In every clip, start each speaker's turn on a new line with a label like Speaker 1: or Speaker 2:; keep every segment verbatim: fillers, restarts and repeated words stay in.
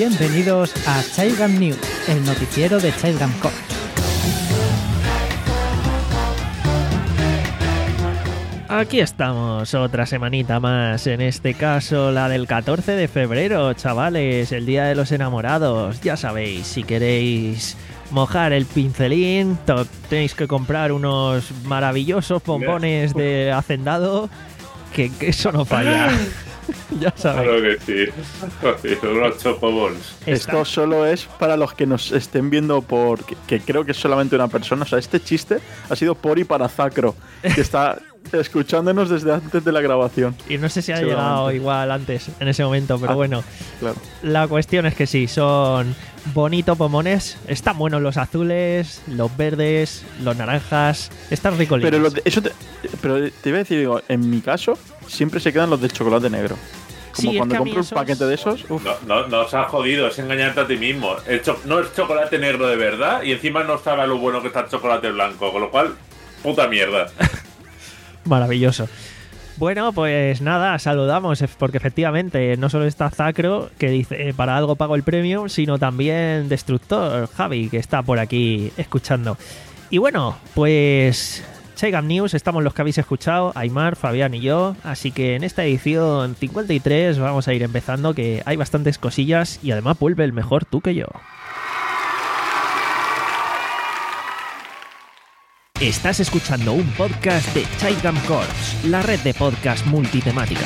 Speaker 1: Bienvenidos a Childgam News, el noticiero de Childgam Corps. Aquí estamos, otra semanita más, en este caso la del catorce de febrero, chavales, el Día de los Enamorados. Ya sabéis, si queréis mojar el pincelín, to- tenéis que comprar unos maravillosos pompones de hacendado, que, que eso no falla. Ya sabéis.
Speaker 2: Claro que sí. Sí, son unos chocobons.
Speaker 3: Esto solo es para los que nos estén viendo por... Que, que creo que es solamente una persona. O sea, este chiste ha sido por y para Zacro, que está escuchándonos desde antes de la grabación.
Speaker 1: Y no sé si ha llegado igual antes, en ese momento, pero ah, bueno.
Speaker 3: Claro.
Speaker 1: La cuestión es que sí, son bonitos pomones. Están buenos los azules, los verdes, los naranjas. Están ricos.
Speaker 3: Pero, los de, eso te, pero te iba a decir, digo, en mi caso, siempre se quedan los de chocolate negro. Como
Speaker 1: sí,
Speaker 3: cuando
Speaker 1: es que
Speaker 3: compro un
Speaker 1: esos...
Speaker 3: paquete de esos. Uf.
Speaker 2: No, no, no os ha jodido, es engañarte a ti mismo. El cho- no es chocolate negro de verdad y encima no sabe lo bueno que está el chocolate blanco. Con lo cual, puta mierda.
Speaker 1: Maravilloso. Bueno, pues nada, saludamos, porque efectivamente no solo está Zacro, que dice eh, para algo pago el premio, sino también Destructor, Javi, que está por aquí escuchando. Y bueno, pues Childgam News, estamos los que habéis escuchado, Aymar, Fabián y yo, así que en esta edición cincuenta y tres vamos a ir empezando, que hay bastantes cosillas y además vuelve el mejor tú que yo. Estás escuchando un podcast de Childgam Corps, la red de podcast multitemática.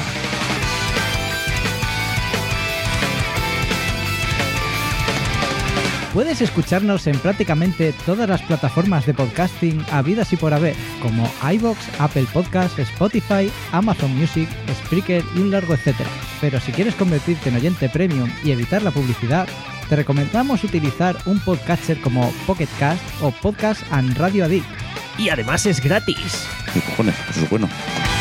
Speaker 1: Puedes escucharnos en prácticamente todas las plataformas de podcasting habidas y por haber, como iVoox, Apple Podcasts, Spotify, Amazon Music, Spreaker y un largo etcétera. Pero si quieres convertirte en oyente premium y evitar la publicidad, te recomendamos utilizar un podcatcher como Pocket Cast o Podcast and Radio Addict. Y además es gratis.
Speaker 4: ¿Qué cojones? Eso es bueno.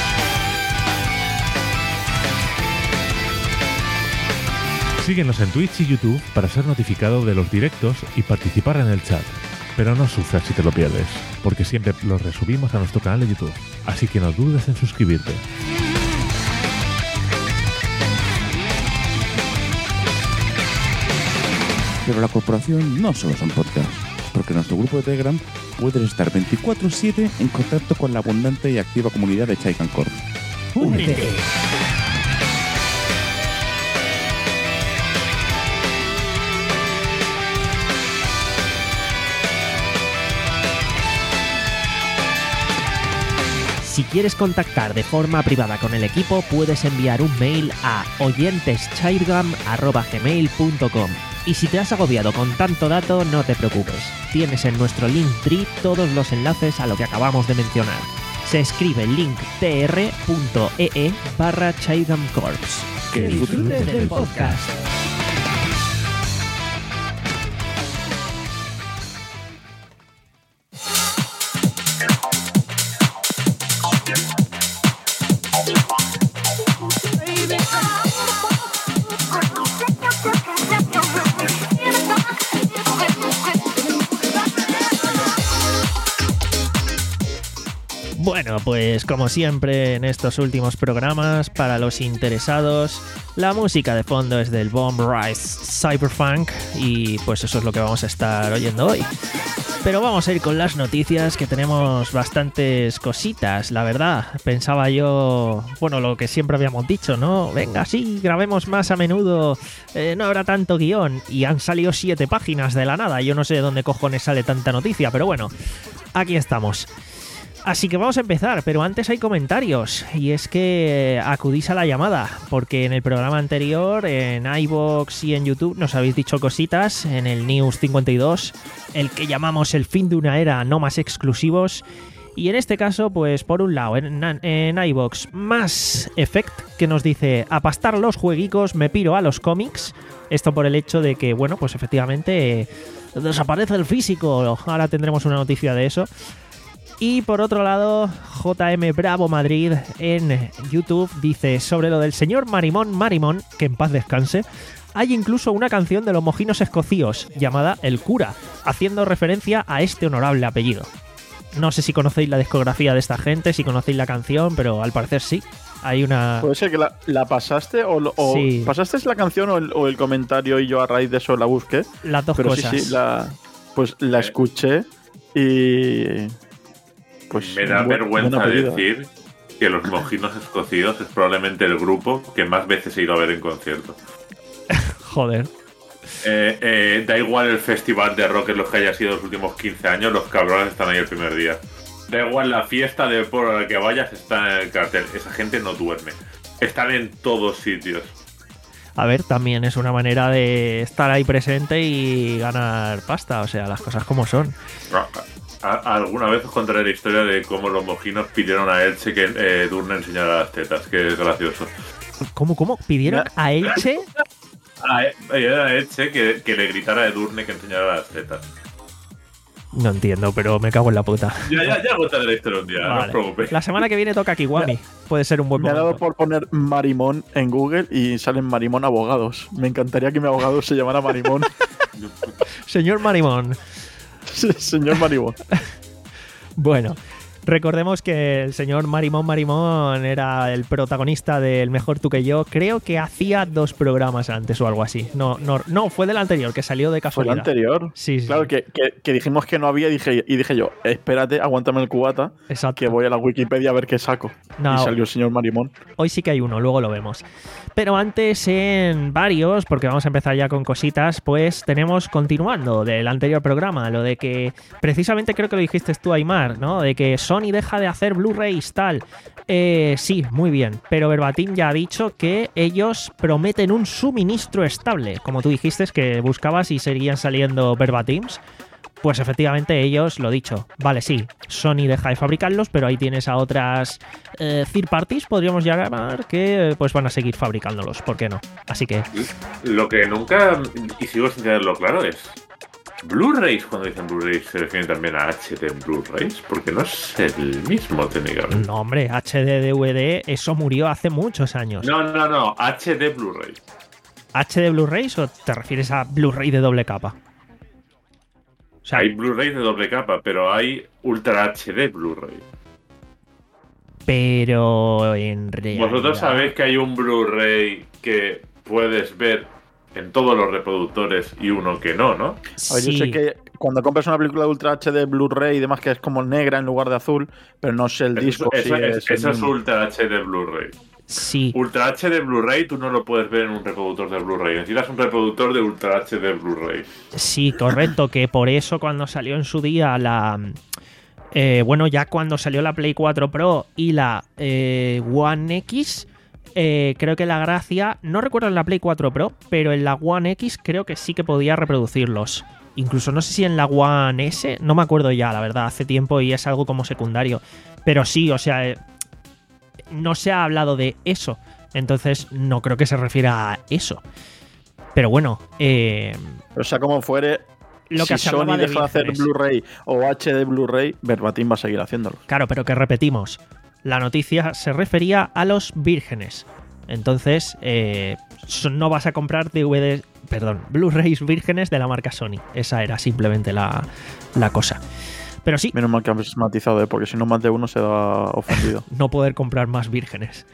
Speaker 5: Síguenos en Twitch y YouTube para ser notificado de los directos y participar en el chat. Pero no sufras si te lo pierdes, porque siempre los resubimos a nuestro canal de YouTube. Así que no dudes en suscribirte.
Speaker 4: Pero la corporación no solo son podcasts, porque en nuestro grupo de Telegram puedes estar veinticuatro siete en contacto con la abundante y activa comunidad de Childgam Corps.
Speaker 1: ¡Únete! Si quieres contactar de forma privada con el equipo, puedes enviar un mail a oyenteschildgam arroba gmail punto com. Y si te has agobiado con tanto dato, no te preocupes. Tienes en nuestro Linktree todos los enlaces a lo que acabamos de mencionar. Se escribe linktr punto ee barra Childgam Corps. Que disfrutes del podcast. Bueno, pues como siempre en estos últimos programas, para los interesados, la música de fondo es del Bomb Rise Cyberpunk y pues eso es lo que vamos a estar oyendo hoy. Pero vamos a ir con las noticias, que tenemos bastantes cositas, la verdad. Pensaba yo, bueno, lo que siempre habíamos dicho, ¿no? Venga, sí, grabemos más a menudo, eh, no habrá tanto guión. Y han salido siete páginas de la nada. Yo no sé de dónde cojones sale tanta noticia, pero bueno, aquí estamos. Así que vamos a empezar, pero antes hay comentarios, y es que acudís a la llamada, porque en el programa anterior, en iVoox y en YouTube, nos habéis dicho cositas, en el News cincuenta y dos, el que llamamos el fin de una era, no más exclusivos, y en este caso, pues por un lado, en, en iVoox, Mass Effect, que nos dice, a pastar los jueguicos, me piro a los cómics, esto por el hecho de que, bueno, pues efectivamente, eh, desaparece el físico, ahora tendremos una noticia de eso. Y por otro lado, J M Bravo Madrid en YouTube dice sobre lo del señor Marimón Marimón, que en paz descanse, hay incluso una canción de los mojinos escocíos llamada El Cura, haciendo referencia a este honorable apellido. No sé si conocéis la discografía de esta gente, si conocéis la canción, pero al parecer sí. Hay una...
Speaker 3: ¿Puede ser que la, la pasaste o, lo- o
Speaker 1: Sí.
Speaker 3: pasaste la canción o el, o el comentario y yo a raíz de eso la busqué?
Speaker 1: Las dos
Speaker 3: Pero
Speaker 1: cosas.
Speaker 3: sí, sí, la, pues la escuché y... Pues
Speaker 2: Me da
Speaker 3: bu-
Speaker 2: vergüenza
Speaker 3: buena pedida.
Speaker 2: decir que los Mojinos Escocidos es probablemente el grupo que más veces he ido a ver en concierto.
Speaker 1: Joder.
Speaker 2: Eh, eh, da igual el festival de rock en los que haya sido los últimos quince años, los cabrones están ahí el primer día. Da igual la fiesta de por a la que vayas, está en el cartel. Esa gente no duerme. Están en todos sitios.
Speaker 1: A ver, también es una manera de estar ahí presente y ganar pasta, o sea, las cosas como son.
Speaker 2: A- a- alguna vez os contaré la historia de cómo los mojinos pidieron a Elche que eh, Durne enseñara las tetas, que es gracioso.
Speaker 1: ¿Cómo, cómo? ¿Pidieron a Elche?
Speaker 2: A, a Elche que, que le gritara a Edurne que enseñara las tetas.
Speaker 1: No entiendo, pero me cago en la puta.
Speaker 2: Ya, ya, ya contaré la historia un día, no os
Speaker 1: Vale.
Speaker 2: preocupéis.
Speaker 1: La semana que viene toca Kiwami. Puede ser un buen
Speaker 3: Me ha dado
Speaker 1: momento.
Speaker 3: por poner Marimón en Google y salen Marimón Abogados. Me encantaría que mi abogado se llamara Marimón.
Speaker 1: Señor Marimón.
Speaker 3: Sí, señor Marimón.
Speaker 1: Bueno, recordemos que el señor Marimón Marimón era el protagonista del Mejor Tú que Yo. Creo que hacía dos programas antes o algo así. No, no, no fue del anterior, que salió de
Speaker 3: Fue el
Speaker 1: casualidad.
Speaker 3: anterior.
Speaker 1: Sí, sí.
Speaker 3: Claro, que, que, que dijimos que no había y dije, y dije yo, espérate, aguántame el cubata,
Speaker 1: Exacto.
Speaker 3: que voy a la Wikipedia a ver qué saco.
Speaker 1: No.
Speaker 3: Y salió el señor Marimón.
Speaker 1: Hoy sí que hay uno, luego lo vemos. Pero antes en varios, porque vamos a empezar ya con cositas, pues tenemos continuando del anterior programa, lo de que precisamente creo que lo dijiste tú, Aymar, ¿no? De que Sony deja de hacer Blu-rays tal. Eh, sí, muy bien, pero Verbatim ya ha dicho que ellos prometen un suministro estable. Como tú dijiste que buscabas y seguían saliendo Verbatims. Pues efectivamente ellos, lo dicho, vale, sí, Sony deja de fabricarlos, pero ahí tienes a otras eh, third parties, podríamos llamar, que eh, pues van a seguir fabricándolos, ¿por qué no? Así que,
Speaker 2: Lo que nunca, y sigo sin tenerlo claro, es Blu-rays. Cuando dicen Blu-rays se refieren también a H D Blu-rays, porque no es el mismo técnicamente.
Speaker 1: no hombre, H D D V D, eso murió hace muchos años.
Speaker 2: No, no, no, H D Blu-ray.
Speaker 1: ¿H D Blu-rays o te refieres a Blu-ray de doble capa? O sea,
Speaker 2: Hay Blu-rays de doble capa, pero hay Ultra H D Blu-ray.
Speaker 1: pero en realidad...
Speaker 2: Vosotros sabéis que hay un Blu-ray que puedes ver en todos los reproductores y uno que no, ¿no?
Speaker 3: A ver, yo sé que cuando compras una película de Ultra H D Blu-ray y demás, que es como negra en lugar de azul, pero no sé el disco.
Speaker 2: Eso,
Speaker 3: si
Speaker 2: eso-
Speaker 3: es el
Speaker 2: eso es
Speaker 3: mismo.
Speaker 2: Ultra H D Blu-ray.
Speaker 1: Sí,
Speaker 2: Ultra H D Blu-ray tú no lo puedes ver en un reproductor de Blu-ray. Necesitas un reproductor de Ultra H D Blu-ray.
Speaker 1: sí, correcto, que por eso cuando salió en su día la... eh, bueno, ya cuando salió la Play cuatro Pro y la eh, One X, eh, creo que la gracia, no recuerdo en la Play cuatro Pro, pero en la One X creo que sí que podía reproducirlos. Incluso no sé si en la One S, no me acuerdo ya, la verdad, hace tiempo y es algo como secundario. Pero sí, o sea, eh, no se ha hablado de eso. Entonces no creo que se refiera a eso. Pero bueno, eh,
Speaker 3: O sea, como fuere,
Speaker 1: lo que
Speaker 3: si
Speaker 1: se hablaba
Speaker 3: Sony
Speaker 1: de
Speaker 3: deja de hacer
Speaker 1: vírgenes.
Speaker 3: Blu-ray o H D Blu-ray, Verbatim va a seguir haciéndolo.
Speaker 1: Claro, pero que repetimos, la noticia se refería a los vírgenes. Entonces, eh, so- no vas a comprar D V Ds, perdón, Blu-rays vírgenes de la marca Sony. Esa era simplemente la, la cosa. Pero sí,
Speaker 3: Menos mal que has matizado, ¿eh? Porque si no más de uno se da ofendido.
Speaker 1: no poder comprar más vírgenes.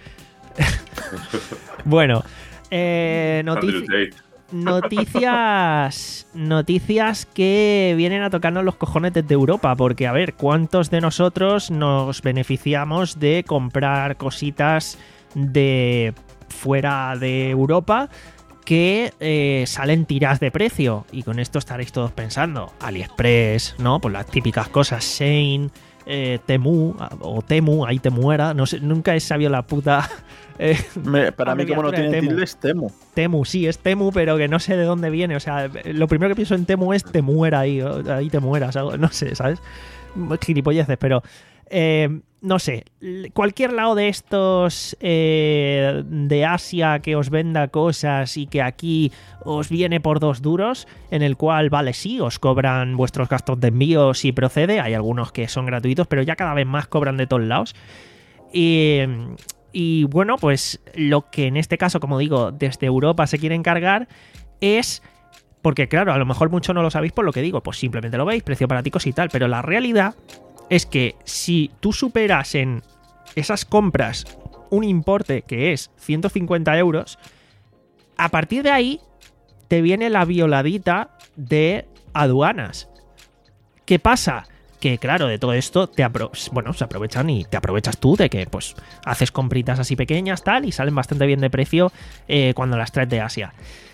Speaker 1: Bueno, eh,
Speaker 2: Andrew
Speaker 1: noticia...
Speaker 2: Tate.
Speaker 1: Noticias, noticias que vienen a tocarnos los cojones desde Europa, porque a ver, ¿cuántos de nosotros nos beneficiamos de comprar cositas de fuera de Europa que eh, salen tiras de precio? Y con esto estaréis todos pensando, AliExpress, ¿no? Pues las típicas cosas, Shein, eh, Temu, o Temu, ahí te muera, no sé, nunca he sabido la puta... eh,
Speaker 3: Me- para mí, como no
Speaker 1: abreviatura de
Speaker 3: tiene
Speaker 1: Temu.
Speaker 3: tilde, es Temu.
Speaker 1: Temu, sí, es Temu, pero que no sé de dónde viene. O sea, lo primero que pienso en Temu es te muera ahí, o- ahí te mueras, algo, no sé, ¿sabes? Gilipolleces, pero eh, no sé. L- Cualquier lado de estos eh, de Asia que os venda cosas y que aquí os viene por dos duros, en el cual, vale, sí, os cobran vuestros gastos de envío si procede. Hay algunos que son gratuitos, pero ya cada vez más cobran de todos lados. Y. Y bueno, pues lo que en este caso, como digo, desde Europa se quiere encargar es, porque claro, a lo mejor mucho no lo sabéis por lo que digo, pues simplemente lo veis, precio baraticos y tal, pero la realidad es que si tú superas en esas compras un importe que es ciento cincuenta euros, a partir de ahí te viene la violadita de aduanas. ¿Qué pasa? Que claro, de todo esto te apro- bueno, se aprovechan y te aprovechas tú de que pues haces compritas así pequeñas tal y salen bastante bien de precio eh, cuando las traes de Asia.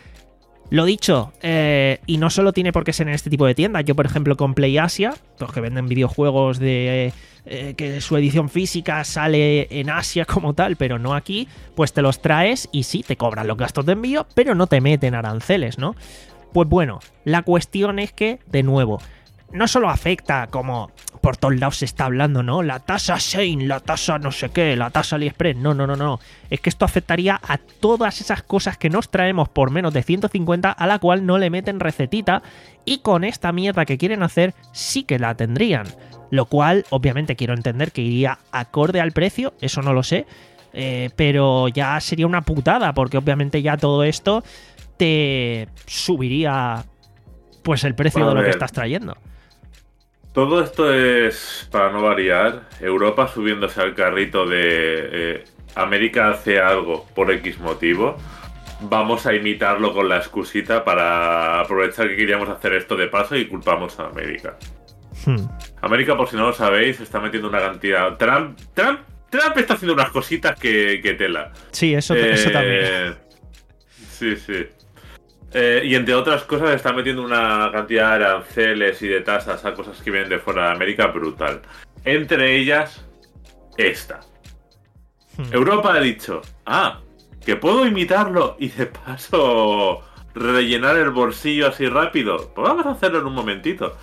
Speaker 1: Lo dicho, eh, y no solo tiene por qué ser en este tipo de tiendas. Yo, por ejemplo, con Play Asia, los que venden videojuegos de eh, que su edición física sale en Asia como tal, pero no aquí, pues te los traes y sí, te cobran los gastos de envío, pero no te meten aranceles, ¿no? Pues bueno, la cuestión es que, de nuevo, no solo afecta, como por todos lados se está hablando, ¿no? La tasa Shein, la tasa no sé qué, la tasa AliExpress. No, no, no, no. Es que esto afectaría a todas esas cosas que nos traemos por menos de ciento cincuenta, a la cual no le meten recetita, y con esta mierda que quieren hacer sí que la tendrían. Lo cual, obviamente, quiero entender que iría acorde al precio, eso no lo sé, eh, pero ya sería una putada, porque obviamente ya todo esto te subiría pues el precio
Speaker 2: Bueno,
Speaker 1: de lo que
Speaker 2: ver.
Speaker 1: estás trayendo.
Speaker 2: Todo esto es, para no variar, Europa subiéndose al carrito de eh, América hace algo por X motivo. Vamos a imitarlo con la excusita para aprovechar que queríamos hacer esto de paso y culpamos a América.
Speaker 1: Hmm.
Speaker 2: América, por si no lo sabéis, está metiendo una cantidad... Trump, Trump, Trump está haciendo unas cositas que, que tela.
Speaker 1: Sí, eso, eso
Speaker 2: Eh,
Speaker 1: también.
Speaker 2: Sí, sí. Eh, y entre otras cosas está metiendo una cantidad de aranceles y de tasas a cosas que vienen de fuera de América brutal. Entre ellas, esta.
Speaker 1: Hmm.
Speaker 2: Europa ha dicho, ah, que puedo imitarlo y de paso rellenar el bolsillo así rápido. Pues vamos a hacerlo en un momentito.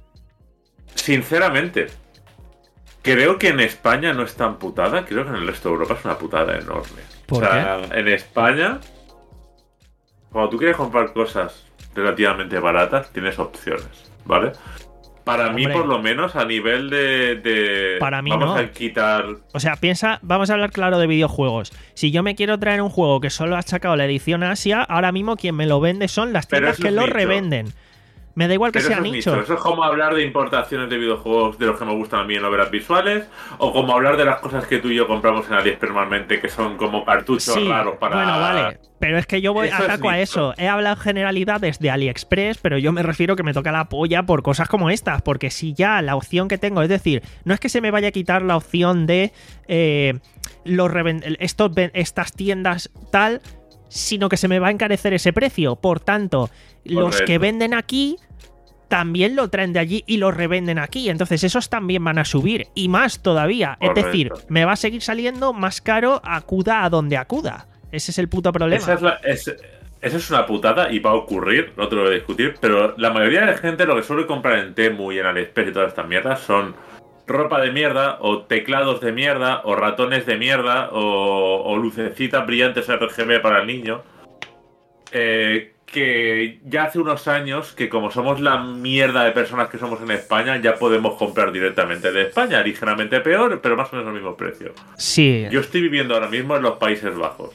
Speaker 2: Sinceramente, creo que en España no es tan putada. Creo que en el resto de Europa es una putada enorme.
Speaker 1: ¿Por
Speaker 2: o sea, en España, cuando tú quieres comprar cosas relativamente baratas, tienes opciones, ¿vale? Para mí,
Speaker 1: Hombre.
Speaker 2: por lo menos, a nivel de... de-
Speaker 1: Para mí
Speaker 2: vamos
Speaker 1: no.
Speaker 2: a quitar...
Speaker 1: O sea, piensa, vamos a hablar claro de videojuegos. Si yo me quiero traer un juego que solo ha sacado la edición Asia, ahora mismo quien me lo vende son las
Speaker 2: Pero
Speaker 1: tiendas
Speaker 2: eso
Speaker 1: que
Speaker 2: es
Speaker 1: lo
Speaker 2: nicho.
Speaker 1: revenden. Me da igual que
Speaker 2: Pero
Speaker 1: sea
Speaker 2: eso es
Speaker 1: nicho.
Speaker 2: nicho. Eso es como hablar de importaciones de videojuegos de los que me gustan a mí en novelas visuales, o como hablar de las cosas que tú y yo compramos en AliExpress normalmente, que son como cartuchos
Speaker 1: Sí,
Speaker 2: raros para...
Speaker 1: bueno, vale. Pero es que yo voy
Speaker 2: Eso es
Speaker 1: ataco a
Speaker 2: nicho.
Speaker 1: eso. He hablado en generalidades de AliExpress, pero yo me refiero que me toca la polla por cosas como estas. Porque si ya la opción que tengo, es decir, no es que se me vaya a quitar la opción de eh, los reven- estos, ven- estas tiendas tal, sino que se me va a encarecer ese precio. Por tanto, los
Speaker 2: Correcto.
Speaker 1: que venden aquí también lo traen de allí y lo revenden aquí. Entonces esos también van a subir. Y más todavía.
Speaker 2: Correcto.
Speaker 1: Es decir, me va a seguir saliendo más caro acuda a donde acuda. Ese es el puto problema.
Speaker 2: Esa es, la- es- esa es una putada y va a ocurrir, no te lo voy a discutir, pero la mayoría de gente lo que suele comprar en Temu y en AliExpress y todas estas mierdas son ropa de mierda, o teclados de mierda, o ratones de mierda, o, o lucecitas brillantes R G B para el niño. Eh, que ya hace unos años que como somos la mierda de personas que somos en España, ya podemos comprar directamente de España, ligeramente peor, pero más o menos al mismo precio.
Speaker 1: Sí.
Speaker 2: Yo estoy viviendo ahora mismo en los Países Bajos.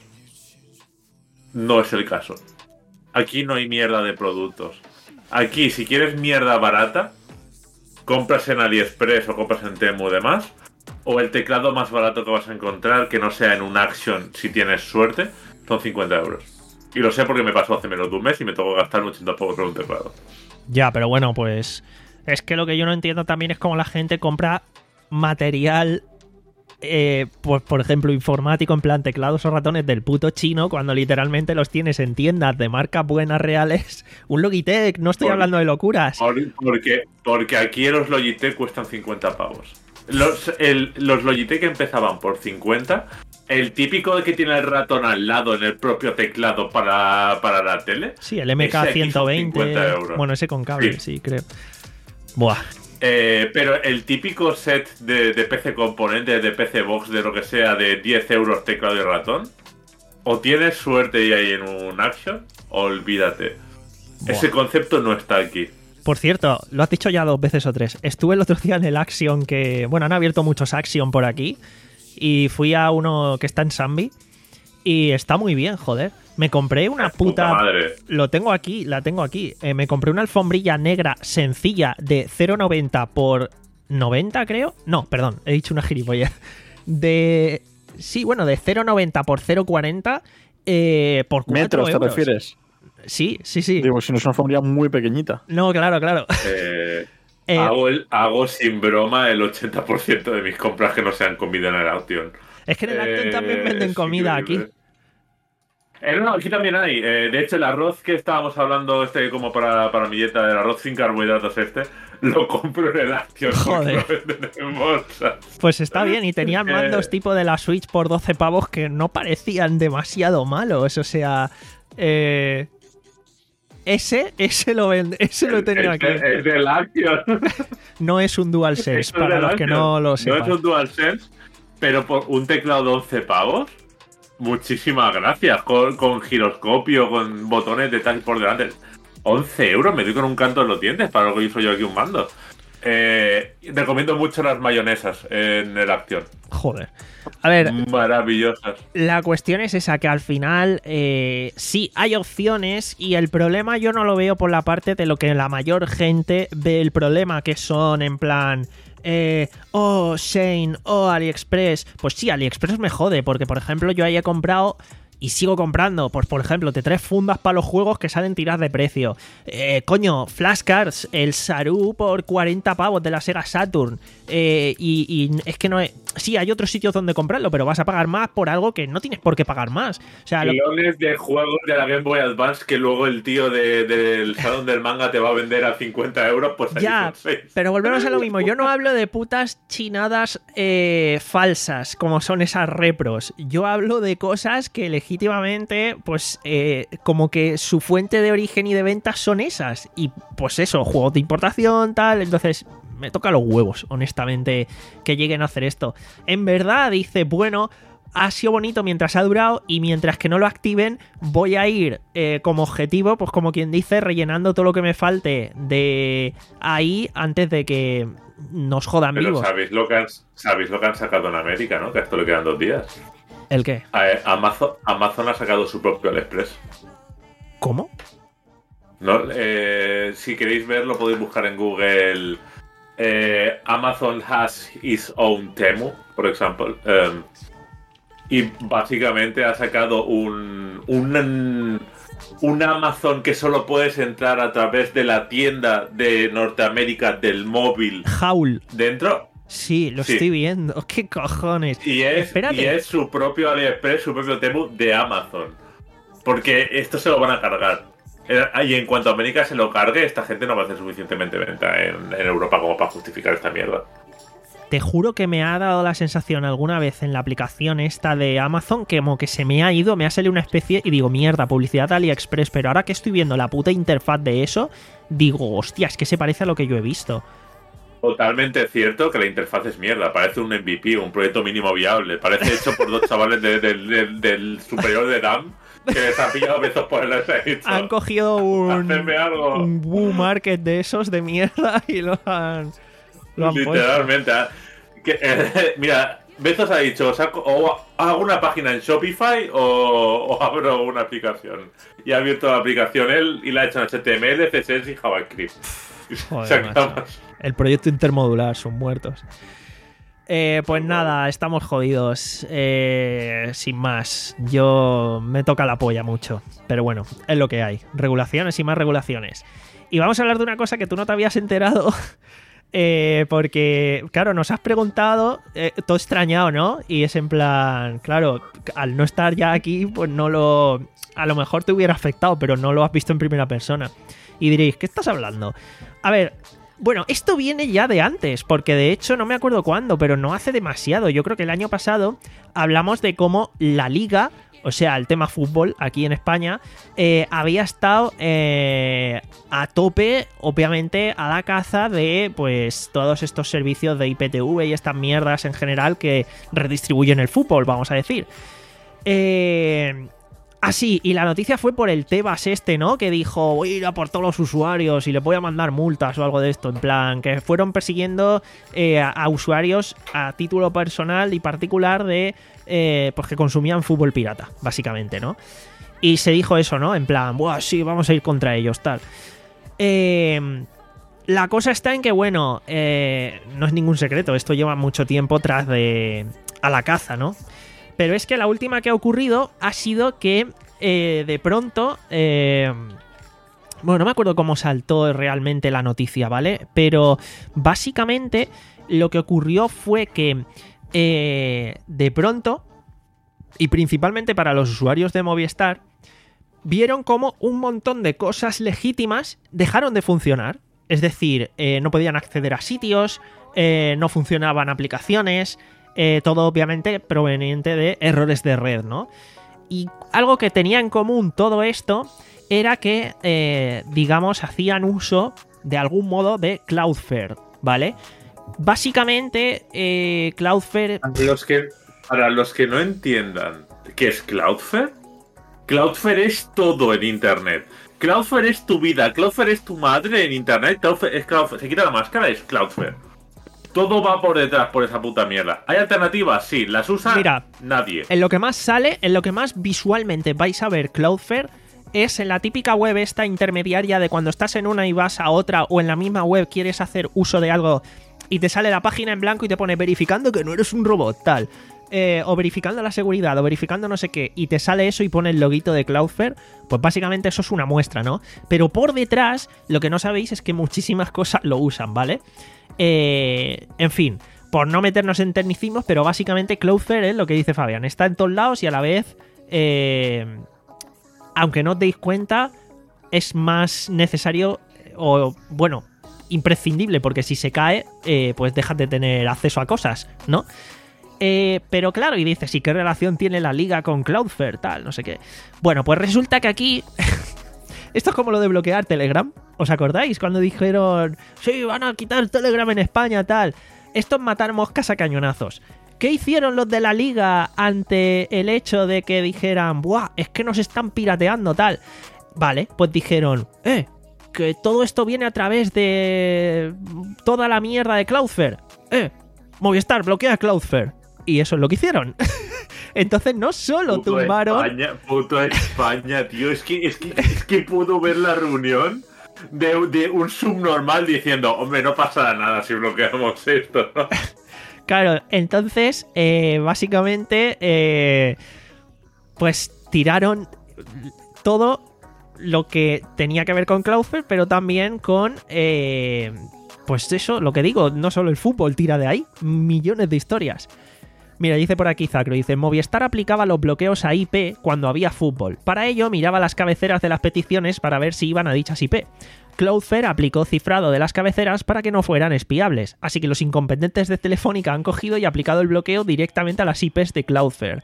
Speaker 2: No es el caso. Aquí no hay mierda de productos. Aquí, si quieres mierda barata, compras en AliExpress o compras en Temu y demás, o el teclado más barato que vas a encontrar, que no sea en un Action, si tienes suerte, son cincuenta euros. Y lo sé porque me pasó hace menos de un mes y me tocó gastar ochenta pavos por un teclado.
Speaker 1: Ya, pero bueno, pues es que lo que yo no entiendo también es cómo la gente compra material, eh, pues, por ejemplo, informático, en plan teclados o ratones del puto chino, cuando literalmente los tienes en tiendas de marcas buenas reales. Un Logitech, no estoy
Speaker 2: Por-
Speaker 1: hablando de locuras.
Speaker 2: Por- Porque, porque aquí los Logitech cuestan cincuenta pavos. Los, el- los Logitech empezaban por cincuenta. El típico de que tiene el ratón al lado en el propio teclado para, para la tele.
Speaker 1: Sí, el M K
Speaker 2: ese aquí son
Speaker 1: ciento veinte.
Speaker 2: cincuenta euros.
Speaker 1: Bueno, ese con cable, sí,
Speaker 2: Sí.
Speaker 1: creo. Buah.
Speaker 2: Eh, pero el típico set de, de P C componentes, de P C box, de lo que sea, de diez euros teclado y ratón, o tienes suerte y hay en un Action, o olvídate.
Speaker 1: Buah.
Speaker 2: Ese concepto no está aquí.
Speaker 1: Por cierto, lo has dicho ya dos veces o tres. Estuve el otro día en el Action que... Bueno, han abierto muchos Action por aquí. Y fui a uno que está en Sambi. Y está muy bien, joder. Me compré una puta...
Speaker 2: Puta madre.
Speaker 1: Lo tengo aquí, la tengo aquí. Eh, me compré una alfombrilla negra sencilla de cero noventa por noventa, creo. No, perdón, he dicho una gilipollez. De Sí, bueno, de cero coma noventa por cero coma cuarenta eh, por cuatro
Speaker 3: ¿Metros te
Speaker 1: euros.
Speaker 3: refieres?
Speaker 1: Sí, sí, sí.
Speaker 3: Digo, si no es una familia muy pequeñita.
Speaker 1: No, claro, claro.
Speaker 2: Eh,
Speaker 1: Eh,
Speaker 2: hago, el, hago sin broma el ochenta por ciento de mis compras que no sean comida en el Action.
Speaker 1: es que en el Action
Speaker 2: Eh,
Speaker 1: también venden
Speaker 2: es
Speaker 1: comida aquí.
Speaker 2: increíble. Eh, no, aquí también hay. Eh, de hecho, el arroz que estábamos hablando, este como para, para mi dieta, el arroz sin carbohidratos este, lo compro en el Action.
Speaker 1: Joder.
Speaker 2: Porque lo venden en bolsas.
Speaker 1: Pues está bien, y tenían
Speaker 2: Eh.
Speaker 1: mandos tipo de la Switch por doce pavos que no parecían demasiado malos. O sea, eh, ese, ese lo vende, ese lo he tenido
Speaker 2: Es
Speaker 1: aquí.
Speaker 2: de- es del Action.
Speaker 1: No es un DualSense,
Speaker 2: Esto es
Speaker 1: para
Speaker 2: del
Speaker 1: los que
Speaker 2: Action.
Speaker 1: no lo
Speaker 2: No
Speaker 1: sepan.
Speaker 2: es un DualSense, pero por un teclado de once pavos. Muchísimas gracias. Con, con giroscopio, con botones de touch por delante. once euros, me doy con un canto en los dientes para lo que hizo yo aquí un mando. Eh, recomiendo mucho las mayonesas en el Action.
Speaker 1: Joder. A ver,
Speaker 2: Maravillosas.
Speaker 1: la cuestión es esa, que al final eh, sí hay opciones, y el problema yo no lo veo por la parte de lo que la mayor gente ve el problema, que son en plan... Eh, oh, Shane, oh, AliExpress. Pues sí, AliExpress me jode, porque por ejemplo yo ahí he comprado y sigo comprando, pues por ejemplo, te traes fundas para los juegos que salen tiradas de precio. Eh, coño, flashcards, el Saru por cuarenta pavos de la Sega Saturn. Eh, y, y es que no es... Sí, hay otros sitios donde comprarlo, pero vas a pagar más por algo que no tienes por qué pagar más. O sea, lo...
Speaker 2: Clones de juegos de la Game Boy Advance que luego el tío de, del salón del manga te va a vender a cincuenta euros, pues aquí
Speaker 1: Ya,
Speaker 2: son seis.
Speaker 1: pero volvemos a lo mismo. Yo no hablo de putas chinadas eh, falsas, como son esas repros. Yo hablo de cosas que legítimamente, pues, eh, como que su fuente de origen y de ventas son esas. Y pues eso, juegos de importación, tal. Entonces, me toca los huevos, honestamente, que lleguen a hacer esto. En verdad, dice, bueno... Ha sido bonito mientras ha durado, y mientras que no lo activen voy a ir eh, como objetivo, pues como quien dice, rellenando todo lo que me falte de ahí antes de que nos jodan
Speaker 2: Pero
Speaker 1: vivos.
Speaker 2: sabéis lo, que han, sabéis lo que han sacado en América, ¿no? Que a esto le quedan dos días.
Speaker 1: ¿El qué?
Speaker 2: Eh, Amazon, Amazon ha sacado su propio AliExpress.
Speaker 1: ¿Cómo?
Speaker 2: ¿No? Eh, si queréis verlo podéis buscar en Google. eh, Amazon has its own Temu, por ejemplo. Um, y básicamente ha sacado un, un, un Amazon que solo puedes entrar a través de la tienda de Norteamérica del móvil
Speaker 1: Howl.
Speaker 2: dentro.
Speaker 1: Sí, lo
Speaker 2: Sí.
Speaker 1: estoy viendo. ¿Qué cojones?
Speaker 2: Y es,
Speaker 1: Espérate.
Speaker 2: y es su propio AliExpress, su propio Temu de Amazon. Porque esto se lo van a cargar. Eh, Y en cuanto a América se lo cargue, esta gente no va a hacer suficientemente venta en, en Europa como para justificar esta mierda.
Speaker 1: Te juro que me ha dado la sensación alguna vez en la aplicación esta de Amazon que como que se me ha ido, me ha salido una especie y digo, mierda, publicidad AliExpress, pero ahora que estoy viendo la puta interfaz de eso, digo, hostia, es que se parece a lo que yo he visto.
Speaker 2: Totalmente cierto que la interfaz es mierda. Parece un M V P, un proyecto mínimo viable. Parece hecho por dos chavales de- de- de- del superior de D A M que les ha pillado besos por el efecto.
Speaker 1: Han cogido un,
Speaker 2: Hacerme algo.
Speaker 1: un Woo Market de esos de mierda y lo han, lo han puesto.
Speaker 2: Literalmente. ¿eh? Que, eh, mira, Bezos ha dicho, saco, o hago una página en Shopify o, o abro una aplicación. Y ha abierto la aplicación él y la ha hecho en H T M L, C S S y JavaScript.
Speaker 1: Joder,
Speaker 2: Se acaba.
Speaker 1: macho. El proyecto intermodular, son muertos. Eh, pues nada, estamos jodidos. Eh, sin más, yo me toca la polla mucho. Pero bueno, es lo que hay. Regulaciones y más regulaciones. Y vamos a hablar de una cosa que tú no te habías enterado. Eh, porque, claro, nos has preguntado, eh, todo extrañado, ¿no? Y es en plan, claro, al no estar ya aquí, pues no lo... A lo mejor te hubiera afectado, pero no lo has visto en primera persona. Y diréis, ¿qué estás hablando? A ver, bueno, esto viene ya de antes, porque de hecho no me acuerdo cuándo, pero no hace demasiado. Yo creo que el año pasado hablamos de cómo la liga, o sea, el tema fútbol aquí en España, eh, había estado eh, a tope, obviamente, a la caza de pues todos estos servicios de I P T V y estas mierdas en general que redistribuyen el fútbol, vamos a decir. Eh... Ah, sí, y la noticia fue por el Tebas este, ¿no? Que dijo, voy a ir a por todos los usuarios y les voy a mandar multas o algo de esto. En plan, que fueron persiguiendo eh, a, a usuarios a título personal y particular de, eh, pues que consumían fútbol pirata, básicamente, ¿no? Y se dijo eso, ¿no? En plan, buah, sí, vamos a ir contra ellos, tal. Eh... La cosa está en que, bueno, eh, no es ningún secreto, esto lleva mucho tiempo tras de... a la caza, ¿no? Pero es que la última que ha ocurrido ha sido que eh, de pronto... Eh, bueno, no me acuerdo cómo saltó realmente la noticia, ¿vale? Pero básicamente lo que ocurrió fue que eh, de pronto, y principalmente para los usuarios de Movistar, vieron como un montón de cosas legítimas dejaron de funcionar. Es decir, eh, no podían acceder a sitios, eh, no funcionaban aplicaciones, eh, todo obviamente proveniente de errores de red, ¿no? Y algo que tenía en común todo esto era que, eh, digamos, hacían uso de algún modo de Cloudflare, ¿vale? Básicamente, eh, Cloudflare...
Speaker 2: Para los, que, para los que no entiendan qué es Cloudflare, Cloudflare es todo en Internet. Cloudflare es tu vida, Cloudflare es tu madre en Internet, Cloudflare es Cloudflare. Se quita la máscara, es Cloudflare. Todo va por detrás por esa puta mierda. ¿Hay alternativas? Sí. ¿Las usa?
Speaker 1: Mira,
Speaker 2: nadie.
Speaker 1: En lo que más sale, en lo que más visualmente vais a ver Cloudflare es en la típica web esta intermediaria de cuando estás en una y vas a otra, o en la misma web quieres hacer uso de algo y te sale la página en blanco y te pone verificando que no eres un robot, tal. Eh, o verificando la seguridad, o verificando no sé qué, y te sale eso y pone el loguito de Cloudflare, pues básicamente eso es una muestra, ¿no? Pero por detrás, lo que no sabéis es que muchísimas cosas lo usan, ¿vale? Eh, en fin, por no meternos en tecnicismos, pero básicamente Cloudflare es lo que dice Fabián, está en todos lados y a la vez... Eh, aunque no os deis cuenta, es más necesario o, bueno, imprescindible, porque si se cae, eh, pues dejas de tener acceso a cosas, ¿no? Eh, pero claro, y dices, ¿y qué relación tiene la liga con Cloudflare? Tal, no sé qué. Bueno, pues resulta que aquí... Esto es como lo de bloquear Telegram. ¿Os acordáis? Cuando dijeron, sí, van a quitar Telegram en España, tal. Esto es matar moscas a cañonazos. ¿Qué hicieron los de la liga ante el hecho de que dijeran, buah, es que nos están pirateando, tal? Vale, pues dijeron, eh, que todo esto viene a través de toda la mierda de Cloudflare. Eh, Movistar, bloquea Cloudflare. Y eso es lo que hicieron. Entonces no solo
Speaker 2: puto
Speaker 1: tumbaron...
Speaker 2: España, puto España, tío, es que, es que, es que puedo ver la reunión de, de un subnormal diciendo, hombre, no pasará nada si bloqueamos esto, ¿no?
Speaker 1: Claro, entonces, eh, básicamente, eh, pues tiraron todo lo que tenía que ver con Cloudflare, pero también con, eh, pues eso, lo que digo, no solo el fútbol tira de ahí, millones de historias. Mira, dice por aquí Zacro, dice, Movistar aplicaba los bloqueos a I P cuando había fútbol. Para ello, miraba las cabeceras de las peticiones para ver si iban a dichas I P. Cloudflare aplicó cifrado de las cabeceras para que no fueran espiables, así que los incompetentes de Telefónica han cogido y aplicado el bloqueo directamente a las I Pes de Cloudflare.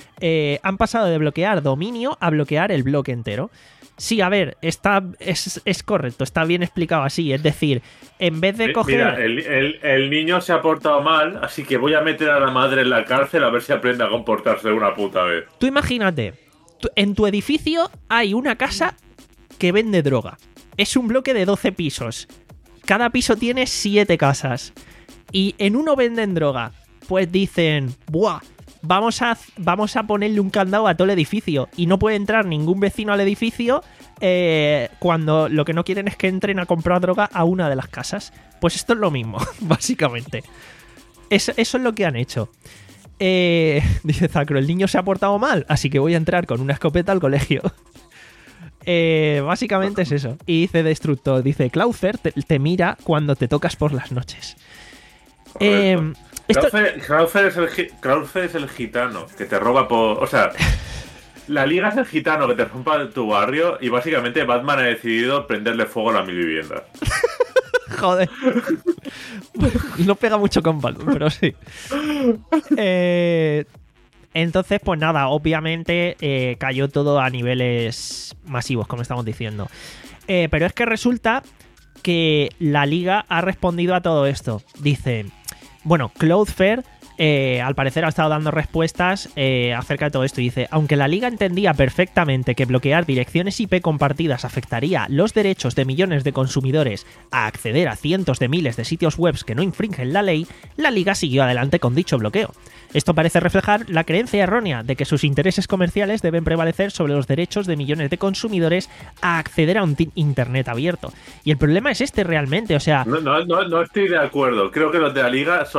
Speaker 1: Eh, han pasado de bloquear dominio a bloquear el bloque entero. Sí, a ver, está es, es correcto, está bien explicado así, es decir, en vez de coger...
Speaker 2: Mira, el, el, el niño se ha portado mal, así que voy a meter a la madre en la cárcel a ver si aprende a comportarse de una puta vez.
Speaker 1: Tú imagínate, tú, en tu edificio hay una casa que vende droga. Es un bloque de doce pisos. Cada piso tiene siete casas. Y en uno venden droga. Pues dicen, ¡buah! Vamos a, vamos a ponerle un candado a todo el edificio. Y no puede entrar ningún vecino al edificio eh, cuando lo que no quieren es que entren a comprar droga a una de las casas. Pues esto es lo mismo, básicamente. Eso, eso es lo que han hecho. Eh, dice Zacro, el niño se ha portado mal, así que voy a entrar con una escopeta al colegio. Eh, básicamente es eso. Y dice Destructor, dice Cloudflare te, te mira cuando te tocas por las noches. Eh, esto...
Speaker 2: Cloudflare, Cloudflare, es el, Cloudflare es el gitano que te roba por... O sea, la liga es el gitano que te rompa tu barrio y básicamente Batman ha decidido prenderle fuego a las mil viviendas.
Speaker 1: Joder. No pega mucho con Batman, pero sí. Eh... Entonces, pues nada, obviamente eh, cayó todo a niveles masivos, como estamos diciendo. Eh, pero es que resulta que la liga ha respondido a todo esto. Dice, bueno, Cloudflare eh, al parecer ha estado dando respuestas eh, acerca de todo esto. Y dice, aunque la liga entendía perfectamente que bloquear direcciones I P compartidas afectaría los derechos de millones de consumidores a acceder a cientos de miles de sitios web que no infringen la ley, la liga siguió adelante con dicho bloqueo. Esto parece reflejar la creencia errónea de que sus intereses comerciales deben prevalecer sobre los derechos de millones de consumidores a acceder a un internet abierto. Y el problema es este realmente, o sea...
Speaker 2: No, no, no, no estoy de acuerdo. Creo que los de la liga son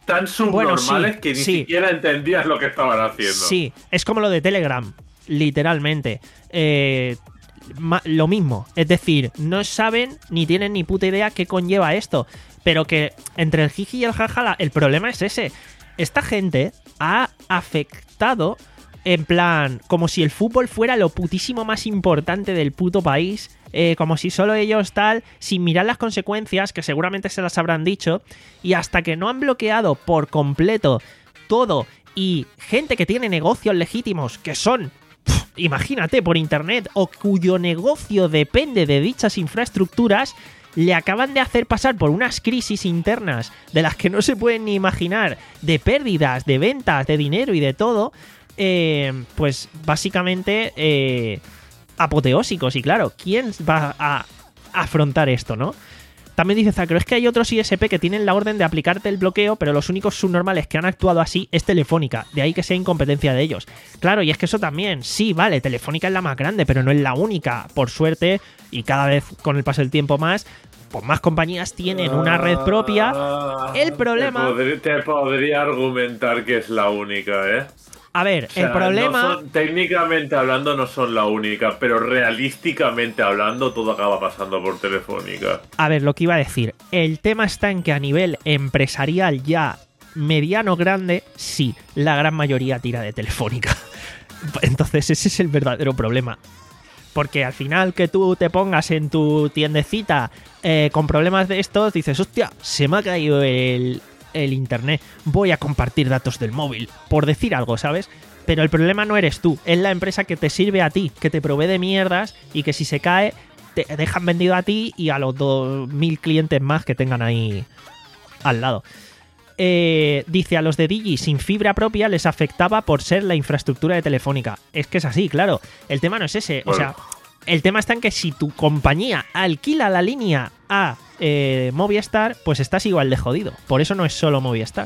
Speaker 2: tan subnormales
Speaker 1: Bueno, sí,
Speaker 2: que ni
Speaker 1: sí.
Speaker 2: siquiera entendías lo que estaban haciendo.
Speaker 1: Sí, es como lo de Telegram, literalmente. Eh, ma- lo mismo, es decir, no saben ni tienen ni puta idea qué conlleva esto. Pero que entre el jiji y el jaja, el problema es ese. Esta gente ha afectado en plan, como si el fútbol fuera lo putísimo más importante del puto país, eh, como si solo ellos tal, sin mirar las consecuencias, que seguramente se las habrán dicho, y hasta que no han bloqueado por completo todo, y gente que tiene negocios legítimos, que son, pf, imagínate, por internet, o cuyo negocio depende de dichas infraestructuras, le acaban de hacer pasar por unas crisis internas de las que no se pueden ni imaginar, de pérdidas, de ventas, de dinero y de todo, eh, pues básicamente eh, apoteósicos. Y claro, ¿quién va a afrontar esto, no? También dice Zacro, es que hay otros I S P que tienen la orden de aplicarte el bloqueo, pero los únicos subnormales que han actuado así es Telefónica, de ahí que sea incompetencia de ellos. Claro, y es que eso también, sí, vale, Telefónica es la más grande, pero no es la única, por suerte, y cada vez con el paso del tiempo más, pues más compañías tienen una red propia. El problema...
Speaker 2: Te podría, te podría argumentar que es la única, ¿eh?
Speaker 1: A ver,
Speaker 2: O sea,
Speaker 1: el problema...
Speaker 2: no son- técnicamente hablando no son la única, pero realísticamente hablando todo acaba pasando por Telefónica.
Speaker 1: A ver, lo que iba a decir, el tema está en que a nivel empresarial ya mediano grande, sí, la gran mayoría tira de Telefónica. Entonces ese es el verdadero problema. Porque al final que tú te pongas en tu tiendecita eh, con problemas de estos, dices, hostia, se me ha caído el, el internet, voy a compartir datos del móvil, por decir algo, ¿sabes? Pero el problema no eres tú, es la empresa que te sirve a ti, que te provee de mierdas y que si se cae te dejan vendido a ti y a los dos mil clientes más que tengan ahí al lado. Eh, dice, a los de Digi sin fibra propia les afectaba por ser la infraestructura de Telefónica. Es que es así, claro. El tema no es ese. O sea, el tema está en que si tu compañía alquila la línea a eh, Movistar, pues estás igual de jodido. Por eso no es solo Movistar.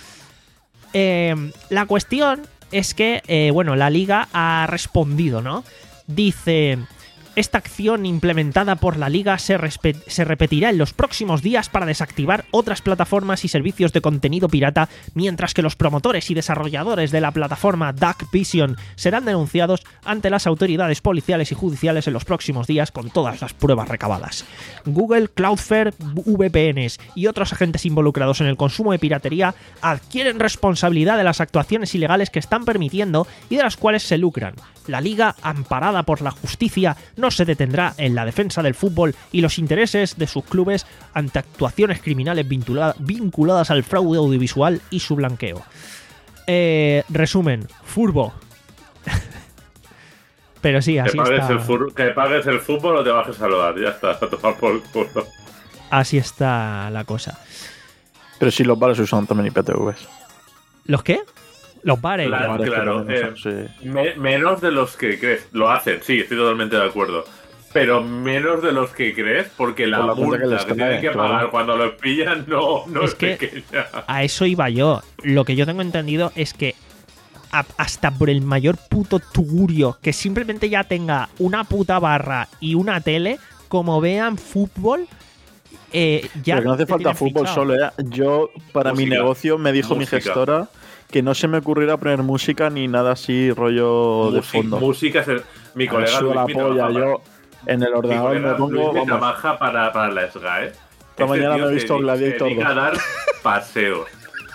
Speaker 1: Eh, la cuestión es que, eh, bueno, la liga ha respondido, ¿no? Dice... Esta acción implementada por la Liga se, se repetirá en los próximos días para desactivar otras plataformas y servicios de contenido pirata, mientras que los promotores y desarrolladores de la plataforma Duck Vision serán denunciados ante las autoridades policiales y judiciales en los próximos días con todas las pruebas recabadas. Google, Cloudflare, V P Ns y otros agentes involucrados en el consumo de piratería adquieren responsabilidad de las actuaciones ilegales que están permitiendo y de las cuales se lucran. La Liga, amparada por la justicia, no se detendrá en la defensa del fútbol y los intereses de sus clubes ante actuaciones criminales vincula vinculadas al fraude audiovisual y su blanqueo. Eh, resumen, furbo. Pero sí, así
Speaker 2: que pagues
Speaker 1: está.
Speaker 2: El fur que pagues el fútbol o te bajes a lo ya está, a tomar por culo.
Speaker 1: Así está la cosa.
Speaker 3: Pero si los bares usan también I P T Vs.
Speaker 1: ¿Los qué? Los bares.
Speaker 2: Claro,
Speaker 3: Bares que
Speaker 2: claro.
Speaker 3: también
Speaker 2: eh,
Speaker 3: usan, sí.
Speaker 2: me, menos de los que crees. Lo hacen, sí, estoy totalmente de acuerdo. Pero menos de los que crees, porque la,
Speaker 3: Por la
Speaker 2: multa
Speaker 3: multa que
Speaker 2: que,
Speaker 3: les
Speaker 2: tienen
Speaker 3: cae,
Speaker 2: que
Speaker 3: claro.
Speaker 2: pagar cuando los pillan no, no
Speaker 1: Es
Speaker 2: es,
Speaker 1: que-
Speaker 2: pequeña.
Speaker 1: A eso iba yo. Lo que yo tengo entendido es que a- hasta por el mayor puto tugurio que simplemente ya tenga una puta barra y una tele, como vean fútbol, eh, ya.
Speaker 3: Pero que no hace
Speaker 1: te
Speaker 3: falta
Speaker 1: tienen
Speaker 3: fútbol
Speaker 1: fichado.
Speaker 3: solo, ¿eh? Yo, para mi
Speaker 2: Música.
Speaker 3: negocio, me dijo
Speaker 2: Música.
Speaker 3: mi gestora que no se me ocurriera poner música ni nada así, rollo de
Speaker 2: Música-
Speaker 3: fondo.
Speaker 2: música es el- mi colega
Speaker 3: Me suda la
Speaker 2: Luismi
Speaker 3: polla,
Speaker 2: trabaja
Speaker 3: yo en el
Speaker 2: para- mi
Speaker 3: ordenador me
Speaker 2: colega
Speaker 3: pongo.
Speaker 2: Luismi
Speaker 3: Vamos,
Speaker 2: trabaja para, para la S G A E.
Speaker 3: Esta mañana
Speaker 2: tío
Speaker 3: me he
Speaker 2: se
Speaker 3: visto
Speaker 2: dedica-
Speaker 3: Gladiator
Speaker 2: se dedica a dar paseos.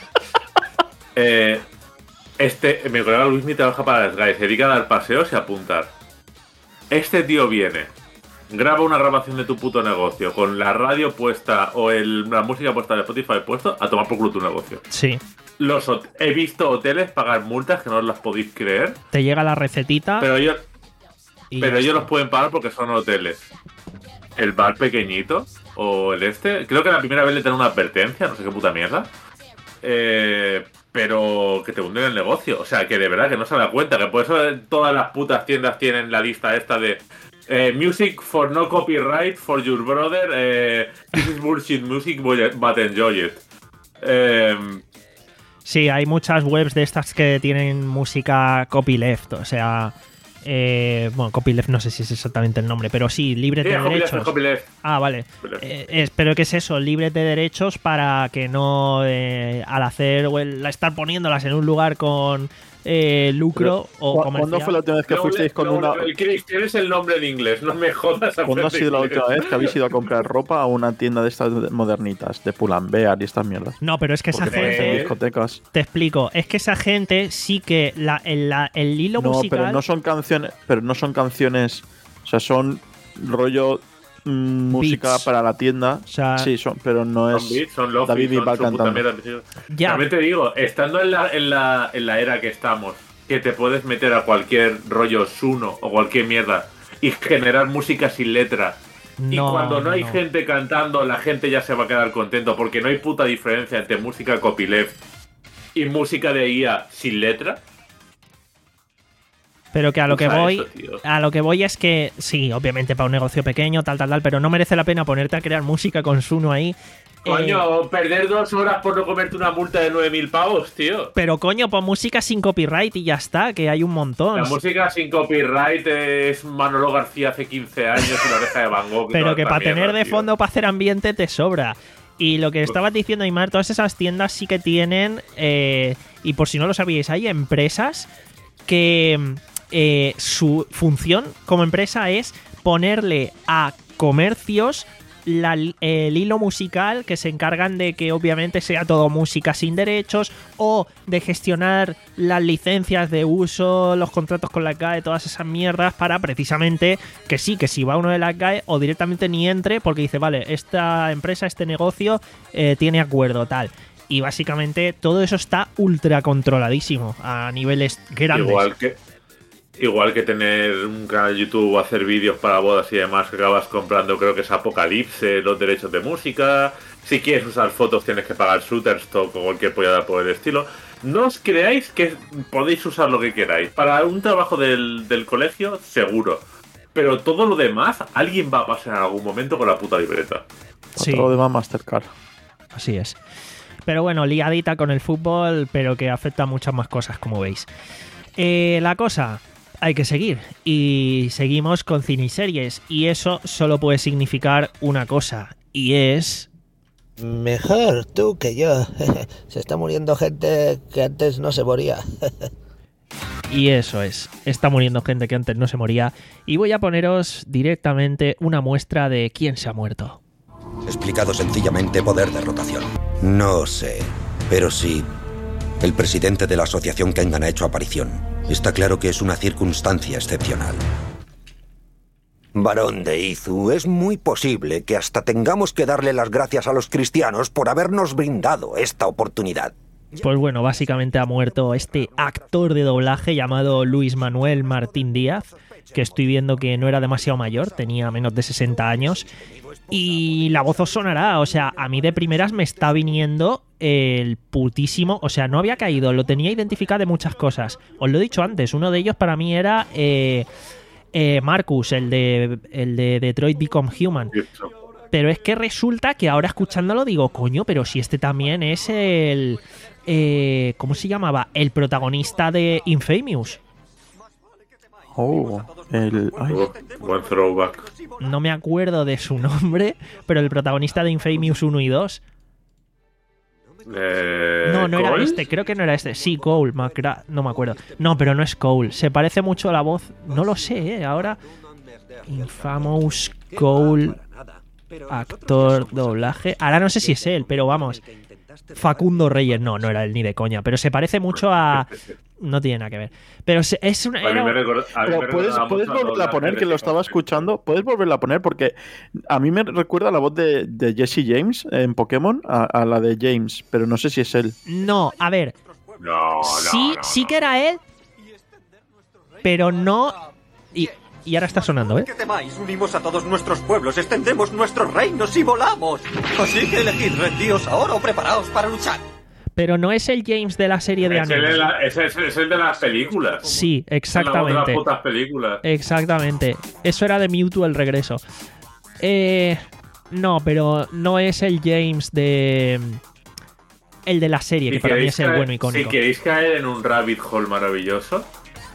Speaker 2: eh, este, mi colega Luismi trabaja para la S G A E, se dedica a dar paseos y a apuntar. Este tío viene, graba una grabación de tu puto negocio con la radio puesta o el, la música puesta de Spotify puesto a tomar por culo tu negocio.
Speaker 1: Sí.
Speaker 2: Los hot- he visto hoteles pagar multas que no os las podéis creer,
Speaker 1: Te llega la recetita.
Speaker 2: pero ellos,
Speaker 1: y
Speaker 2: pero
Speaker 1: ya
Speaker 2: ellos
Speaker 1: está.
Speaker 2: los pueden pagar porque son hoteles. El bar pequeñito o el este, creo que la primera vez le dan una advertencia, no sé qué puta mierda. Eh, pero que te hunden el negocio. O sea, que de verdad que no se da cuenta. Que por eso todas las putas tiendas tienen la lista esta de eh, Music for no copyright for your brother. Eh, this is bullshit music, but enjoy it. Eh,
Speaker 1: Sí, hay muchas webs de estas que tienen música copyleft, o sea, Eh, bueno, copyleft no sé si es exactamente el nombre, pero sí, libre
Speaker 2: Sí,
Speaker 1: de
Speaker 2: copyleft,
Speaker 1: derechos.
Speaker 2: copyleft.
Speaker 1: Ah, vale.
Speaker 2: Copyleft.
Speaker 1: Eh, es- pero ¿qué es eso? Libre de derechos para que no, eh, al hacer o el estar poniéndolas en un lugar con eh, lucro o
Speaker 3: ¿Cu-
Speaker 1: comercial.
Speaker 3: ¿Cuándo fue la última vez que
Speaker 2: No,
Speaker 3: fuisteis con
Speaker 2: no,
Speaker 3: una...
Speaker 2: El Chris, tienes el nombre en inglés, no me jodas.
Speaker 3: ¿Cuándo ha
Speaker 2: aprende
Speaker 3: sido la
Speaker 2: inglés.
Speaker 3: última vez que habéis ido a comprar ropa a una tienda de estas modernitas, de Pull&Bear y estas mierdas?
Speaker 1: No, pero es que esa
Speaker 2: Porque-
Speaker 1: gente,
Speaker 2: Eh.
Speaker 3: Discotecas.
Speaker 1: te explico, es que esa gente sí que la, el, la- el hilo
Speaker 3: No,
Speaker 1: musical.
Speaker 3: pero no son canciones, pero no son canciones, o sea, son rollo mm, música
Speaker 1: Beats.
Speaker 3: para la tienda.
Speaker 1: O sea-
Speaker 3: sí, son, pero no
Speaker 2: Son
Speaker 3: es
Speaker 2: beats, son lofi,
Speaker 3: David
Speaker 2: son
Speaker 3: Bisbal
Speaker 2: su puta
Speaker 3: cantando.
Speaker 2: mierda.
Speaker 1: Ya.
Speaker 2: También te digo, estando en la, en, la, en la era que estamos, que te puedes meter a cualquier rollo Suno o cualquier mierda y generar música sin letra. Y
Speaker 1: No,
Speaker 2: cuando no hay
Speaker 1: no.
Speaker 2: gente cantando, la gente ya se va a quedar contento porque no hay puta diferencia entre música copyleft y música de I A sin letra.
Speaker 1: Pero que a lo que
Speaker 2: Usa
Speaker 1: voy,
Speaker 2: eso, tío.
Speaker 1: a lo que voy es que sí, obviamente para un negocio pequeño, tal, tal, tal, pero no merece la pena ponerte a crear música con Suno ahí. Eh,
Speaker 2: Coño, perder dos horas por no comerte una multa de nueve mil pavos, tío.
Speaker 1: pero coño, pon música sin copyright y ya está, que hay un montón.
Speaker 2: La música sin copyright es Manolo García hace quince años y la oreja de Van Gogh. y
Speaker 1: Pero
Speaker 2: toda
Speaker 1: que
Speaker 2: esta
Speaker 1: para tener
Speaker 2: mierda,
Speaker 1: de
Speaker 2: tío.
Speaker 1: fondo para hacer ambiente te sobra. Y lo que estabas diciendo, Aymar, todas esas tiendas sí que tienen, eh, y por si no lo sabíais, hay empresas que eh, su función como empresa es ponerle a comercios la- el hilo musical, que se encargan de que obviamente sea todo música sin derechos, o de gestionar las licencias de uso, los contratos con la G A E, todas esas mierdas, para precisamente que sí, que si va uno de la G A E o directamente ni entre porque dice, vale, esta empresa, este negocio eh, tiene acuerdo, tal. Y básicamente todo eso está ultra controladísimo a niveles grandes.
Speaker 2: Igual que, igual que tener un canal de YouTube o hacer vídeos para bodas y demás que acabas comprando, creo que es Apocalipse, los derechos de música. Si quieres usar fotos tienes que pagar Shutterstock o cualquier pollada por el estilo. No os creáis que podéis usar lo que queráis. Para un trabajo del, del colegio, seguro. Pero todo lo demás, alguien va a pasar en algún momento con la puta libreta.
Speaker 1: Sí.
Speaker 3: Todo lo demás Mastercard.
Speaker 1: Así es. Pero bueno, liadita con el fútbol, pero que afecta a muchas más cosas, como veis. Eh, la cosa, hay que seguir. Y seguimos con cine y series. Y eso solo puede significar una cosa. Y es...
Speaker 6: Mejor tú que yo. Se está muriendo gente que antes no se moría.
Speaker 1: Y eso es. Está muriendo gente que antes no se moría. Y voy a poneros directamente una muestra de quién se ha muerto.
Speaker 7: Explicado sencillamente, poder de rotación. No sé, pero sí, el presidente de la asociación Kengan ha hecho aparición. Está claro que es una circunstancia excepcional. Barón de Izu, es muy posible que hasta tengamos que darle las gracias a los cristianos por habernos brindado esta oportunidad.
Speaker 1: Pues bueno, básicamente ha muerto este actor de doblaje llamado Luis Manuel Martín Díaz, que estoy viendo que no era demasiado mayor, tenía menos de sesenta años. Y la voz os sonará, o sea, a mí de primeras me está viniendo el putísimo, o sea, no había caído, lo tenía identificado de muchas cosas. Os lo he dicho antes, uno de ellos para mí era eh, eh, Marcus, el de, el de Detroit Become Human. Pero es que resulta que ahora escuchándolo digo, coño, pero si este también es el... Eh, ¿cómo se llamaba? El protagonista de Infamous.
Speaker 3: Oh, el... ay,
Speaker 2: Oh, buen throwback.
Speaker 1: No me acuerdo de su nombre, pero el protagonista de Infamous uno y dos.
Speaker 2: Eh,
Speaker 1: No, no era
Speaker 2: ¿Cole?
Speaker 1: este, creo que no era este. Sí, Cole, McGrath, no me acuerdo. No, pero no es Cole. Se parece mucho a la voz. No lo sé, ¿eh? Ahora. Infamous Cole, actor, doblaje. Ahora no sé si es él, pero vamos. Facundo Reyes, no, no era él ni de coña. Pero se parece mucho a. No tiene nada que ver. Pero se- es una.
Speaker 2: A mí
Speaker 1: era-
Speaker 2: me recuerda- a mí me
Speaker 3: Pero puedes,
Speaker 2: recordaba
Speaker 3: puedes
Speaker 2: mucho a
Speaker 3: volverla a
Speaker 2: doblaje
Speaker 3: poner,
Speaker 2: de
Speaker 3: que lo estaba
Speaker 2: Pokémon.
Speaker 3: escuchando. Puedes volverla a poner porque a mí me recuerda la voz de, de Jesse James en Pokémon a, a la de James, pero no sé si es él.
Speaker 1: No, a ver.
Speaker 2: No, no,
Speaker 1: sí,
Speaker 2: no,
Speaker 1: sí
Speaker 2: no.
Speaker 1: que era él. Pero no. Y, y ahora está sonando, ¿eh?
Speaker 8: Que temáis, unimos a todos nuestros pueblos, extendemos nuestros reinos y volamos. Así que elegid, rendíos ahora o preparaos para luchar.
Speaker 1: Pero no es el James de la serie de
Speaker 2: Es el,
Speaker 1: anime.
Speaker 2: de la- es, es- es el de las películas.
Speaker 1: Sí,
Speaker 2: Es la
Speaker 1: exactamente.
Speaker 2: voz de las putas películas.
Speaker 1: Exactamente. Eso era de Mewtwo el regreso. Eh, no, pero no es el James de. El de la serie, que
Speaker 2: Si
Speaker 1: para mí
Speaker 2: queréis
Speaker 1: es el
Speaker 2: caer-
Speaker 1: bueno
Speaker 2: Si
Speaker 1: icónico.
Speaker 2: queréis caer en un rabbit hole maravilloso,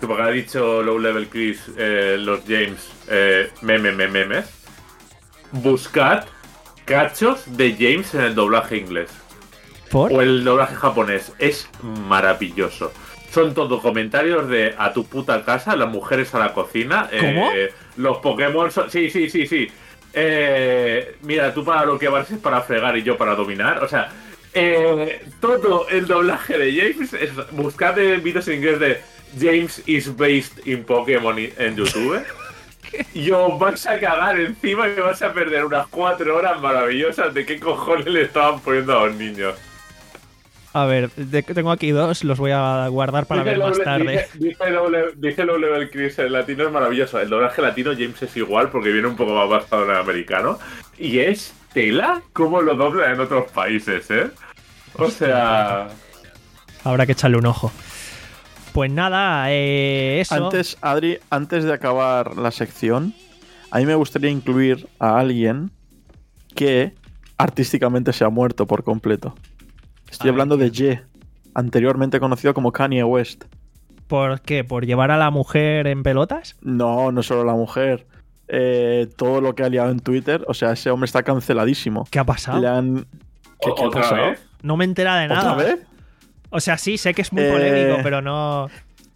Speaker 2: porque ha dicho Low Level Chris, eh, los James, eh, meme, meme, memes. Buscad cachos de James en el doblaje inglés.
Speaker 1: ¿Por?
Speaker 2: O el doblaje japonés. Es maravilloso. Son todos comentarios de a tu puta casa, las mujeres a la cocina.
Speaker 1: ¿Cómo?
Speaker 2: Eh, los Pokémon son... Sí, sí, sí, sí. Eh, mira, tú para lo que vas es para fregar y yo para dominar. O sea, eh, todo el doblaje de James es... Buscad vídeos en inglés de James is based in Pokémon en YouTube. Y os vais a cagar encima y vais a perder unas cuatro horas maravillosas de qué cojones le estaban poniendo a los niños.
Speaker 1: A ver, de- tengo aquí dos, los voy a guardar para ver más
Speaker 2: Low-
Speaker 1: tarde.
Speaker 2: Dice, dice Low Le- dice Low Level Chris, el latino es maravilloso. El doblaje latino James es igual porque viene un poco más basado en el americano. Y es tela como lo doblan en otros países, ¿eh? O sea...
Speaker 1: Habrá que echarle un ojo. Pues nada, eh, eso.
Speaker 3: Antes, Adri, antes de acabar la sección, a mí me gustaría incluir a alguien que artísticamente se ha muerto por completo. Estoy
Speaker 1: Ay,
Speaker 3: hablando de Ye, anteriormente conocido como Kanye West.
Speaker 1: ¿Por qué? ¿Por llevar a la mujer en pelotas?
Speaker 3: No, no solo la mujer. Eh, todo lo que ha liado en Twitter. O sea, ese hombre está canceladísimo.
Speaker 1: ¿Qué ha pasado?
Speaker 3: Le han... ¿Qué, qué ha
Speaker 2: ¿Otra
Speaker 3: pasado?
Speaker 2: vez?
Speaker 1: No me entera de nada.
Speaker 3: ¿Otra vez?
Speaker 1: O sea, sí, sé que es muy
Speaker 3: Eh,
Speaker 1: polémico, pero no...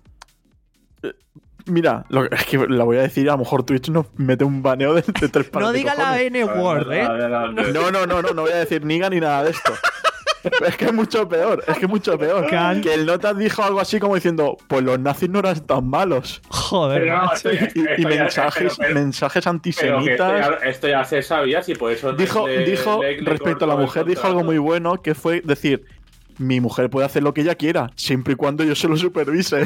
Speaker 3: Mira, lo, es que la voy a decir, a lo mejor Twitch nos mete un baneo de, de tres pares
Speaker 1: No
Speaker 3: de
Speaker 1: diga la
Speaker 3: cojones.
Speaker 1: N-word, ¿eh?
Speaker 2: Adelante.
Speaker 3: No, no, no, no, no voy a decir niga ni nada de esto. Es que es mucho peor, es que es mucho peor.
Speaker 1: Can-
Speaker 3: Que el Notas dijo algo así como diciendo, pues los nazis no eran tan malos.
Speaker 1: Joder,
Speaker 2: Pero no,
Speaker 1: macho.
Speaker 2: esto ya-
Speaker 3: Y, y
Speaker 2: esto ya-
Speaker 3: mensajes,
Speaker 2: pero- pero-
Speaker 3: mensajes
Speaker 2: Pero que esto
Speaker 3: antisemitas.
Speaker 2: ya, esto ya se sabía, si por eso...
Speaker 3: Dijo,
Speaker 2: le-
Speaker 3: dijo
Speaker 2: le- le
Speaker 3: respecto a la
Speaker 2: cortó el
Speaker 3: mujer, dijo algo
Speaker 2: contrato.
Speaker 3: muy bueno, que fue decir, mi mujer puede hacer lo que ella quiera, siempre y cuando yo se lo supervise.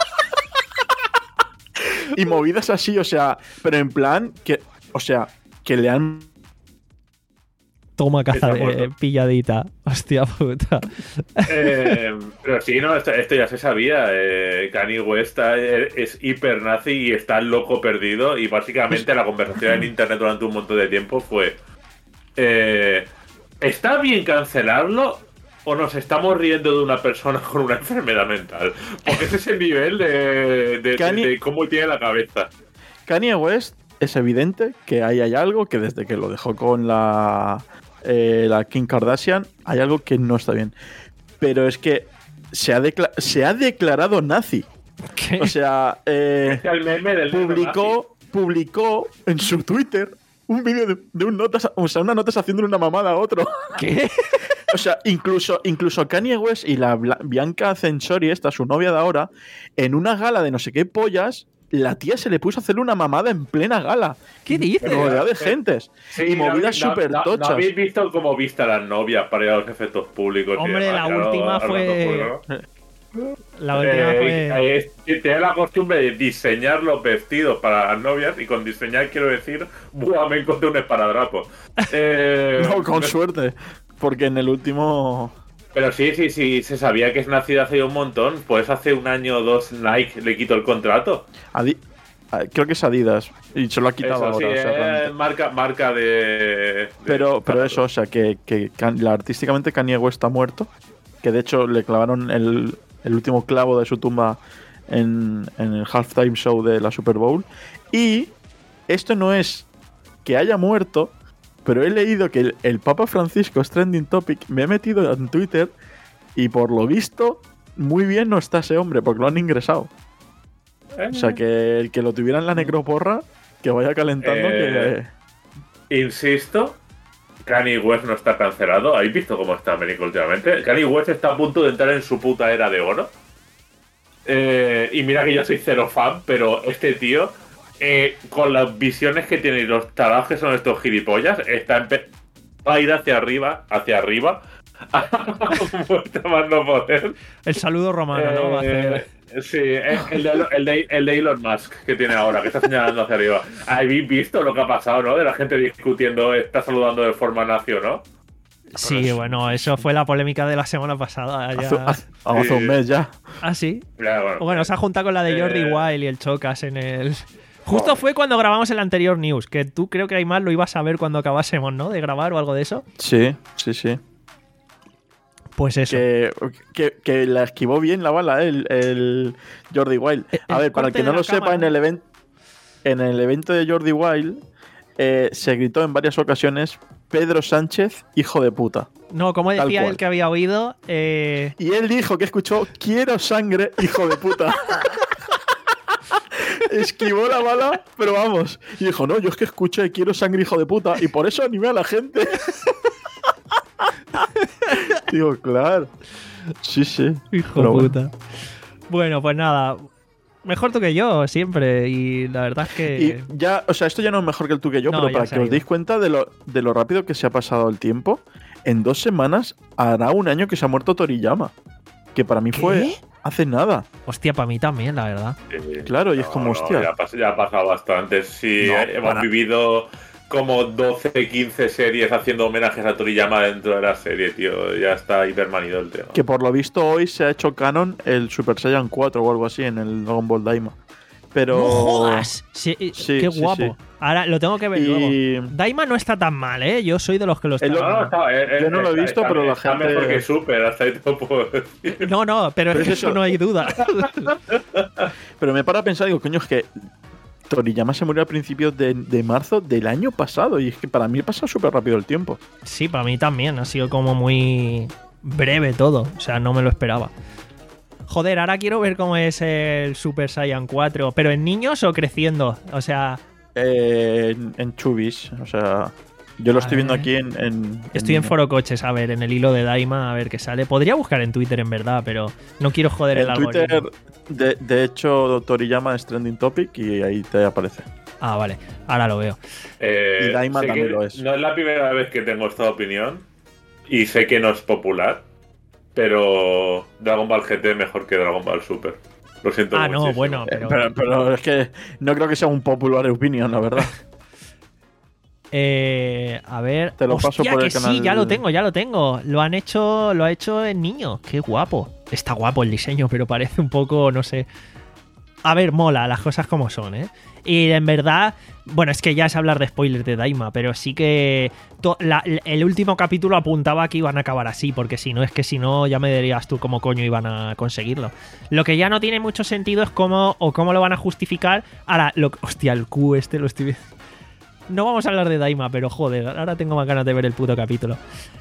Speaker 3: Y movidas así, o sea, pero en plan, que, o sea, que le han...
Speaker 1: Toma caza
Speaker 2: Está
Speaker 1: de
Speaker 2: muerto.
Speaker 1: pilladita. Hostia puta.
Speaker 2: Eh, pero sí, no, esto, esto ya se sabía. Eh, Kanye West es, es hiper nazi y está loco perdido. Y básicamente la conversación en internet durante un montón de tiempo fue: eh, ¿está bien cancelarlo o nos estamos riendo de una persona con una enfermedad mental? Porque ese es el nivel de, de,
Speaker 3: Kanye-
Speaker 2: de- de cómo tiene la cabeza.
Speaker 3: Kanye West es evidente que ahí hay algo que desde que lo dejó con la, eh, la Kim Kardashian, hay algo que no está bien. Pero es que se ha, decla- se ha declarado nazi.
Speaker 1: ¿Qué?
Speaker 3: O sea, eh,
Speaker 2: Es el meme del negro
Speaker 3: publicó, publicó en su Twitter un vídeo de, de un notas, o sea, una notas haciéndole una mamada a otro.
Speaker 1: ¿Qué?
Speaker 3: O sea, incluso, incluso Kanye West y la Bla- Bianca Censori, esta su novia de ahora, en una gala de no sé qué pollas, la tía se le puso a hacerle una mamada en plena gala.
Speaker 1: ¿Qué dices?
Speaker 3: Rodeada de gentes.
Speaker 2: Sí,
Speaker 3: y movidas
Speaker 2: no, no,
Speaker 3: súper
Speaker 2: no, no
Speaker 3: tochas.
Speaker 2: habéis visto cómo viste a las novias para ir a los efectos públicos? y
Speaker 1: Hombre,
Speaker 2: demás,
Speaker 1: la
Speaker 2: claro,
Speaker 1: última
Speaker 2: hablando
Speaker 1: fue-
Speaker 2: público.
Speaker 1: La última
Speaker 2: Eh,
Speaker 1: fue...
Speaker 2: eh, es- tiene la costumbre de diseñar los vestidos para las novias, y con diseñar quiero decir, ¡buah, me encontré un esparadrapo! Eh,
Speaker 3: No, con suerte. Porque en el último.
Speaker 2: Pero sí, sí, sí, se sabía que es nacido hace un montón. Pues hace un año o dos Nike le quitó el contrato.
Speaker 3: Adi- ah, Creo que es Adidas. Y se lo ha quitado
Speaker 2: Eso sí,
Speaker 3: ahora. o sea,
Speaker 2: eh,
Speaker 3: realmente.
Speaker 2: marca, marca de, de-
Speaker 3: Pero, pero eso, o sea, que, que Kan- la- artísticamente Kanye West está muerto. Que de hecho le clavaron el, el último clavo de su tumba en, en el halftime show de la Super Bowl. Y esto no es que haya muerto, pero he leído que el, el Papa Francisco es trending topic. Me he metido en Twitter y por lo visto, muy bien no está ese hombre, porque lo han ingresado. O sea, que el que lo tuviera en la necroporra, que vaya calentando,
Speaker 2: Eh, Insisto, Kanye West no está cancelado. ¿Habéis visto cómo está América últimamente? Kanye West está a punto de entrar en su puta era de oro. Eh, y mira que yo soy cero fan, pero este tío, eh, con las visiones que tiene y los trabajos que son estos gilipollas, está empe- va a ir hacia arriba, hacia arriba, a mucho más no poder.
Speaker 1: El saludo romano, ¿no? Va a hacer...
Speaker 2: Eh, sí, el de, el, de, el de Elon Musk que tiene ahora, que está señalando hacia arriba. ¿Habéis visto lo que ha pasado, no? De la gente discutiendo, está saludando de forma nazi, ¿no?
Speaker 1: Sí, bueno, eso fue la polémica de la semana pasada. Ya...
Speaker 3: hace, hace- hace
Speaker 2: Sí.
Speaker 3: un mes ya.
Speaker 1: Ah, sí.
Speaker 2: Ya, bueno,
Speaker 1: Bueno, se ha juntado con la de Jordi
Speaker 2: Eh,
Speaker 1: Wild y el Chocas en el... Justo
Speaker 2: Joder.
Speaker 1: fue cuando grabamos el anterior news, que tú creo que Aymar lo ibas a ver cuando acabásemos, ¿no? De grabar o algo de eso.
Speaker 3: Sí, sí, sí.
Speaker 1: Pues eso.
Speaker 3: Que, que, que la esquivó bien la bala, ¿eh? el, el Jordi Wild. A
Speaker 1: El
Speaker 3: ver, para el
Speaker 1: corte
Speaker 3: que no
Speaker 1: de
Speaker 3: lo
Speaker 1: la
Speaker 3: sepa,
Speaker 1: cámara.
Speaker 3: en el, event, en el evento de Jordi Wild eh, se gritó en varias ocasiones Pedro Sánchez, hijo de puta.
Speaker 1: No, como
Speaker 3: Tal
Speaker 1: decía
Speaker 3: cual.
Speaker 1: él que había oído, eh,
Speaker 3: Y él dijo que escuchó quiero sangre, hijo de puta. Esquivó la bala, pero vamos. Y dijo, no, yo es que escuché quiero sangre, hijo de puta. Y por eso animé a la gente. Digo, claro. Sí, sí.
Speaker 1: hijo
Speaker 3: Pero bueno.
Speaker 1: puta. Bueno, pues nada. Mejor tú que yo, siempre. Y la verdad es que.
Speaker 3: Y ya, o sea, esto ya no es mejor que el tú que yo,
Speaker 1: No,
Speaker 3: pero
Speaker 1: ya
Speaker 3: para
Speaker 1: se
Speaker 3: que
Speaker 1: ha
Speaker 3: os
Speaker 1: ido.
Speaker 3: deis cuenta de lo, de lo rápido que se ha pasado el tiempo, en dos semanas hará un año que se ha muerto Toriyama. Que para mí
Speaker 1: ¿Qué?
Speaker 3: fue hace nada.
Speaker 1: Hostia, para mí también, la verdad.
Speaker 2: Eh,
Speaker 3: Claro, y es como, hostia.
Speaker 2: Ya, ha pas- ya ha pasado bastante. Sí,
Speaker 3: No,
Speaker 2: eh, hemos
Speaker 3: para-
Speaker 2: vivido como doce, quince series haciendo homenajes a Toriyama dentro de la serie, tío. Ya está hipermanido el tema.
Speaker 3: Que por lo visto hoy se ha hecho canon el Super Saiyan cuatro o algo así en el Dragon Ball Daima. Pero.
Speaker 1: ¡No jodas! Sí, eh,
Speaker 3: Sí,
Speaker 1: ¡Qué
Speaker 3: sí,
Speaker 1: guapo!
Speaker 3: sí.
Speaker 1: Ahora lo tengo que ver
Speaker 3: Y-
Speaker 1: luego. Daima no está tan mal, ¿eh? Yo soy de los que lo está.
Speaker 3: El-
Speaker 2: No, no, está- eh,
Speaker 3: Yo no lo he
Speaker 2: está-
Speaker 3: visto,
Speaker 2: está-
Speaker 3: pero la
Speaker 2: está
Speaker 3: gente-
Speaker 2: mejor que Super, hasta ahí te lo puedo decir.
Speaker 1: No, no, pero,
Speaker 3: Pero
Speaker 1: es que
Speaker 3: es
Speaker 1: eso
Speaker 3: eso.
Speaker 1: no hay duda.
Speaker 3: Pero me para a pensar, digo, coño, es que Toriyama se murió a principios de, de marzo del año pasado. Y es que para mí ha pasado súper rápido el tiempo.
Speaker 1: Sí, para mí también. Ha sido como muy breve todo. O sea, no me lo esperaba. Joder, ahora quiero ver cómo es el Super Saiyan cuatro. ¿Pero en niños o creciendo? O sea,
Speaker 3: Eh, en, en Chubis, o sea. Yo lo
Speaker 1: A
Speaker 3: estoy viendo
Speaker 1: ver.
Speaker 3: aquí en. en-
Speaker 1: estoy en
Speaker 3: en-
Speaker 1: Foro Coches, a ver, en el hilo de Daima, a ver qué sale. Podría buscar en Twitter, en verdad, pero no quiero joder el
Speaker 3: En Twitter,
Speaker 1: algoritmo.
Speaker 3: de, de hecho, Toriyama es trending topic y ahí te aparece.
Speaker 1: Ah, vale, ahora lo veo.
Speaker 2: Eh,
Speaker 3: Y Daima
Speaker 2: sé
Speaker 3: también
Speaker 2: que
Speaker 3: lo es.
Speaker 2: No es la primera vez que tengo esta opinión. Y sé que no es popular. Pero Dragon Ball G T mejor que Dragon Ball Super. Lo siento
Speaker 1: Ah, no,
Speaker 2: muchísimo.
Speaker 1: bueno,
Speaker 3: Eh,
Speaker 1: pero...
Speaker 3: Pero, pero es que no creo que sea un popular opinion, la verdad.
Speaker 1: Eh, a ver...
Speaker 3: Te lo paso
Speaker 1: Hostia,
Speaker 3: por el
Speaker 1: que sí,
Speaker 3: canal.
Speaker 1: ya lo tengo, ya lo tengo. Lo han hecho, lo ha hecho en niño. Qué guapo. Está guapo el diseño, pero parece un poco, no sé... A ver, mola, las cosas como son, ¿eh? Y en verdad, bueno, es que ya es hablar de spoilers de Daima, pero sí que to- la- el último capítulo apuntaba que iban a acabar así, porque si no, es que si no, ya me dirías tú cómo coño iban a conseguirlo. Lo que ya no tiene mucho sentido es cómo o cómo lo van a justificar. Ahora, lo, hostia, el Q este lo estoy viendo. No vamos a hablar de Daima, pero joder, ahora tengo más ganas de ver el puto capítulo.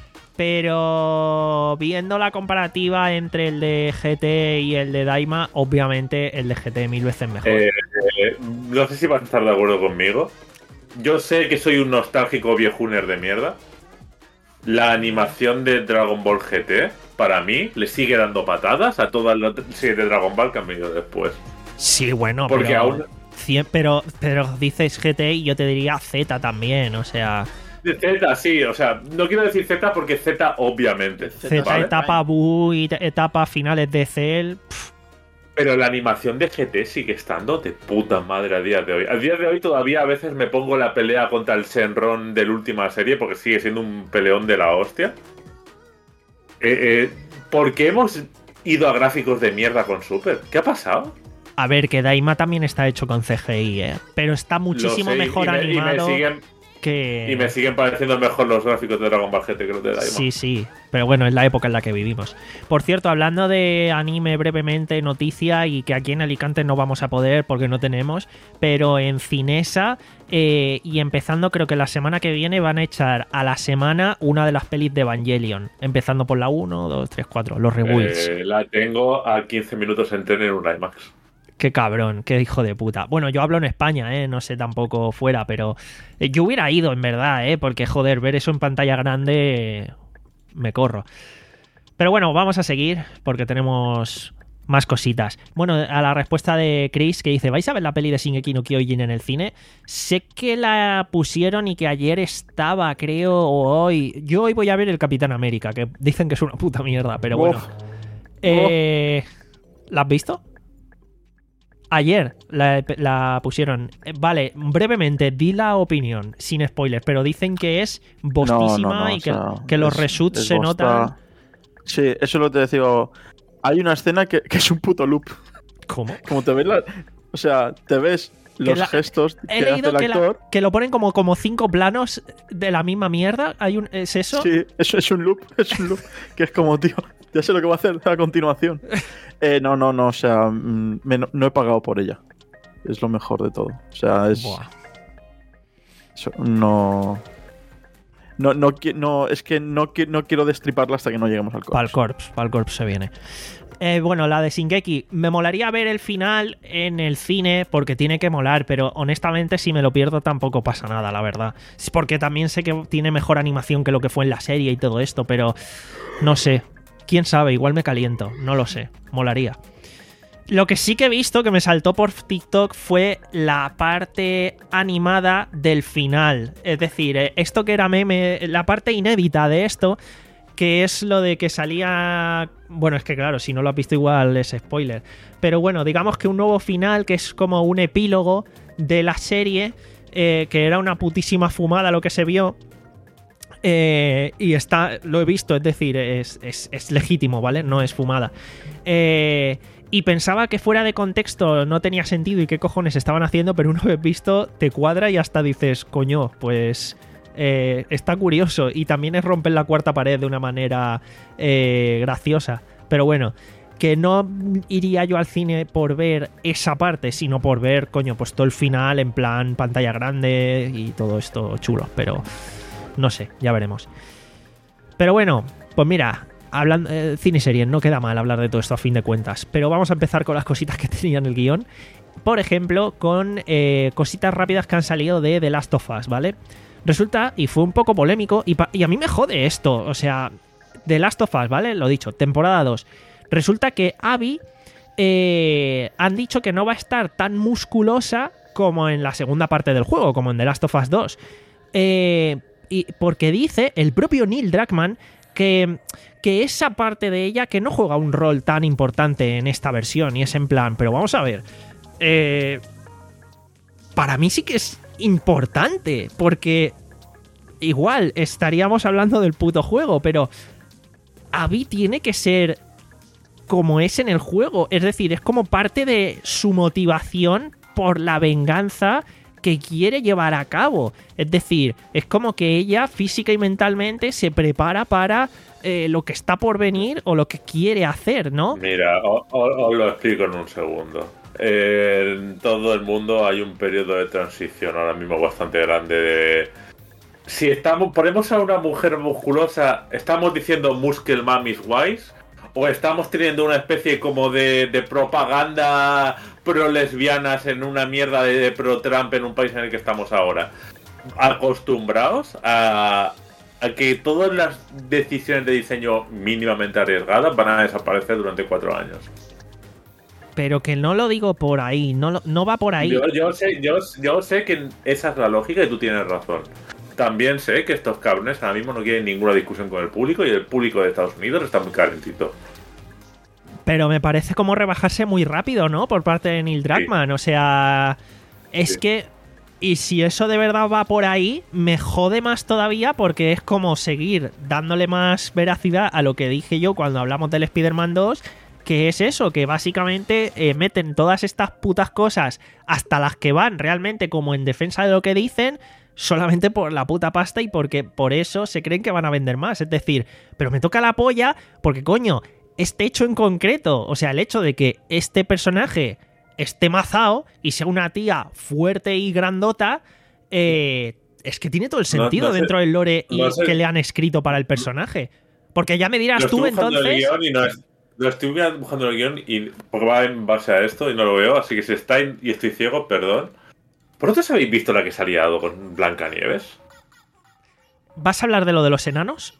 Speaker 1: Pero viendo la comparativa entre el de G T y el de Daima, obviamente el de G T mil veces mejor.
Speaker 2: Eh, eh, no sé si vas a estar de acuerdo conmigo. Yo sé que soy un nostálgico viejuner de mierda. La animación de Dragon Ball G T, para mí, le sigue dando patadas a todas las series de Dragon Ball que han venido después.
Speaker 1: Sí, bueno,
Speaker 2: Porque
Speaker 1: pero,
Speaker 2: aún-
Speaker 1: cien- pero, pero dices G T y yo te diría Z también, o sea,
Speaker 2: De Z, sí, o sea, no quiero decir Z porque Z, obviamente.
Speaker 1: Z
Speaker 2: ¿vale?
Speaker 1: etapa Buu y te- etapa finales de Cell. pf,
Speaker 2: Pero la animación de G T sigue estando de puta madre a día de hoy. A día de hoy todavía a veces me pongo la pelea contra el Shenron de la última serie porque sigue siendo un peleón de la hostia. Eh, eh, ¿Por qué hemos ido a gráficos de mierda con Super? ¿Qué ha pasado?
Speaker 1: A ver, que Daima también está hecho con C G I, ¿eh? Pero está muchísimo
Speaker 2: Lo sé, y-
Speaker 1: mejor
Speaker 2: y me, y me
Speaker 1: animado
Speaker 2: siguen,
Speaker 1: que...
Speaker 2: y me siguen pareciendo mejor los gráficos de Dragon Ball G T que los de Daima.
Speaker 1: Sí, sí, pero bueno, es la época en la que vivimos. Por cierto, hablando de anime brevemente, noticia, y que aquí en Alicante no vamos a poder porque no tenemos, pero en Cinesa, eh, y empezando creo que la semana que viene van a echar a la semana una de las pelis de Evangelion, empezando por la uno, dos, tres, cuatro, los reboots.
Speaker 2: Eh, la tengo a quince minutos en tren en un IMAX.
Speaker 1: Qué cabrón, qué hijo de puta. Bueno, yo hablo en España, ¿eh? No sé tampoco fuera, pero eh, yo hubiera ido, en verdad, ¿eh? Porque, joder, ver eso en pantalla grande eh, me corro. Pero bueno, vamos a seguir porque tenemos más cositas. Bueno, a la respuesta de Chris que dice, ¿vais a ver la peli de Shingeki no Kyojin en el cine? Sé que la pusieron y que ayer estaba, creo, o hoy. Yo hoy voy a ver el Capitán América, que dicen que es una puta mierda, pero bueno.
Speaker 3: Uf.
Speaker 1: Eh, ¿La has visto? Ayer la, la pusieron. Eh, Vale, brevemente, di la opinión, sin spoilers, pero dicen que es bostísima
Speaker 3: No, no, no,
Speaker 1: y que,
Speaker 3: o sea,
Speaker 1: que los
Speaker 3: es-
Speaker 1: reshoots
Speaker 3: es
Speaker 1: se
Speaker 3: bosta.
Speaker 1: notan.
Speaker 3: Sí, eso es lo que te digo. Hay una escena que, que es un puto loop.
Speaker 1: ¿Cómo?
Speaker 3: Como te ves la. O sea, te ves los
Speaker 1: la,
Speaker 3: gestos
Speaker 1: he
Speaker 3: que
Speaker 1: leído
Speaker 3: hace el
Speaker 1: que,
Speaker 3: actor.
Speaker 1: la, que lo ponen como, como cinco planos de la misma mierda. ¿Hay un, ¿Es eso?
Speaker 3: Sí, eso es un loop, es un loop. Que es como, tío, ya sé lo que va a hacer a continuación. Eh, no, no, no, o sea, me, no, no he pagado por ella. Es lo mejor de todo. O sea, es.
Speaker 1: Buah.
Speaker 3: Eso, no. No, no, no, es que no, no quiero destriparla hasta que no lleguemos al corpse.
Speaker 1: Pal corpse, pal corpse se viene. Eh, bueno, la de Shingeki, me molaría ver el final en el cine porque tiene que molar, pero honestamente si me lo pierdo tampoco pasa nada, la verdad. Es porque también sé que tiene mejor animación que lo que fue en la serie y todo esto, pero no sé. Quién sabe, igual me caliento, no lo sé. Molaría. Lo que sí que he visto, que me saltó por TikTok, fue la parte animada del final. Es decir, esto que era meme, la parte inédita de esto, que es lo de que salía... Bueno, es que claro, si no lo has visto igual es spoiler. Pero bueno, digamos que un nuevo final, que es como un epílogo de la serie, eh, que era una putísima fumada lo que se vio. Eh, y está, lo he visto, es decir, es, es, es legítimo, ¿vale? No es fumada. Eh... Y pensaba que fuera de contexto no tenía sentido y qué cojones estaban haciendo, pero una vez visto te cuadra y hasta dices, coño, pues eh, está curioso. Y también es romper la cuarta pared de una manera eh, graciosa. Pero bueno, que no iría yo al cine por ver esa parte, sino por ver, coño, pues todo el final en plan pantalla grande y todo esto chulo. Pero no sé, ya veremos. Pero bueno, pues mira... Hablando eh, cine y series, no queda mal hablar de todo esto a fin de cuentas, pero vamos a empezar con las cositas que tenía en el guión. Por ejemplo, con eh, cositas rápidas que han salido de The Last of Us, ¿vale? Resulta, y fue un poco polémico, y, y a mí me jode esto, o sea, The Last of Us, ¿vale? Lo dicho, temporada dos. Resulta que Abby eh, han dicho que no va a estar tan musculosa como en la segunda parte del juego, como en The Last of Us dos. Eh, y porque dice el propio Neil Druckmann que... que esa parte de ella que no juega un rol tan importante en esta versión y es en plan, pero vamos a ver, eh, para mí sí que es importante porque igual estaríamos hablando del puto juego, pero Abby tiene que ser como es en el juego, es decir, es como parte de su motivación por la venganza que quiere llevar a cabo, es decir, es como que ella física y mentalmente se prepara para eh, lo que está por venir o lo que quiere hacer, ¿no?
Speaker 2: Mira, os, os lo explico en un segundo. Eh, en todo el mundo hay un periodo de transición ahora mismo bastante grande de... Si estamos ponemos a una mujer musculosa, ¿estamos diciendo Muscle Mom is Wise? ¿O estamos teniendo una especie como de, de propaganda pro-lesbianas en una mierda de, de pro-Trump en un país en el que estamos ahora? Acostumbraos a, a que todas las decisiones de diseño mínimamente arriesgadas van a desaparecer durante cuatro años.
Speaker 1: Pero que no lo digo por ahí, no, lo, no va por ahí.
Speaker 2: Yo, yo, sé, yo, yo sé que esa es la lógica y tú tienes razón. También sé que estos cabrones ahora mismo no quieren ninguna discusión con el público y el público de Estados Unidos está muy calentito.
Speaker 1: Pero me parece como rebajarse muy rápido, ¿no? Por parte de Neil Druckmann. Sí. O sea, es sí. que... Y si eso de verdad va por ahí, me jode más todavía porque es como seguir dándole más veracidad a lo que dije yo cuando hablamos del Spider-Man dos, que es eso, que básicamente eh, meten todas estas putas cosas hasta las que van realmente como en defensa de lo que dicen, solamente por la puta pasta y porque por eso se creen que van a vender más. Es decir, pero me toca la polla porque, coño, este hecho en concreto, o sea, el hecho de que este personaje esté mazao y sea una tía fuerte y grandota, eh, es que tiene todo el sentido no, no sé, dentro del lore y no sé. que le han escrito para el personaje. Porque ya me dirás tú entonces...
Speaker 2: No es, lo estoy buscando en el guión y porque va en base a esto y no lo veo, así que si está en, y estoy ciego, perdón. ¿Vosotros habéis visto la que se ha liado con Blancanieves?
Speaker 1: ¿Vas a hablar de lo de los enanos?